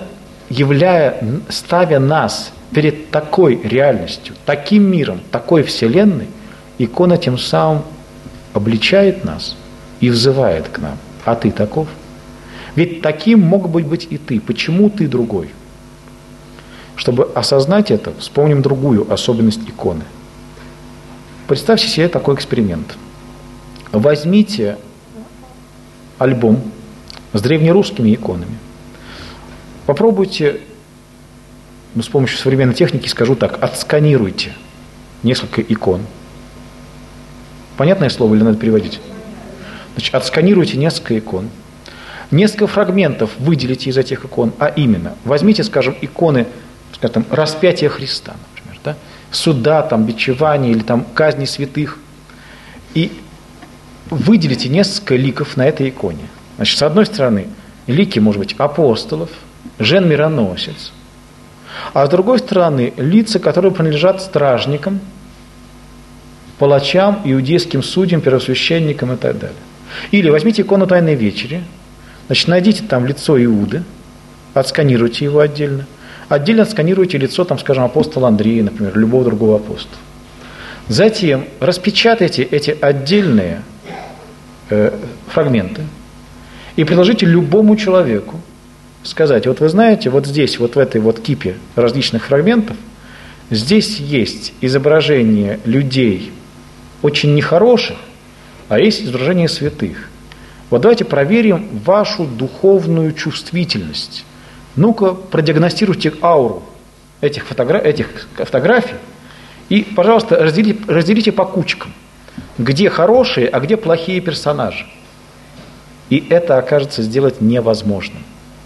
ставя нас перед такой реальностью, таким миром, такой вселенной, икона тем самым обличает нас и взывает к нам. А ты таков? Ведь таким мог быть и ты. Почему ты другой? Чтобы осознать это, вспомним другую особенность иконы. Представьте себе такой эксперимент. Возьмите альбом с древнерусскими иконами. Попробуйте, с помощью современной техники, скажу так, отсканируйте несколько икон. Понятное слово или надо переводить? Значит, отсканируйте несколько икон. Несколько фрагментов выделите из этих икон, а именно, возьмите, скажем, иконы, скажем, распятия Христа, например, да? Суда, там, бичевания или там, казни святых, и выделите несколько ликов на этой иконе. Значит, с одной стороны, лики, может быть, апостолов, Жен-мироносец, а с другой стороны, лица, которые принадлежат стражникам, палачам, иудейским судьям, первосвященникам и так далее. Или возьмите икону Тайной вечери, значит, найдите там лицо Иуды, отсканируйте его отдельно, отдельно отсканируйте лицо, там, скажем, апостола Андрея, например, любого другого апостола. Затем распечатайте эти отдельные фрагменты и предложите любому человеку сказать, вот вы знаете, вот здесь, вот в этой вот кипе различных фрагментов, здесь есть изображение людей очень нехороших, а есть изображение святых. Вот давайте проверим вашу духовную чувствительность. Ну-ка, продиагностируйте ауру этих фотографий и, пожалуйста, разделите по кучкам, где хорошие, а где плохие персонажи. И это окажется сделать невозможным.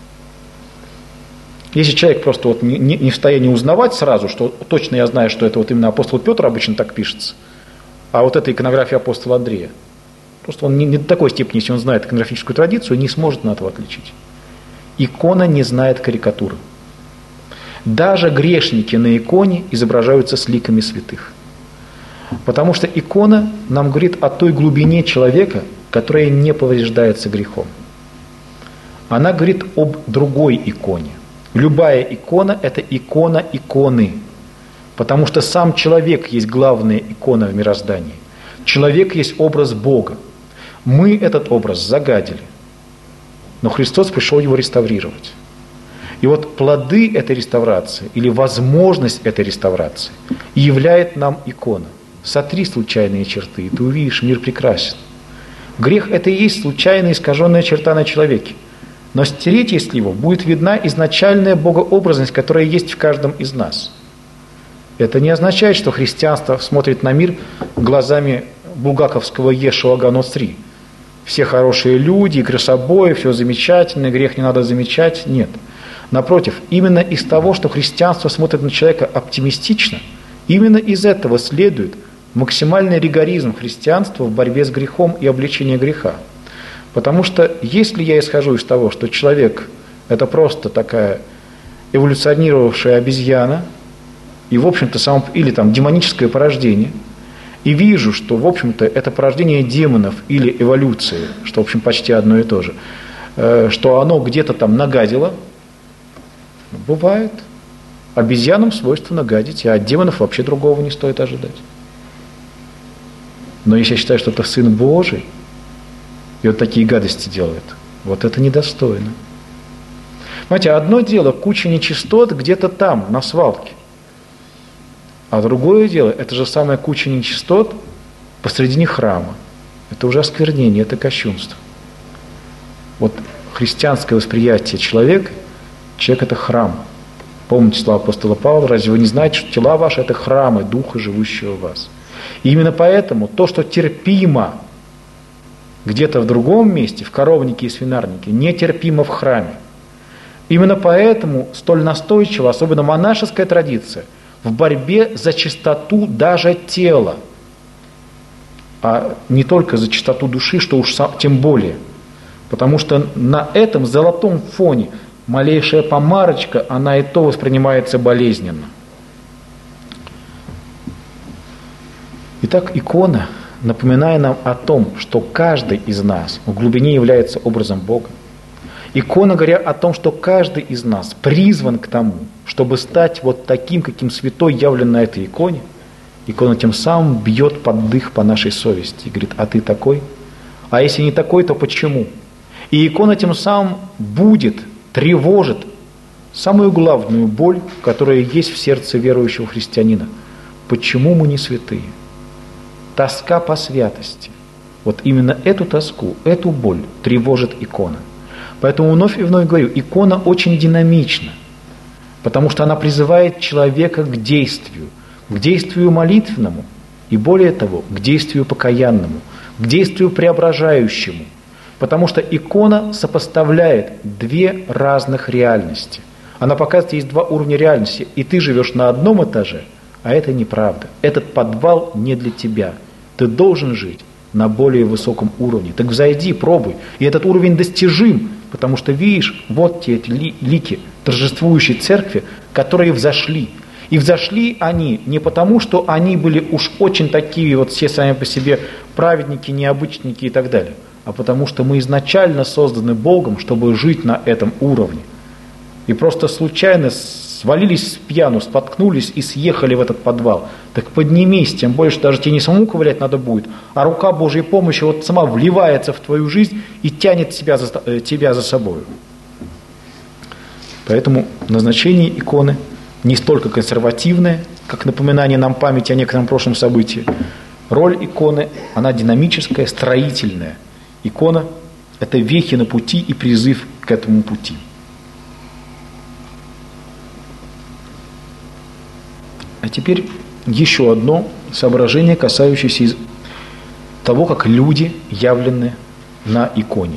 Если человек просто вот не в состоянии узнавать сразу, что точно я знаю, что это вот именно апостол Петр обычно так пишется, а вот это иконография апостола Андрея, просто он не до такой степени, если он знает иконографическую традицию, не сможет на это отличить. Икона не знает карикатуры. Даже грешники на иконе изображаются с ликами святых. Потому что икона нам говорит о той глубине человека, которая не повреждается грехом. Она говорит об другой иконе. Любая икона – это икона иконы. Потому что сам человек есть главная икона в мироздании. Человек есть образ Бога. Мы этот образ загадили. Но Христос пришел его реставрировать. И вот плоды этой реставрации, или возможность этой реставрации, являет нам икона. Сотри случайные черты, и ты увидишь, мир прекрасен. Грех – это и есть случайная искаженная черта на человеке. Но стереть, если его, будет видна изначальная богообразность, которая есть в каждом из нас. Это не означает, что христианство смотрит на мир глазами булгаковского Ешуа Ганоцри. Все хорошие люди, красобои, все замечательно, грех не надо замечать. Нет. Напротив, именно из того, что христианство смотрит на человека оптимистично, именно из этого следует максимальный ригоризм христианства в борьбе с грехом и обличении греха. Потому что если я исхожу из того, что человек – это просто такая эволюционировавшая обезьяна, и, в общем-то, или там демоническое порождение, и вижу, что, в общем-то, это порождение демонов или эволюции, что, в общем, почти одно и то же, что оно где-то там нагадило, бывает. Обезьянам свойственно гадить, а от демонов вообще другого не стоит ожидать. Но если я считаю, что это Сын Божий, и вот такие гадости делает, вот это недостойно. Понимаете, одно дело куча нечистот где-то там, на свалке. А другое дело, это же самая куча нечистот посредине храма. Это уже осквернение, это кощунство. Вот христианское восприятие человека, человек – это храм. Помните слова апостола Павла, разве вы не знаете, что тела ваши – это храмы Духа, живущего в вас? И именно поэтому то, что терпимо где-то в другом месте, в коровнике и свинарнике, нетерпимо в храме. Именно поэтому столь настойчива, особенно монашеская традиция, в борьбе за чистоту даже тела, а не только за чистоту души, что уж тем более. Потому что на этом золотом фоне малейшая помарочка, она и то воспринимается болезненно. Итак, икона, напоминая нам о том, что каждый из нас в глубине является образом Бога, икона, говоря о том, что каждый из нас призван к тому, чтобы стать вот таким, каким святой явлен на этой иконе, икона тем самым бьет под дых по нашей совести и говорит: а ты такой? А если не такой, то почему? И икона тем самым тревожит самую главную боль, которая есть в сердце верующего христианина. Почему мы не святые? Тоска по святости. Вот именно эту тоску, эту боль тревожит икона. Поэтому вновь и вновь говорю, икона очень динамична, потому что она призывает человека к действию молитвенному и, более того, к действию покаянному, к действию преображающему, потому что икона сопоставляет две разных реальности. Она показывает, есть два уровня реальности, и ты живешь на одном этаже, а это неправда. Этот подвал не для тебя. Ты должен жить на более высоком уровне. Так взойди, пробуй. И этот уровень достижим, потому что видишь, вот те эти лики торжествующей церкви, которые взошли. И взошли они не потому, что они были уж очень такие вот все сами по себе праведники, необычники и так далее, а потому что мы изначально созданы Богом, чтобы жить на этом уровне. И просто случайно свалились с пьяну, споткнулись и съехали в этот подвал. Так поднимись, тем более, что даже тебе не самому ковылять надо будет, а рука Божьей помощи вот сама вливается в твою жизнь и тянет тебя за собой. Поэтому назначение иконы не столько консервативное, как напоминание нам памяти о некотором прошлом событии. Роль иконы, она динамическая, строительная. Икона – это вехи на пути и призыв к этому пути. А теперь еще одно соображение, касающееся того, как люди явлены на иконе.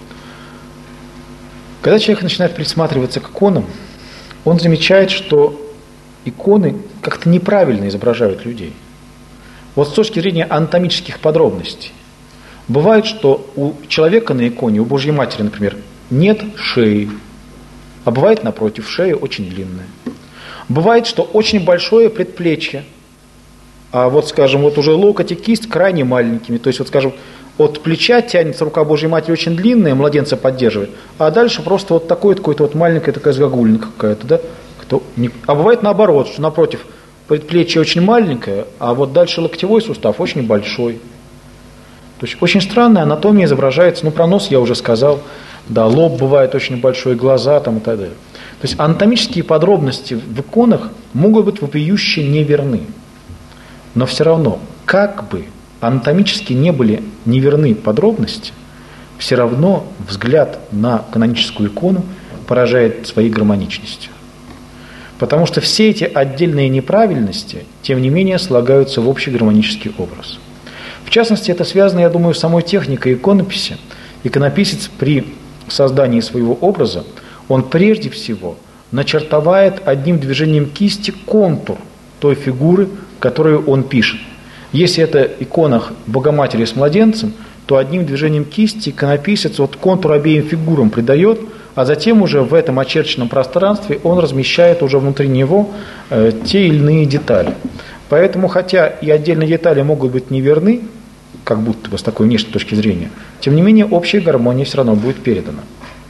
Когда человек начинает присматриваться к иконам, он замечает, что иконы как-то неправильно изображают людей. Вот с точки зрения анатомических подробностей. Бывает, что у человека на иконе, у Божьей Матери, например, нет шеи, а бывает, напротив, шея очень длинная. Бывает, что очень большое предплечье, а вот, скажем, вот уже локоть и кисть крайне маленькими. То есть, вот, скажем, от плеча тянется рука Божьей Матери очень длинная, младенца поддерживает, а дальше просто вот такое какое-то вот маленькая такая загогулинка какая-то, да? А бывает наоборот, что напротив, предплечье очень маленькое, а вот дальше локтевой сустав очень большой. То есть очень странная анатомия изображается, про нос я уже сказал, да, лоб бывает очень большой, глаза там и так далее. То есть анатомические подробности в иконах могут быть вопиюще неверны. Но все равно, как бы анатомически не были неверны подробности, все равно взгляд на каноническую икону поражает своей гармоничностью. Потому что все эти отдельные неправильности, тем не менее, слагаются в общий гармонический образ. В частности, это связано, я думаю, с самой техникой иконописи. Иконописец при создании своего образа, он прежде всего начертовает одним движением кисти контур той фигуры, которую он пишет. Если это икона Богоматери с младенцем, то одним движением кисти иконописец вот контур обеим фигурам придает, а затем уже в этом очерченном пространстве он размещает уже внутри него те или иные детали. Поэтому, хотя и отдельные детали могут быть неверны, как будто бы с такой внешней точки зрения, тем не менее общая гармония все равно будет передана.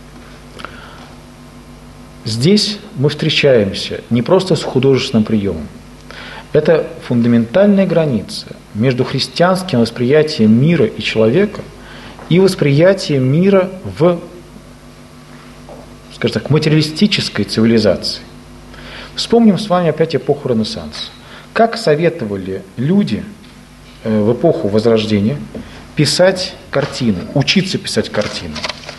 Здесь мы встречаемся не просто с художественным приемом. Это фундаментальная граница между христианским восприятием мира и человека и восприятием мира в, скажем так, материалистической цивилизации. Вспомним с вами опять эпоху Ренессанса. Как советовали люди в эпоху Возрождения писать картины, учиться писать картины?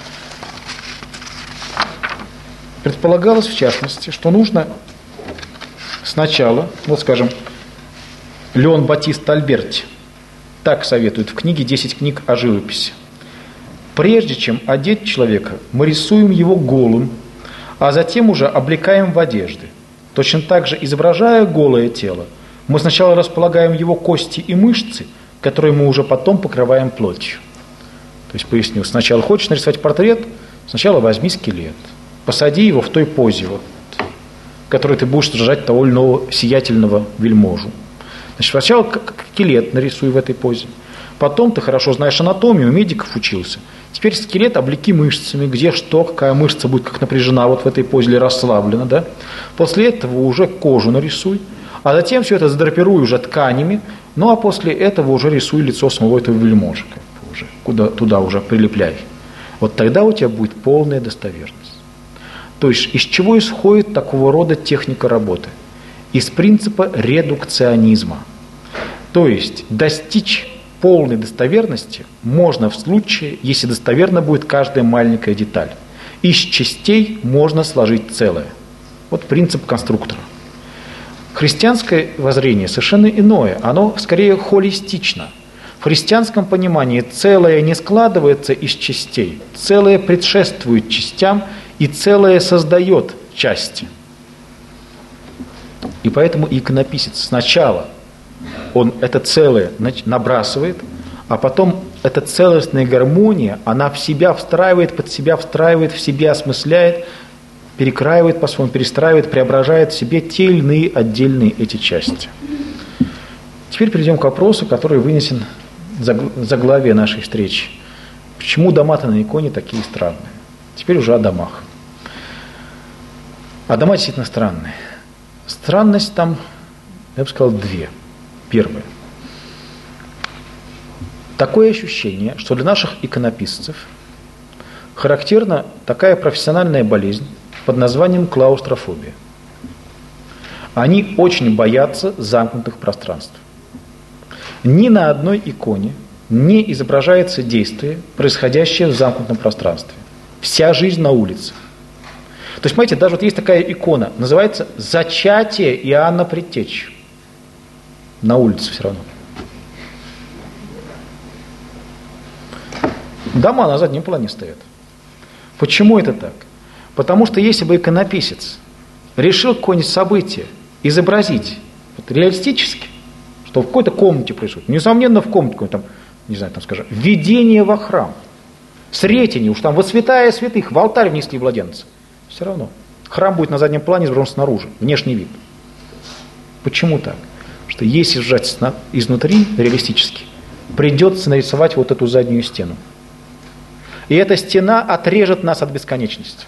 Предполагалось, в частности, что нужно сначала, вот скажем, Леон Батист Альберти так советует в книге «10 книг о живописи». Прежде чем одеть человека, мы рисуем его голым, а затем уже облекаем в одежды. Точно так же, изображая голое тело, мы сначала располагаем его кости и мышцы, которые мы уже потом покрываем плотью. То есть, поясню, сначала хочешь нарисовать портрет, сначала возьми скелет, посади его в той позе, вот, в которой ты будешь держать того или иного сиятельного вельможу. Значит, сначала скелет нарисуй в этой позе. Потом ты хорошо знаешь анатомию, у медиков учился. Теперь скелет облеки мышцами, где что, какая мышца будет как напряжена вот в этой позе или расслаблена. Да? После этого уже кожу нарисуй, а затем все это задрапируй уже тканями, ну а после этого уже рисуй лицо самого этого вельможи, туда уже прилепляй. Вот тогда у тебя будет полная достоверность. То есть из чего исходит такого рода техника работы? Из принципа редукционизма. То есть достичь полной достоверности можно в случае, если достоверна будет каждая маленькая деталь. Из частей можно сложить целое. Вот принцип конструктора. Христианское воззрение совершенно иное, оно скорее холистично. В христианском понимании целое не складывается из частей, целое предшествует частям, и целое создает части. И поэтому иконописец сначала он это целое набрасывает, а потом эта целостная гармония, она в себя встраивает, под себя встраивает, в себя осмысляет, перекраивает по-своему, перестраивает, преображает в себе те или иные отдельные эти части. Теперь перейдем к вопросу, который вынесен в заглавие нашей встречи. Почему дома-то на иконе такие странные? Теперь уже о домах. А дома действительно странные. Странность там, я бы сказал, две. Первое. Такое ощущение, что для наших иконописцев характерна такая профессиональная болезнь под названием клаустрофобия. Они очень боятся замкнутых пространств. Ни на одной иконе не изображается действие, происходящее в замкнутом пространстве. Вся жизнь на улице. То есть, понимаете, даже вот есть такая икона, называется «Зачатие Иоанна Предтечи». На улице все равно. Дома на заднем плане стоят. Почему это так? Потому что если бы иконописец решил какое-нибудь событие изобразить вот, реалистически, что в какой-то комнате происходит, несомненно в комнате, там, не знаю, там скажем, введение во храм, Сретение, уж там во святая святых, в алтарь внесли младенца. Все равно. Храм будет на заднем плане изображен снаружи, внешний вид. Почему так? Потому что если сжать изнутри реалистически, придется нарисовать вот эту заднюю стену. И эта стена отрежет нас от бесконечности.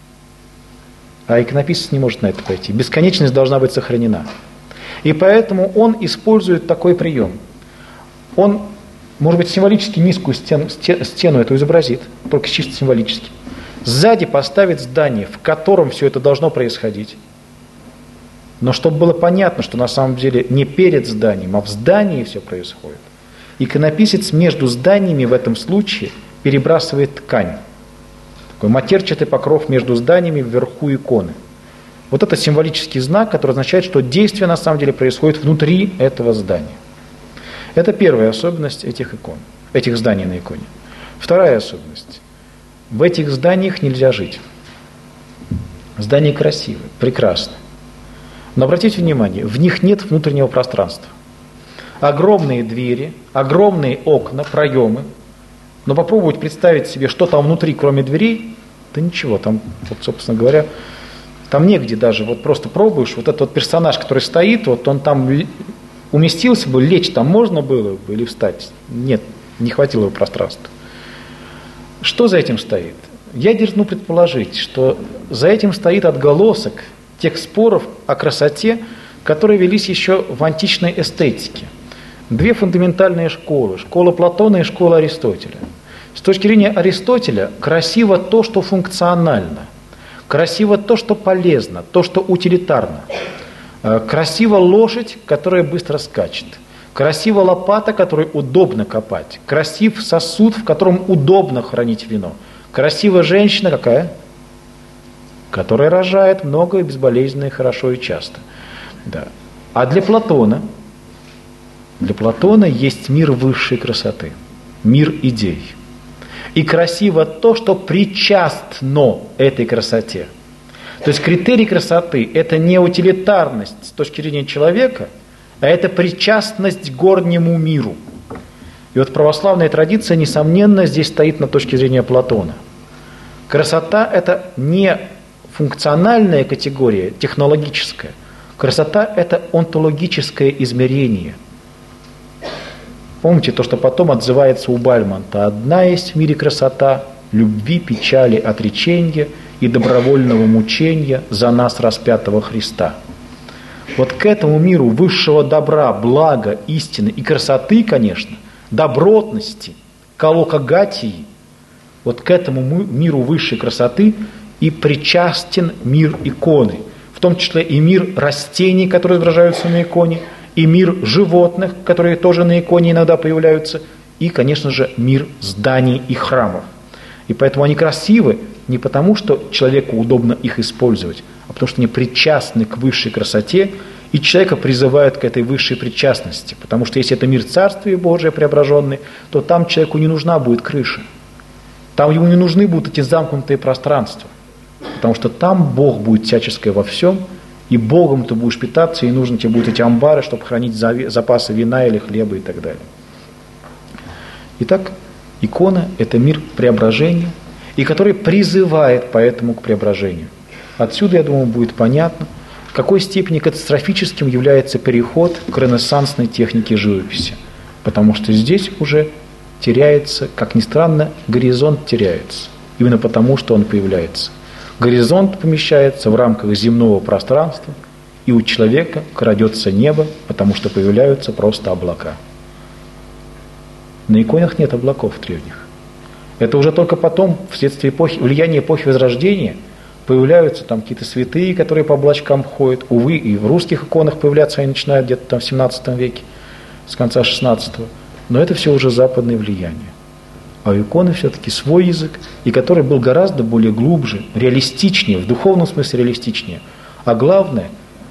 А иконописец не может на это пойти. Бесконечность должна быть сохранена. И поэтому он использует такой прием. Он, может быть, символически низкую стену эту изобразит, только чисто символически. Сзади поставит здание, в котором все это должно происходить. Но чтобы было понятно, что на самом деле не перед зданием, а в здании все происходит. Иконописец между зданиями в этом случае перебрасывает ткань. Такой матерчатый покров между зданиями вверху иконы. Вот это символический знак, который означает, что действие на самом деле происходит внутри этого здания. Это первая особенность этих икон, этих зданий на иконе. Вторая особенность. В этих зданиях нельзя жить. Здания красивые, прекрасные. Но обратите внимание, в них нет внутреннего пространства. Огромные двери, огромные окна, проемы. Но попробовать представить себе, что там внутри, кроме дверей, да ничего, там, вот, собственно говоря, там негде даже, вот просто пробуешь, вот этот вот персонаж, который стоит, вот он там уместился бы, лечь там можно было бы или встать? Нет, не хватило бы пространства. Что за этим стоит? Я дерзну предположить, что за этим стоит отголосок тех споров о красоте, которые велись еще в античной эстетике. Две фундаментальные школы, школа Платона и школа Аристотеля. С точки зрения Аристотеля, красиво то, что функционально, красиво то, что полезно, то, что утилитарно. Красиво лошадь, которая быстро скачет. Красиво лопата, которой удобно копать. Красив сосуд, в котором удобно хранить вино. Красивая женщина какая? Которая рожает много и безболезненно, и хорошо, и часто. Да. А для Платона есть мир высшей красоты, мир идей. И красиво то, что причастно этой красоте. То есть критерий красоты – это не утилитарность с точки зрения человека, а это причастность к горнему миру. И вот православная традиция, несомненно, здесь стоит на точке зрения Платона. Красота – это не функциональная категория, технологическая. Красота – это онтологическое измерение. Помните то, что потом отзывается у Бальмонта. Одна есть в мире красота любви, печали, отречения и добровольного мучения за нас распятого Христа. Вот к этому миру высшего добра, блага, истины и красоты, конечно, добротности, калокагатии, вот к этому миру высшей красоты и причастен мир иконы, в том числе и мир растений, которые изображаются на иконе, и мир животных, которые тоже на иконе иногда появляются, и, конечно же, мир зданий и храмов. И поэтому они красивы не потому, что человеку удобно их использовать, а потому что они причастны к высшей красоте, и человека призывают к этой высшей причастности. Потому что если это мир Царствия Божия преображенный, то там человеку не нужна будет крыша. Там ему не нужны будут эти замкнутые пространства. Потому что там Бог будет всяческое во всем, и Богом ты будешь питаться, и нужны тебе будут эти амбары, чтобы хранить запасы вина или хлеба и так далее. Итак, икона – это мир преображения, и который призывает поэтому к преображению. Отсюда, я думаю, будет понятно, в какой степени катастрофическим является переход к ренессансной технике живописи. Потому что здесь уже теряется, как ни странно, горизонт теряется. Именно потому, что он появляется. Горизонт помещается в рамках земного пространства, и у человека крадется небо, потому что появляются просто облака. На иконах нет облаков древних. Это уже только потом, вследствие влияния эпохи Возрождения, появляются там какие-то святые, которые по облачкам ходят. Увы, и в русских иконах появляться они начинают где-то там в 17 веке, с конца 16-го. Но это все уже западное влияние. А у иконы все-таки свой язык, и который был гораздо более глубже, реалистичнее, в духовном смысле реалистичнее. А главное,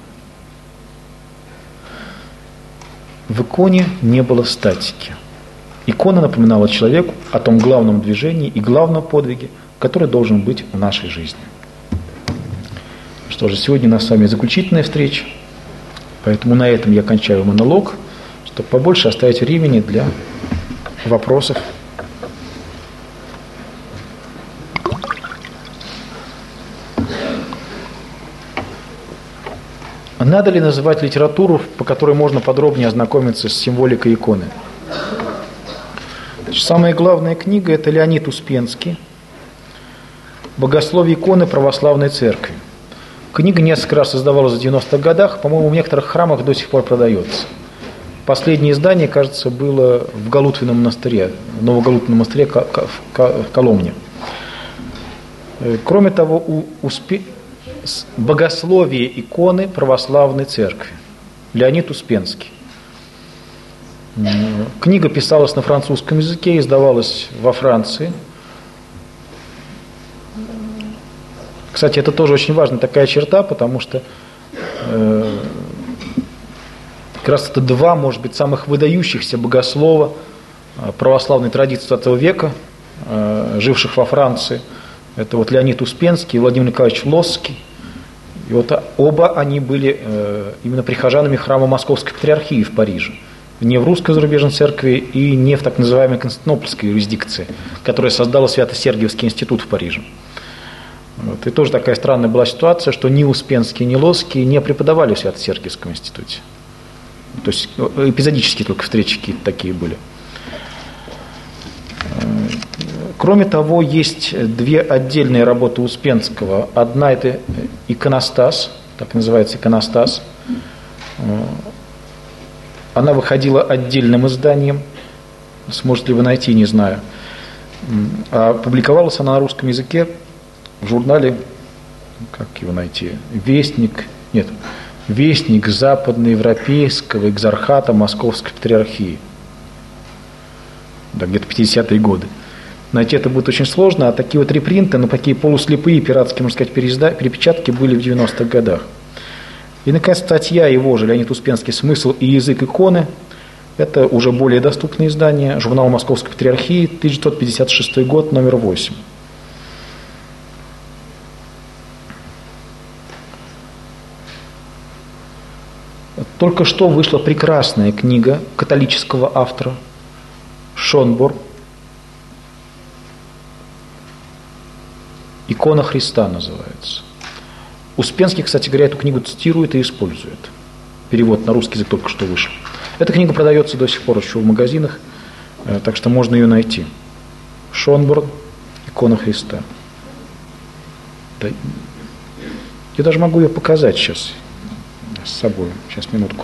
в иконе не было статики. Икона напоминала человеку о том главном движении и главном подвиге, который должен быть в нашей жизни. Что же, сегодня у нас с вами заключительная встреча, поэтому на этом я кончаю монолог, чтобы побольше оставить времени для вопросов. Надо ли называть литературу, по которой можно подробнее ознакомиться с символикой иконы? Самая главная книга – это Леонид Успенский «Богословие иконы православной церкви». Книга несколько раз издавалась в 90-х годах, по-моему, в некоторых храмах до сих пор продается. Последнее издание, кажется, было в Галутвином монастыре, в Новогалутвином монастыре в Коломне. Кроме того, «Богословие иконы православной церкви» Леонид Успенский. Книга писалась на французском языке, издавалась во Франции. Кстати, это тоже очень важная такая черта, потому что Как раз это два, может быть, самых выдающихся богослова православной традиции XX века, живших во Франции. Это вот Леонид Успенский и Владимир Николаевич Лосский. И вот оба они были именно прихожанами храма Московской Патриархии в Париже. Не в русской зарубежной церкви и не в так называемой константинопольской юрисдикции, которая создала Свято-Сергиевский институт в Париже. Вот. И тоже такая странная была ситуация, что ни Успенский, ни Лосский не преподавали в Свято-Сергиевском институте. То есть эпизодические только встречи какие-то такие были. Кроме того, есть две отдельные работы Успенского. Одна – это «Иконостас», так называется «Иконостас». Она выходила отдельным изданием, сможете ли вы найти, не знаю. А публиковалась она на русском языке в журнале, как его найти, «Вестник», нет, «Вестник Западноевропейского экзархата Московской Патриархии». Да, где-то 50-е годы. Найти это будет очень сложно, а такие вот репринты, ну, такие полуслепые пиратские, можно сказать, перепечатки были в 90-х годах. И, наконец, статья его же, Леонид Успенский, «Смысл и язык иконы». Это уже более доступное издание, журнал Московской Патриархии, 1956 год, номер 8. Только что вышла прекрасная книга католического автора Шонборн «Икона Христа» называется. Успенский, кстати говоря, эту книгу цитирует и использует. Перевод на русский язык только что вышел. Эта книга продается до сих пор еще в магазинах, так что можно ее найти. Шонборн «Икона Христа». Да, я даже могу ее показать сейчас с собой. Сейчас, минутку.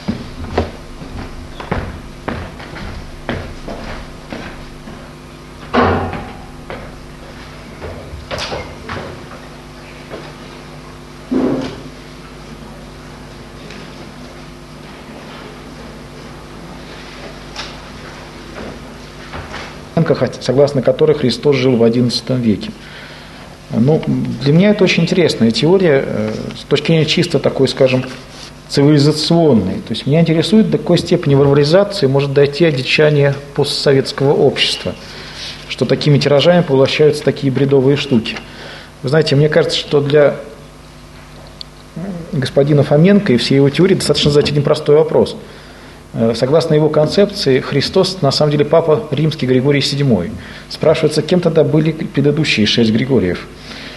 Согласно которой Христос жил в XI веке. Ну, для меня это очень интересная теория с точки зрения чисто такой, скажем, цивилизационной. То есть меня интересует, до какой степени варваризации может дойти одичание постсоветского общества, что такими тиражами поглощаются такие бредовые штуки. Вы знаете, мне кажется, что для господина Фоменко и всей его теории достаточно задать один простой вопрос. Согласно его концепции, Христос на самом деле папа римский Григорий VII. Спрашивается, кем тогда были предыдущие 6 Григориев?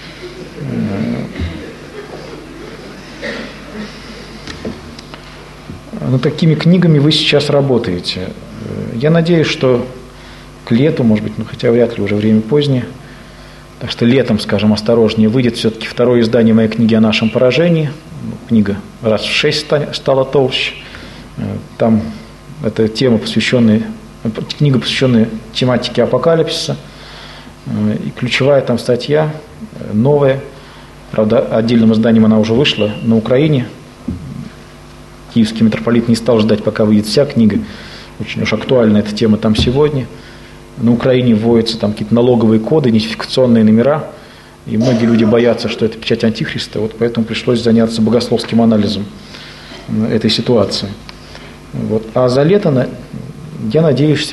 Над какими книгами вы сейчас работаете? Я надеюсь, что к лету, может быть, ну хотя вряд ли, уже время позднее, так что летом, скажем, осторожнее, выйдет все-таки второе издание моей книги о нашем поражении. Книга раз в 6 стала толще. Там это тема, книга, посвященная тематике апокалипсиса. И ключевая там статья, новая, правда, отдельным изданием она уже вышла на Украине. Киевский митрополит не стал ждать, пока выйдет вся книга. Очень уж актуальна эта тема там сегодня. На Украине вводятся там какие-то налоговые коды, идентификационные номера. И многие люди боятся, что это печать Антихриста. Вот поэтому пришлось заняться богословским анализом этой ситуации. Вот. А за лето я надеюсь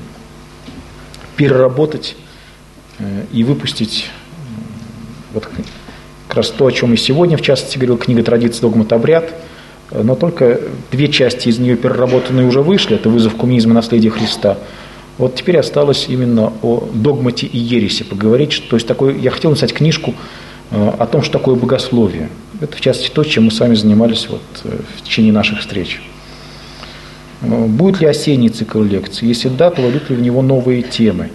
переработать и выпустить вот как раз то, о чем и сегодня, в частности, говорил, книга «Традиция, догмат, обряд», но только 2 части из нее переработанные уже вышли, это «Вызов коммунизма и наследие Христа». Вот теперь осталось именно о догмате и ереси поговорить, то есть я хотел написать книжку о том, что такое богословие. Это, в частности, то, чем мы с вами занимались вот в течение наших встреч. Будет ли осенний цикл лекций? Если да, то войдут ли в него новые темы?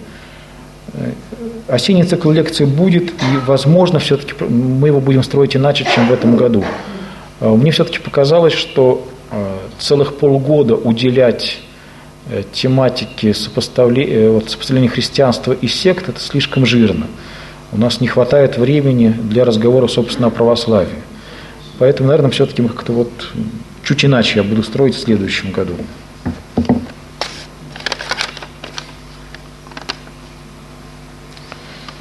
Осенний цикл лекций будет, и, возможно, все-таки мы его будем строить иначе, чем в этом году. Мне все-таки показалось, что целых полгода уделять тематике сопоставления христианства и сект – это слишком жирно. У нас не хватает времени для разговора, собственно, о православии. Поэтому, наверное, все-таки мы как-то вот чуть иначе я буду строить в следующем году.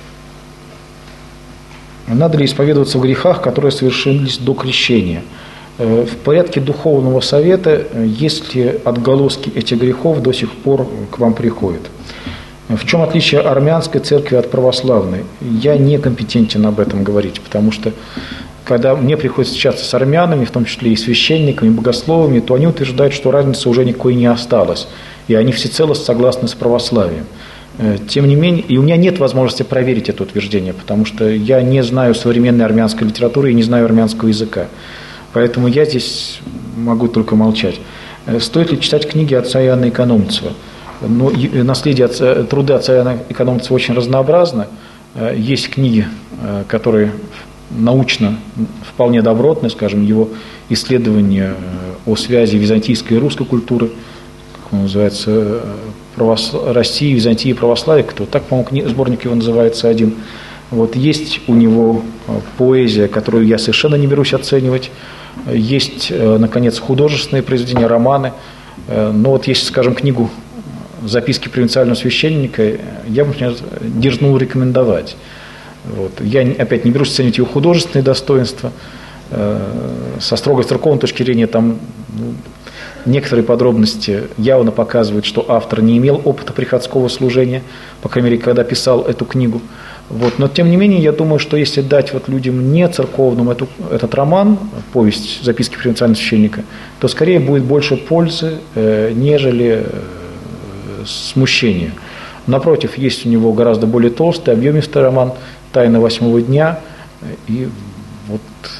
Надо ли исповедоваться в грехах, которые совершились до крещения? в порядке духовного совета, если отголоски этих грехов до сих пор к вам приходят. В чем отличие армянской церкви от православной? Я не компетентен об этом говорить, потому что когда мне приходится встречаться с армянами, в том числе и священниками, и богословами, то они утверждают, что разницы уже никакой не осталось, и они всецело согласны с православием. Тем не менее, и у меня нет возможности проверить это утверждение, потому что я не знаю современной армянской литературы и не знаю армянского языка. Поэтому я здесь могу только молчать. Стоит ли читать книги отца Иоанна Экономцева? Ну, наследие труды отца Иоанна Экономцева очень разнообразны. Есть книги, которые научно вполне добротны, скажем, его исследования о связи византийской и русской культуры, как он называется, России, Византии и православия, так, по-моему, сборник его называется один. Вот, есть у него поэзия, которую я совершенно не берусь оценивать. Есть, наконец, художественные произведения, романы. Но вот если, скажем, книгу «Записки провинциального священника», я бы, например, дерзнул рекомендовать. Вот. Я, опять, не берусь оценивать его художественные достоинства. Со строгой церковной точки зрения там некоторые подробности явно показывают, что автор не имел опыта приходского служения, по крайней мере, когда писал эту книгу. Вот. Но, тем не менее, я думаю, что если дать вот людям не церковным этот роман, повесть «Записки провинциального священника», то скорее будет больше пользы, нежели смущения. Напротив, есть у него гораздо более толстый, объемистый роман «Тайна восьмого дня», и вот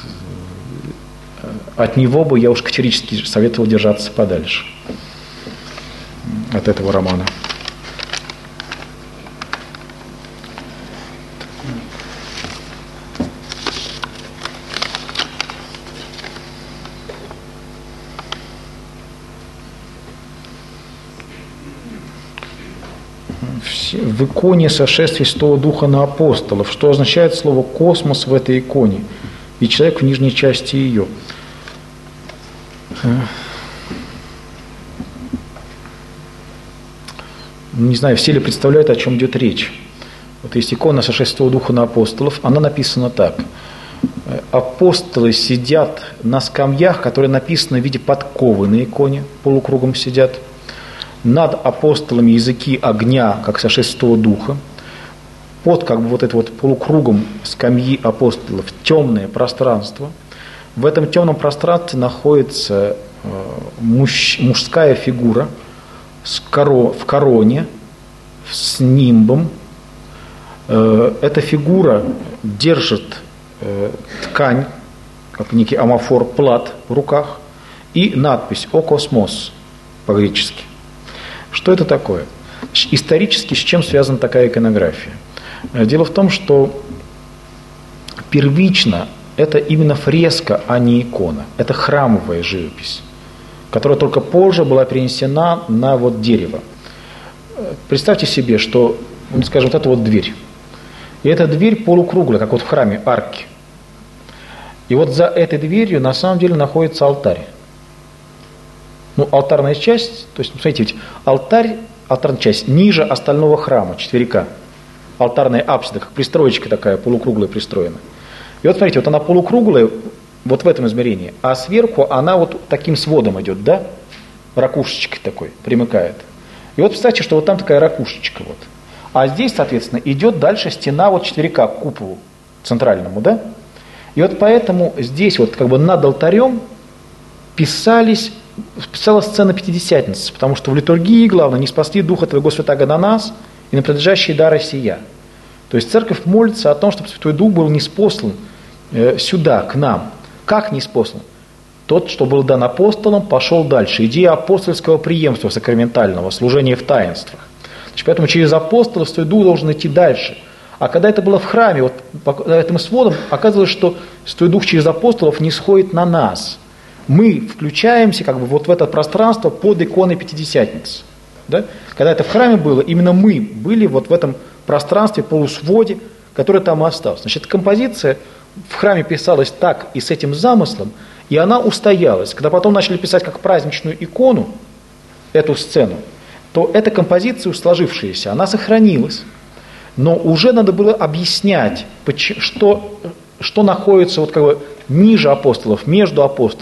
от него бы я уж категорически советовал держаться подальше от этого романа. В иконе сошествие Святого Духа на апостолов. Что означает слово «космос» в этой иконе? И человек в нижней части ее. Не знаю, все ли представляют, о чем идет речь. Вот есть икона сошествия Святого Духа на апостолов. Она написана так. Апостолы сидят на скамьях, которые написаны в виде подковы на иконе, полукругом сидят. Над апостолами языки огня, как сошествие Святого Духа. Под как бы вот это вот полукругом скамьи апостолов темное пространство. В этом темном пространстве находится мужская фигура в короне, с нимбом. Эта фигура держит ткань, как некий амафор, плат в руках, и надпись «О космос» по-гречески. Что это такое? Исторически с чем связана такая иконография? Дело в том, что первично это именно фреска, а не икона. Это храмовая живопись, которая только позже была перенесена на вот дерево. Представьте себе, что, скажем, вот это вот дверь. И эта дверь полукруглая, как вот в храме, арки. И вот за этой дверью на самом деле находится алтарь. Ну, алтарная часть, то есть, смотрите, ведь алтарная часть ниже остального храма, четверика. Алтарная апсида, как пристроечка такая, полукруглая пристроена. И вот смотрите, вот она полукруглая, вот в этом измерении, а сверху она вот таким сводом идет, да? Ракушечкой такой примыкает. И вот представьте, что вот там такая ракушечка вот. А здесь, соответственно, идет дальше стена вот четверика к куполу центральному, да? И вот поэтому здесь вот как бы над алтарем писалась сцена Пятидесятницы, потому что в литургии главное не спасли Духа Твоего Святаго на нас и на предлежащие дары сия. То есть церковь молится о том, чтобы Святой Дух был ниспослан сюда, к нам. Как ниспослан? Тот, что был дан апостолам, пошел дальше. Идея апостольского преемства сакраментального, служения в таинствах. Значит, поэтому через апостолов Святой Дух должен идти дальше. А когда это было в храме, вот по этим сводам, оказывалось, что Святой Дух через апостолов не сходит на нас. Мы включаемся как бы вот в это пространство под иконой Пятидесятницы. Да? Когда это в храме было, именно мы были вот в этом пространстве, полусводе, которое там и осталось. Значит, эта композиция в храме писалась так и с этим замыслом, и она устоялась. Когда потом начали писать как праздничную икону эту сцену, то эта композиция, сложившаяся, она сохранилась. Но уже надо было объяснять, что находится вот как бы ниже апостолов, между апостолов.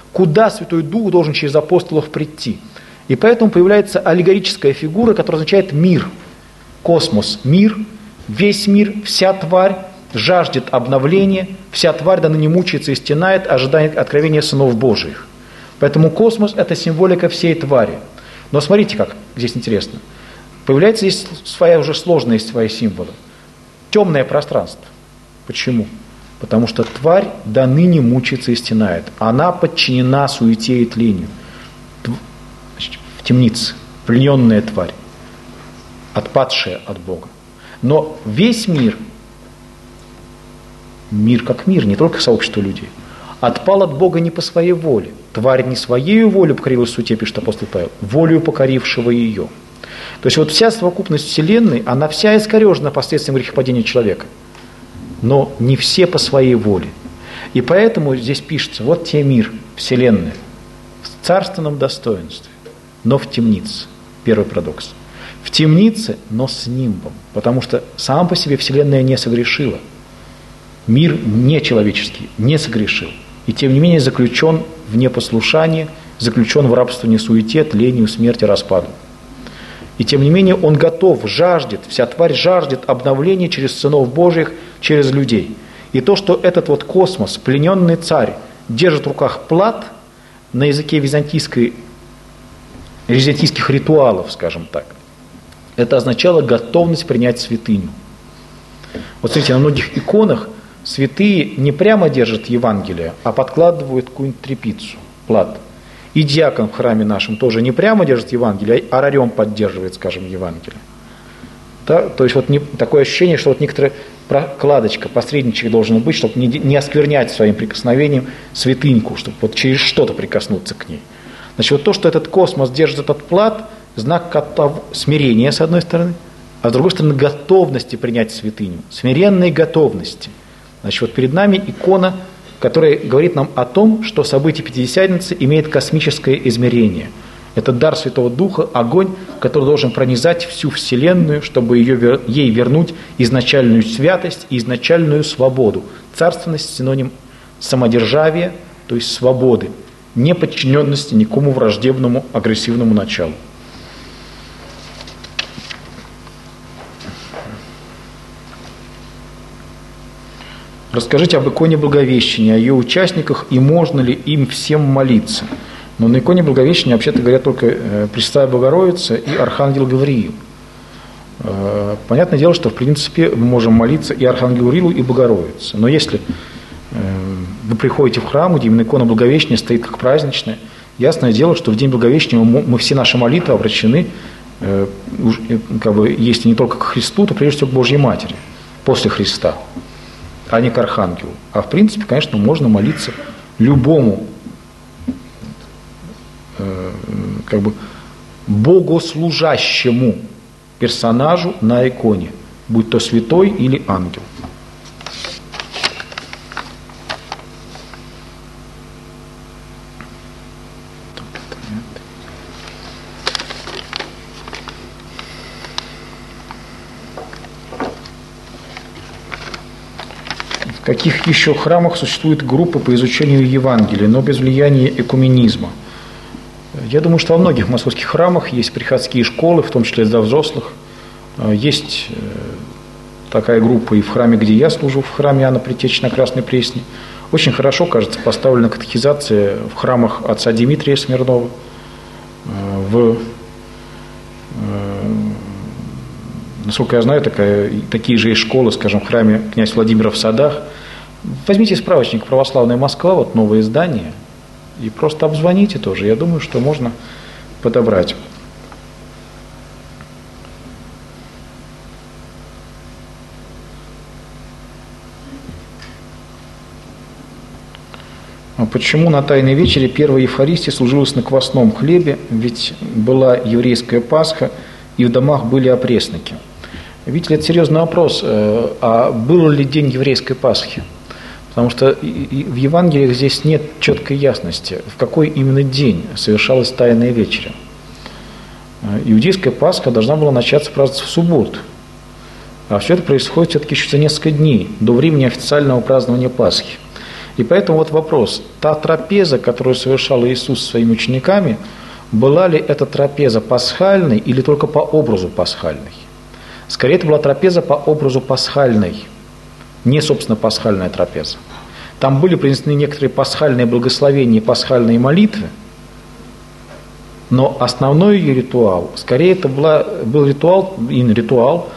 куда Святой Дух должен через апостолов прийти. И поэтому появляется аллегорическая фигура, которая означает мир, космос, мир, весь мир, вся тварь жаждет обновления, вся тварь да ныне мучается и стенает, ожидая откровения сынов Божиих. Поэтому космос – это символика всей твари. Но смотрите, как здесь интересно. Появляется здесь своя уже сложные свои символы. Темное пространство. Почему? Потому что тварь до ныне мучается и стенает. Она подчинена суете и тлению. В темнице. Плененная тварь. Отпадшая от Бога. Но весь мир, мир как мир, не только сообщество людей, отпал от Бога не по своей воле. Тварь не своей волей покорилась суете, пишет апостол Павел, волею покорившего ее. То есть вот вся совокупность Вселенной, она вся искорежена последствием грехопадения человека. Но не все по своей воле. И поэтому здесь пишется, вот тебе мир, Вселенная, в царственном достоинстве, но в темнице. Первый парадокс. В темнице, но с нимбом. Потому что сам по себе Вселенная не согрешила. Мир нечеловеческий, не согрешил. И тем не менее заключен в непослушании, заключен в рабстве, суете, тлению, смерти, распаду. И тем не менее он готов, жаждет, вся тварь жаждет обновления через сынов Божьих, через людей. И то, что этот вот космос, плененный царь, держит в руках плат, на языке византийских ритуалов, скажем так, это означало готовность принять святыню. Вот смотрите, на многих иконах святые не прямо держат Евангелие, а подкладывают какую-нибудь тряпицу, плат. И диакон в храме нашем тоже не прямо держит Евангелие, а орарем поддерживает, скажем, Евангелие. Да? То есть вот такое ощущение, что вот некоторая прокладочка, посредничек должен быть, чтобы не осквернять своим прикосновением святыньку, чтобы вот через что-то прикоснуться к ней. Значит, вот то, что этот космос держит этот плат, знак смирения, с одной стороны, а с другой стороны, готовности принять святыню, смиренной готовности. Значит, вот перед нами икона, которая говорит нам о том, что событие Пятидесятницы имеет космическое измерение. Это дар Святого Духа, огонь, который должен пронизать всю Вселенную, чтобы ей вернуть изначальную святость и изначальную свободу. Царственность – синоним самодержавия, то есть свободы, неподчиненности никому враждебному, агрессивному началу. Расскажите об иконе Благовещения, о ее участниках и можно ли им всем молиться. Но на иконе Благовещения, вообще-то говоря, только Пресвятая Богородица и Архангел Гавриил. Понятное дело, что в принципе мы можем молиться и Архангелу Гавриилу, и Богородице. Но если вы приходите в храм, где именно икона Благовещения стоит как праздничная, ясное дело, что в день Благовещения мы все наши молитвы обращены, если не только к Христу, то прежде всего к Божьей Матери, после Христа, а не к Архангелу. А в принципе, конечно, можно молиться любому богослужащему персонажу на иконе, будь то святой или ангел. В каких еще храмах существуют группы по изучению Евангелия, но без влияния экуменизма? Я думаю, что во многих московских храмах есть приходские школы, в том числе для взрослых. Есть такая группа и в храме, где я служу, в храме Иоанна Предтечи на Красной Пресне. Очень хорошо, кажется, поставлена катехизация в храмах отца Дмитрия Смирнова, насколько я знаю, такие же есть школы, скажем, в храме князя Владимира в Садах. Возьмите справочник «Православная Москва», вот новое издание, и просто обзвоните тоже. Я думаю, что можно подобрать. А почему на Тайной вечере первой Евхаристии служилось на квасном хлебе? Ведь была еврейская Пасха, и в домах были опресники. Видите, это серьезный вопрос. А был ли день еврейской Пасхи? Потому что в Евангелиях здесь нет четкой ясности, в какой именно день совершалась Тайная вечеря. Иудейская Пасха должна была начаться праздноваться в субботу. А все это происходит все-таки еще за несколько дней, до времени официального празднования Пасхи. И поэтому вот вопрос, та трапеза, которую совершал Иисус со своими учениками, была ли эта трапеза пасхальной или только по образу пасхальной? Скорее, это была трапеза по образу пасхальной, не, собственно, пасхальная трапеза. Там были принесены некоторые пасхальные благословения, пасхальные молитвы, но основной ее ритуал, скорее, это был ритуал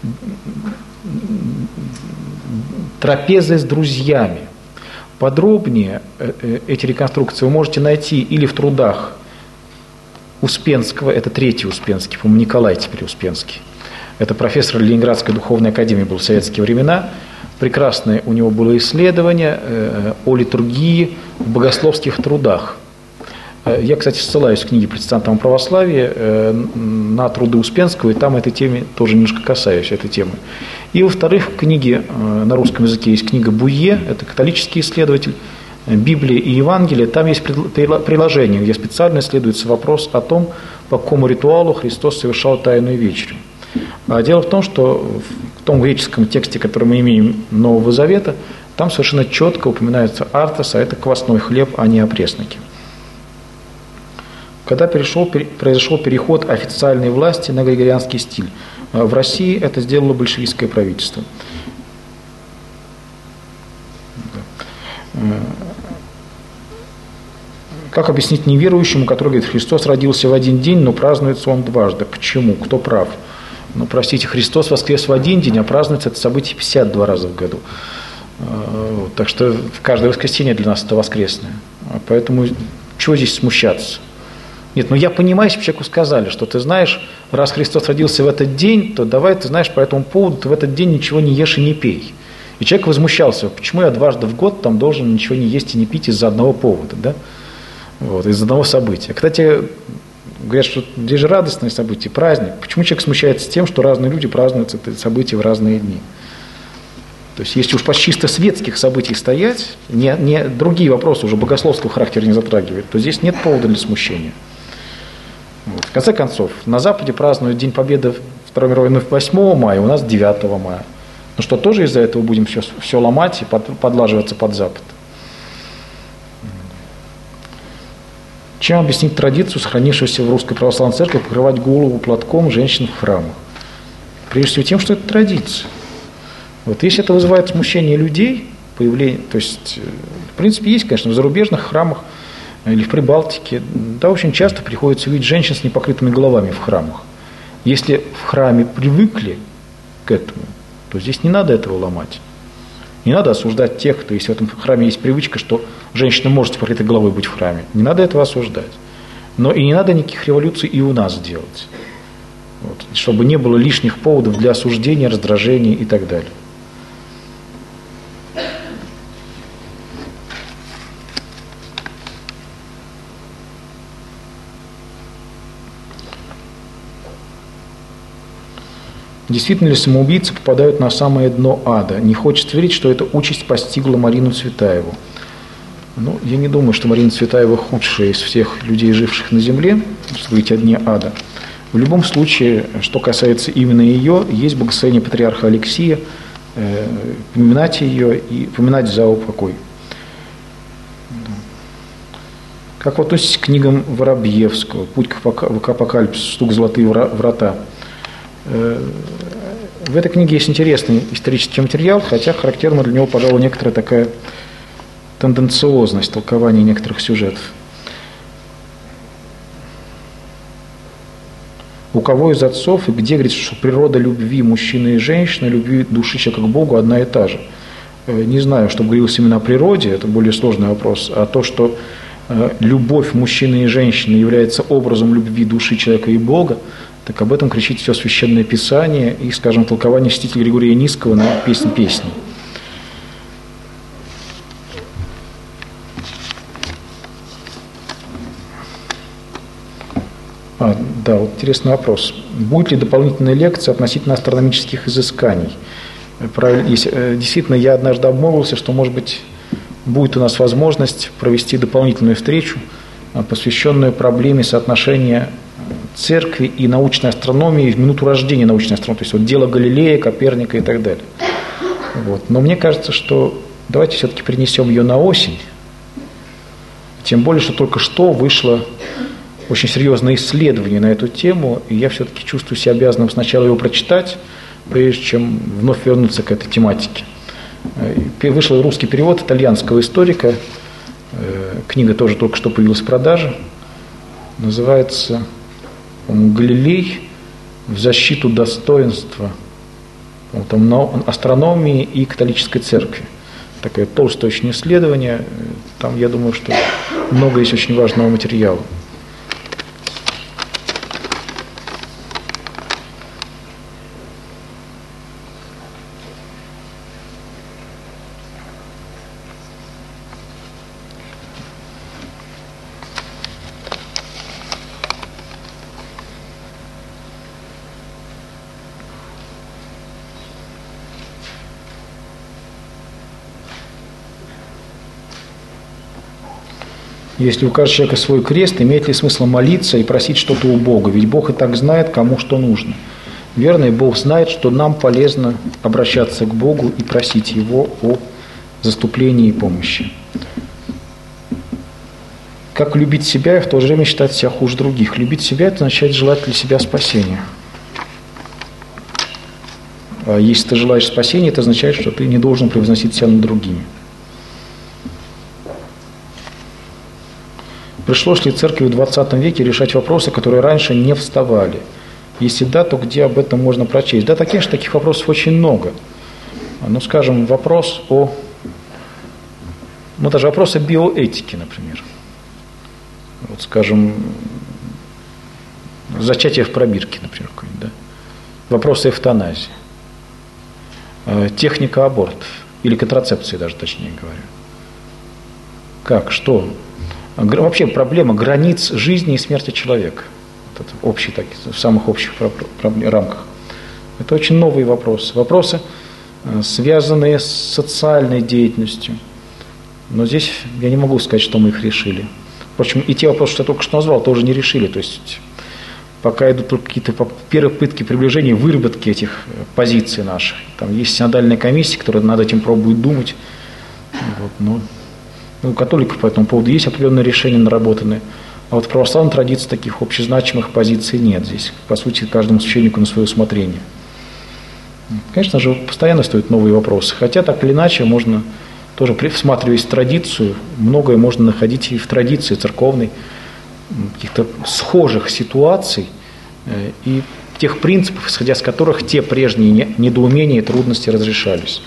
трапезы с друзьями. Подробнее эти реконструкции вы можете найти или в трудах Успенского, это третий Успенский, по-моему, Николай теперь Успенский. Это профессор Ленинградской духовной академии был в советские времена. Прекрасное у него было исследование о литургии в богословских трудах. Я, кстати, ссылаюсь в книге «Протестантам православия» на труды Успенского, и там этой теме тоже немножко касаюсь этой темы. И, во-вторых, в книге на русском языке есть книга Буе, это католический исследователь, Библия и Евангелие, там есть приложение, где специально исследуется вопрос о том, по какому ритуалу Христос совершал Тайную вечерю. А дело в том, что в том греческом тексте, который мы имеем Нового Завета, там совершенно четко упоминается артос, а это квасной хлеб, а не опресноки. Когда произошел переход официальной власти на григорианский стиль, в России это сделало большевистское правительство. Как объяснить неверующему, который говорит, Христос родился в один день, но празднуется он дважды? Почему? Кто прав? Ну, простите, Христос воскрес в один день, а празднуется это событие 52 раза в году. Так что каждое воскресенье для нас это воскресное. Поэтому чего здесь смущаться? Нет, я понимаю, если бы человеку сказали, что ты знаешь, раз Христос родился в этот день, то давай, ты знаешь, по этому поводу ты в этот день ничего не ешь и не пей. И человек возмущался, почему я дважды в год там должен ничего не есть и не пить из-за одного повода, да? Вот, из-за одного события. Кстати, говорят, что здесь же радостное событие, праздник. Почему человек смущается тем, что разные люди празднуют это событие в разные дни? То есть, если уж по чисто светских событиях стоять, не другие вопросы уже богословского характера не затрагивают, то здесь нет повода для смущения. Вот. В конце концов, на Западе празднуют День Победы Второй мировой войны 8 мая, у нас 9 мая. Ну что, тоже из-за этого будем все ломать и подлаживаться под Запад? Чем объяснить традицию, сохранившуюся в Русской Православной Церкви, покрывать голову платком женщин в храмах? Прежде всего тем, что это традиция. Вот если это вызывает смущение людей, появление, то есть, в принципе, есть, конечно, в зарубежных храмах или в Прибалтике, да, очень часто приходится видеть женщин с непокрытыми головами в храмах. Если в храме привыкли к этому, то здесь не надо этого ломать. Не надо осуждать тех, кто, если в этом храме есть привычка, что женщина может с покрытой головой быть в храме. Не надо этого осуждать. Но и не надо никаких революций и у нас делать. Вот, чтобы не было лишних поводов для осуждения, раздражения и так далее. Действительно ли самоубийцы попадают на самое дно ада? Не хочется верить, что эта участь постигла Марину Цветаеву. Ну, я не думаю, что Марина Цветаева худшая из всех людей, живших на земле, если говорить о дне ада. В любом случае, что касается именно ее, есть благословение патриарха Алексия, поминать ее и поминать за упокой. Как вы относитесь к книгам Воробьевского «Путь к апокалипсису», «Стук в золотые врата»? В этой книге есть интересный исторический материал, хотя характерна для него, пожалуй, некоторая такая тенденциозность толкования некоторых сюжетов. У кого из отцов и где говорится, что природа любви мужчины и женщины, любви души человека к Богу одна и та же? Не знаю, что говорилось именно о природе, это более сложный вопрос, а то, что любовь мужчины и женщины является образом любви души человека и Бога, так об этом кричит все Священное Писание и, скажем, толкование святителя Григория Нисского на «Песнь песней». Да, вот интересный вопрос. Будет ли дополнительная лекция относительно астрономических изысканий? Действительно, я однажды обмолвился, что, может быть, будет у нас возможность провести дополнительную встречу, посвященную проблеме соотношения церкви и научной астрономии в минуту рождения научной астрономии, то есть вот дело Галилея, Коперника и так далее. Вот. Но мне кажется, что давайте все-таки перенесем ее на осень. Тем более, что только что вышло очень серьезное исследование на эту тему, и я все-таки чувствую себя обязанным сначала его прочитать, прежде чем вновь вернуться к этой тематике. Вышел русский перевод итальянского историка, книга тоже только что появилась в продаже, называется «Галилей в защиту достоинства астрономии и католической церкви». Такое толстое очень исследование, там, я думаю, что много есть очень важного материала. Если у каждого человека свой крест, имеет ли смысл молиться и просить что-то у Бога? Ведь Бог и так знает, кому что нужно. Верно, и Бог знает, что нам полезно обращаться к Богу и просить Его о заступлении и помощи. Как любить себя и в то же время считать себя хуже других? Любить себя – это означает желать для себя спасения. А если ты желаешь спасения, это означает, что ты не должен превозносить себя над другими. Пришлось ли церкви в 20 веке решать вопросы, которые раньше не вставали? Если да, то где об этом можно прочесть? Да, конечно, таких вопросов очень много. Ну, скажем, вопрос о биоэтике, например. Вот, скажем, зачатие в пробирке, например, какой-нибудь, да? Вопросы эвтаназии. Техника абортов. Или контрацепции даже, точнее говоря. Как, что? Вообще проблема границ жизни и смерти человека. Вот это общий, так, в самых общих рамках. Это очень новые вопросы. Вопросы, связанные с социальной деятельностью. Но здесь я не могу сказать, что мы их решили. Впрочем, и те вопросы, что я только что назвал, тоже не решили. То есть пока идут только какие-то первые попытки приближения, выработки этих позиций наших. Там есть синодальная комиссия, которая над этим пробует думать. Вот, но у католиков по этому поводу есть определенные решения наработанные. А вот в православной традиции таких общезначимых позиций нет. Здесь, по сути, каждому священнику на свое усмотрение. Конечно же, постоянно стоят новые вопросы. Хотя, так или иначе, можно, тоже всматриваясь в традицию, многое можно находить и в традиции церковной, каких-то схожих ситуаций и тех принципов, исходя из которых те прежние недоумения и трудности разрешались.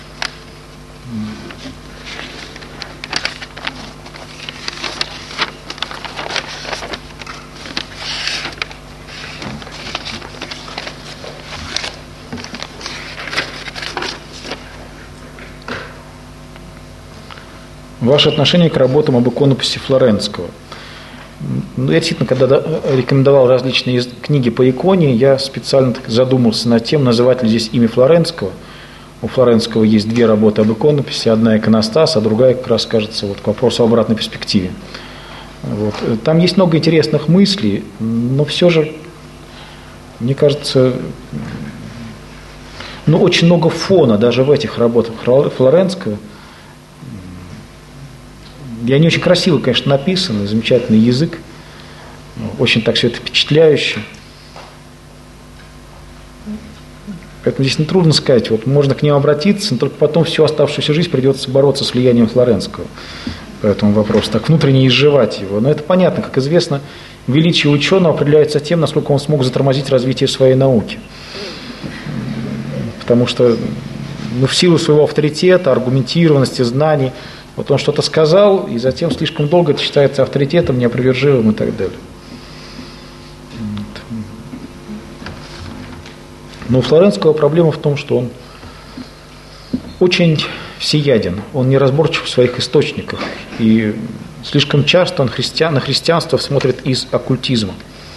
Ваше отношение к работам об иконописи Флоренского. Я действительно, когда рекомендовал различные книги по иконе, я специально задумался над тем, называть ли здесь имя Флоренского. У Флоренского есть две работы об иконописи, одна иконостас, а другая как раз, кажется, вот к вопросу о обратной перспективе. Вот. Там есть много интересных мыслей, но все же, мне кажется, очень много фона даже в этих работах Флоренского. И они очень красиво, конечно, написаны, замечательный язык, очень так все это впечатляюще. Поэтому здесь трудно сказать, вот можно к ним обратиться, но только потом всю оставшуюся жизнь придется бороться с влиянием Флоренского по этому вопросу, так внутренне изживать его. Но это понятно, как известно, величие ученого определяется тем, насколько он смог затормозить развитие своей науки. Потому что в силу своего авторитета, аргументированности, знаний, вот он что-то сказал, и затем слишком долго это считается авторитетом, неопровержимым и так далее. Но у Флоренского проблема в том, что он очень всеяден, он неразборчив в своих источниках, и слишком часто он на христианство смотрит из оккультизма.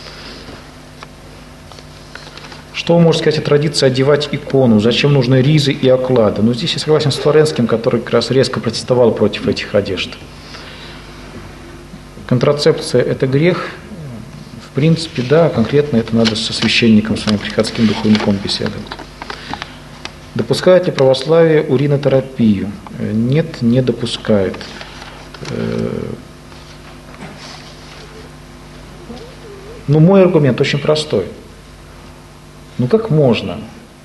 Что вы можете сказать о традиции одевать икону? Зачем нужны ризы и оклады? Здесь я согласен с Флоренским, который как раз резко протестовал против этих одежд. Контрацепция – это грех. В принципе, да, конкретно это надо со священником, своим приходским духовником беседовать. Допускает ли православие уринотерапию? Нет, не допускает. Ну, мой аргумент очень простой. Ну, как можно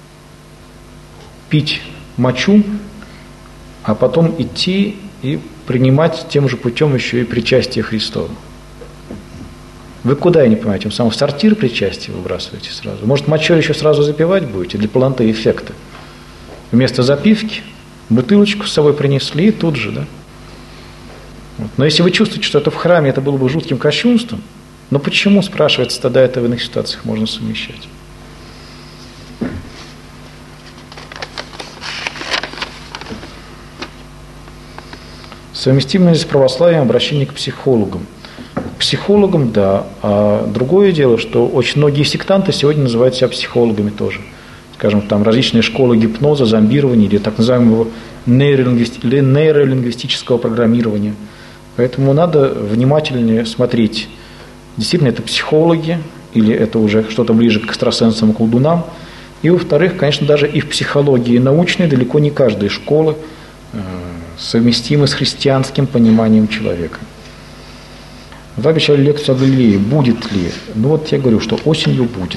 пить мочу, а потом идти и принимать тем же путем еще и причастие Христово? Вы куда, я не понимаю, тем самым в сортир причастие выбрасываете сразу? Может, мочой еще сразу запивать будете для полноты эффекта? Вместо запивки бутылочку с собой принесли и тут же, да? Вот. Но если вы чувствуете, что это в храме, это было бы жутким кощунством, но почему, спрашивается, тогда это в иных ситуациях можно совмещать? Совместимо ли с православием обращение к психологам? К психологам, да. А другое дело, что очень многие сектанты сегодня называют себя психологами тоже. Скажем, там различные школы гипноза, зомбирования или так называемого нейролингвистического программирования. Поэтому надо внимательнее смотреть, действительно это психологи или это уже что-то ближе к экстрасенсам и колдунам. И, во-вторых, конечно, даже и в психологии научной далеко не каждая школа совместима с христианским пониманием человека. Вы обещали лекцию о Галилее. Будет ли? Ну вот я говорю, что осенью будет.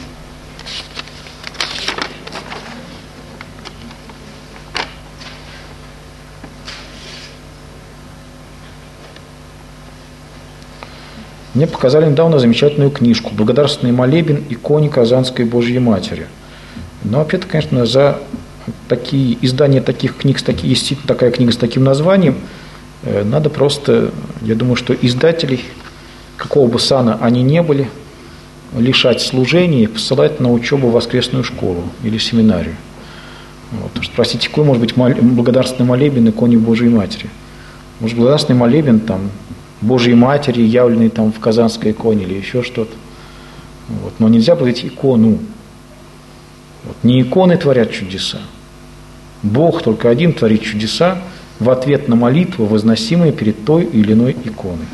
Мне показали недавно замечательную книжку «Благодарственный молебен иконе Казанской Божьей Матери». Но вообще-то, конечно, за такие издания таких книг, есть такая книга с таким названием, надо просто, я думаю, что издателей, какого бы сана они ни были, лишать служения и посылать на учебу в воскресную школу или семинарию. Вот. Спросите, какой может быть благодарственный молебен иконе Божьей Матери? Может, благодарственный молебен там Божьей Матери, явленной там в Казанской иконе или еще что-то. Вот. Но нельзя говорить икону. Вот. Не иконы творят чудеса. Бог только один творит чудеса в ответ на молитву, возносимые перед той или иной иконой.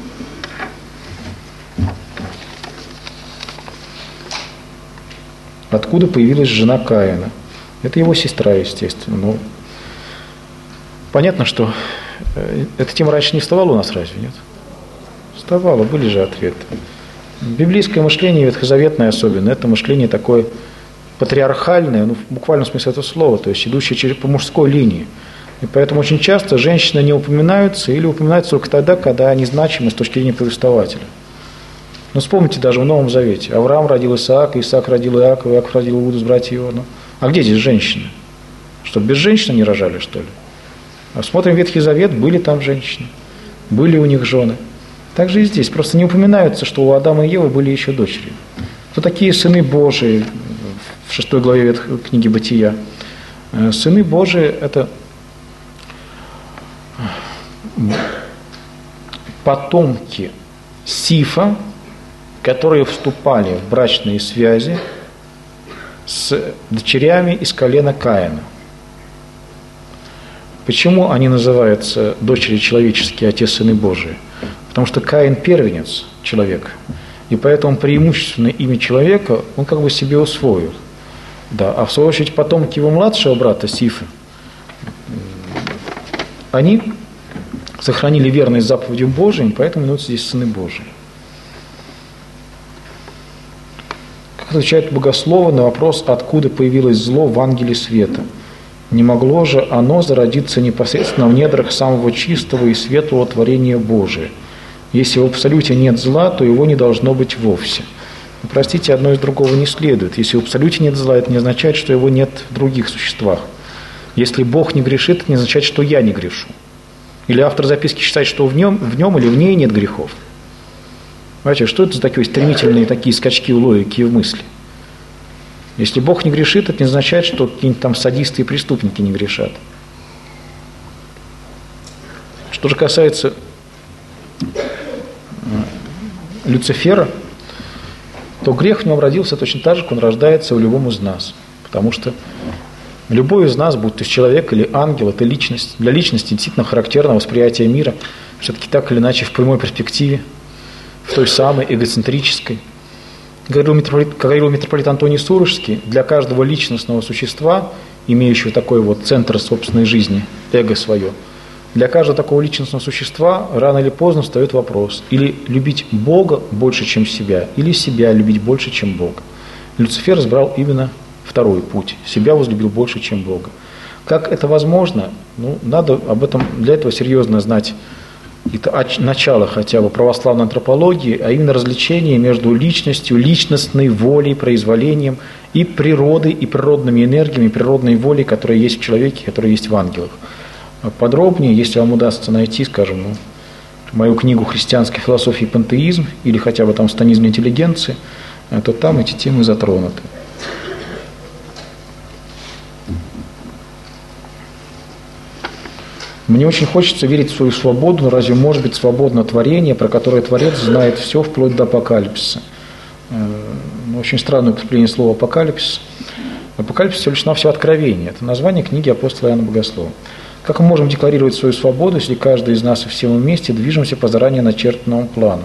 Откуда появилась жена Каина? Это его сестра, естественно. Но понятно, что эта тема раньше не вставала у нас, разве нет? Вставала, были же ответы. Библейское мышление, ветхозаветное особенно, это мышление такое патриархальное, ну, в буквальном смысле этого слова, то есть идущее по мужской линии. И поэтому очень часто женщины не упоминаются или упоминаются только тогда, когда они значимы с точки зрения повествователя. Ну, вспомните даже в Новом Завете. Авраам родил Исаака, Исаак родил Иакова, Иаков родил Иуду с братьев его. А где здесь женщины? Что, без женщин не рожали, что ли? А смотрим Ветхий Завет, были там женщины, были у них жены. Так же и здесь. Просто не упоминаются, что у Адама и Евы были еще дочери. Кто такие сыны Божии в 6 главе книги Бытия? Сыны Божии – это потомки Сифа, которые вступали в брачные связи с дочерями из колена Каина. Почему они называются дочери человеческие, отец сыны Божии? Потому что Каин первенец человека, и поэтому преимущественное имя человека он как бы себе усвоил. Да, а в свою очередь потомки его младшего брата Сифа, они сохранили верность заповедям Божьим, поэтому именуются здесь сыны Божии. Как отвечает богословы на вопрос, откуда появилось зло в ангеле света? Не могло же оно зародиться непосредственно в недрах самого чистого и светлого творения Божия. Если в абсолюте нет зла, то его не должно быть вовсе. Но, простите, одно из другого не следует. Если в абсолюте нет зла, это не означает, что его нет в других существах. Если Бог не грешит, это не означает, что я не грешу. Или автор записки считает, что в нем или в ней нет грехов. Понимаете, что это за такие стремительные такие скачки в логике и в мысли? Если Бог не грешит, это не означает, что какие-нибудь там садисты и преступники не грешат. Что же касается Люцифера, то грех в нем родился точно так же, как он рождается в любом из нас. Потому что любой из нас, будь то человек или ангел, это личность. Для личности действительно характерно восприятие мира, все-таки так или иначе в прямой перспективе, в той самой эгоцентрической. Как говорил митрополит Антоний Сурожский, для каждого личностного существа имеющего такой вот центр собственной жизни, эго свое, для каждого такого личностного существа рано или поздно встает вопрос: или любить Бога больше, чем себя, или себя любить больше, чем Бога. Люцифер избрал именно второй путь. Себя возлюбил больше, чем Бога. Как это возможно? Надо об этом для этого серьезно знать начало хотя бы православной антропологии, а именно различение между личностью, личностной волей, произволением и природой, и природными энергиями, и природной волей, которая есть в человеке, которая есть в ангелах. Подробнее, если вам удастся найти, скажем, мою книгу «Христианская философия и пантеизм» или хотя бы там «Станизм интеллигенции», то там эти темы затронуты. Мне очень хочется верить в свою свободу, но разве может быть свободно творение, про которое Творец знает все вплоть до апокалипсиса? Очень странное употребление слова «апокалипсис». Апокалипсис всего лишь навсего откровение. Это название книги апостола Иоанна Богослова. Как мы можем декларировать свою свободу, если каждый из нас и все мы вместе движемся по заранее начертанному плану?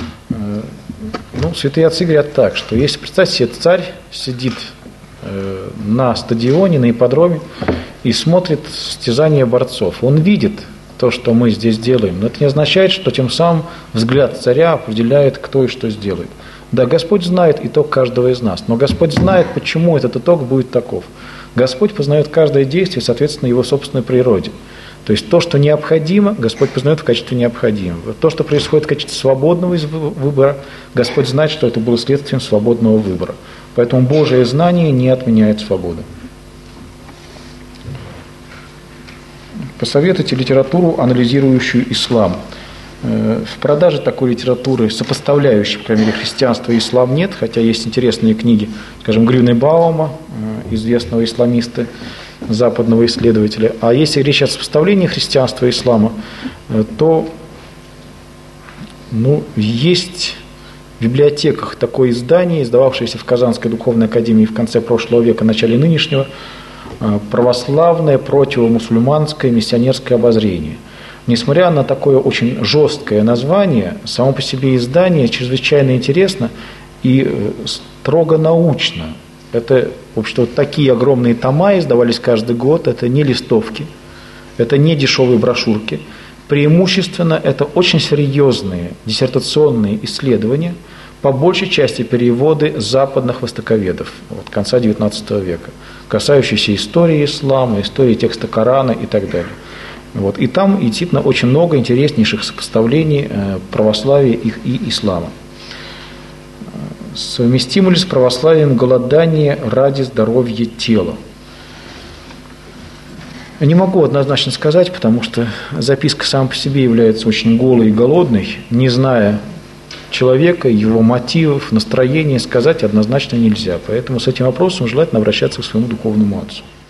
Святые отцы говорят так, что если, представьте себе, царь сидит на стадионе, на ипподроме и смотрит состязания борцов. Он видит то, что мы здесь делаем, но это не означает, что тем самым взгляд царя определяет, кто и что сделает. Да, Господь знает итог каждого из нас, но Господь знает, почему этот итог будет таков. Господь познает каждое действие, соответственно, его собственной природе. То есть то, что необходимо, Господь познает в качестве необходимого. То, что происходит в качестве свободного выбора, Господь знает, что это было следствием свободного выбора. Поэтому Божие знание не отменяет свободу. Посоветуйте литературу, анализирующую ислам. В продаже такой литературы, сопоставляющей, по крайней мере, христианство и ислам, нет, хотя есть интересные книги, скажем, Грюнебаума, известного исламиста, западного исследователя. А если речь о сопоставлении христианства и ислама, то есть в библиотеках такое издание, издававшееся в Казанской духовной академии в конце прошлого века, начале нынешнего, «Православное противомусульманское миссионерское обозрение». Несмотря на такое очень жесткое название, само по себе издание чрезвычайно интересно и строго научно. Это, в общем-то, вот такие огромные тома издавались каждый год, это не листовки, это не дешевые брошюрки. Преимущественно это очень серьезные диссертационные исследования, по большей части переводы западных востоковедов конца XIX века, касающиеся истории ислама, истории текста Корана и так далее. И там действительно очень много интереснейших сопоставлений православия и ислама. Совместимо ли с православием голодание ради здоровья тела? Не могу однозначно сказать, потому что записка сама по себе является очень голой и голодной. Не зная человека, его мотивов, настроения, сказать однозначно нельзя. Поэтому с этим вопросом желательно обращаться к своему духовному отцу.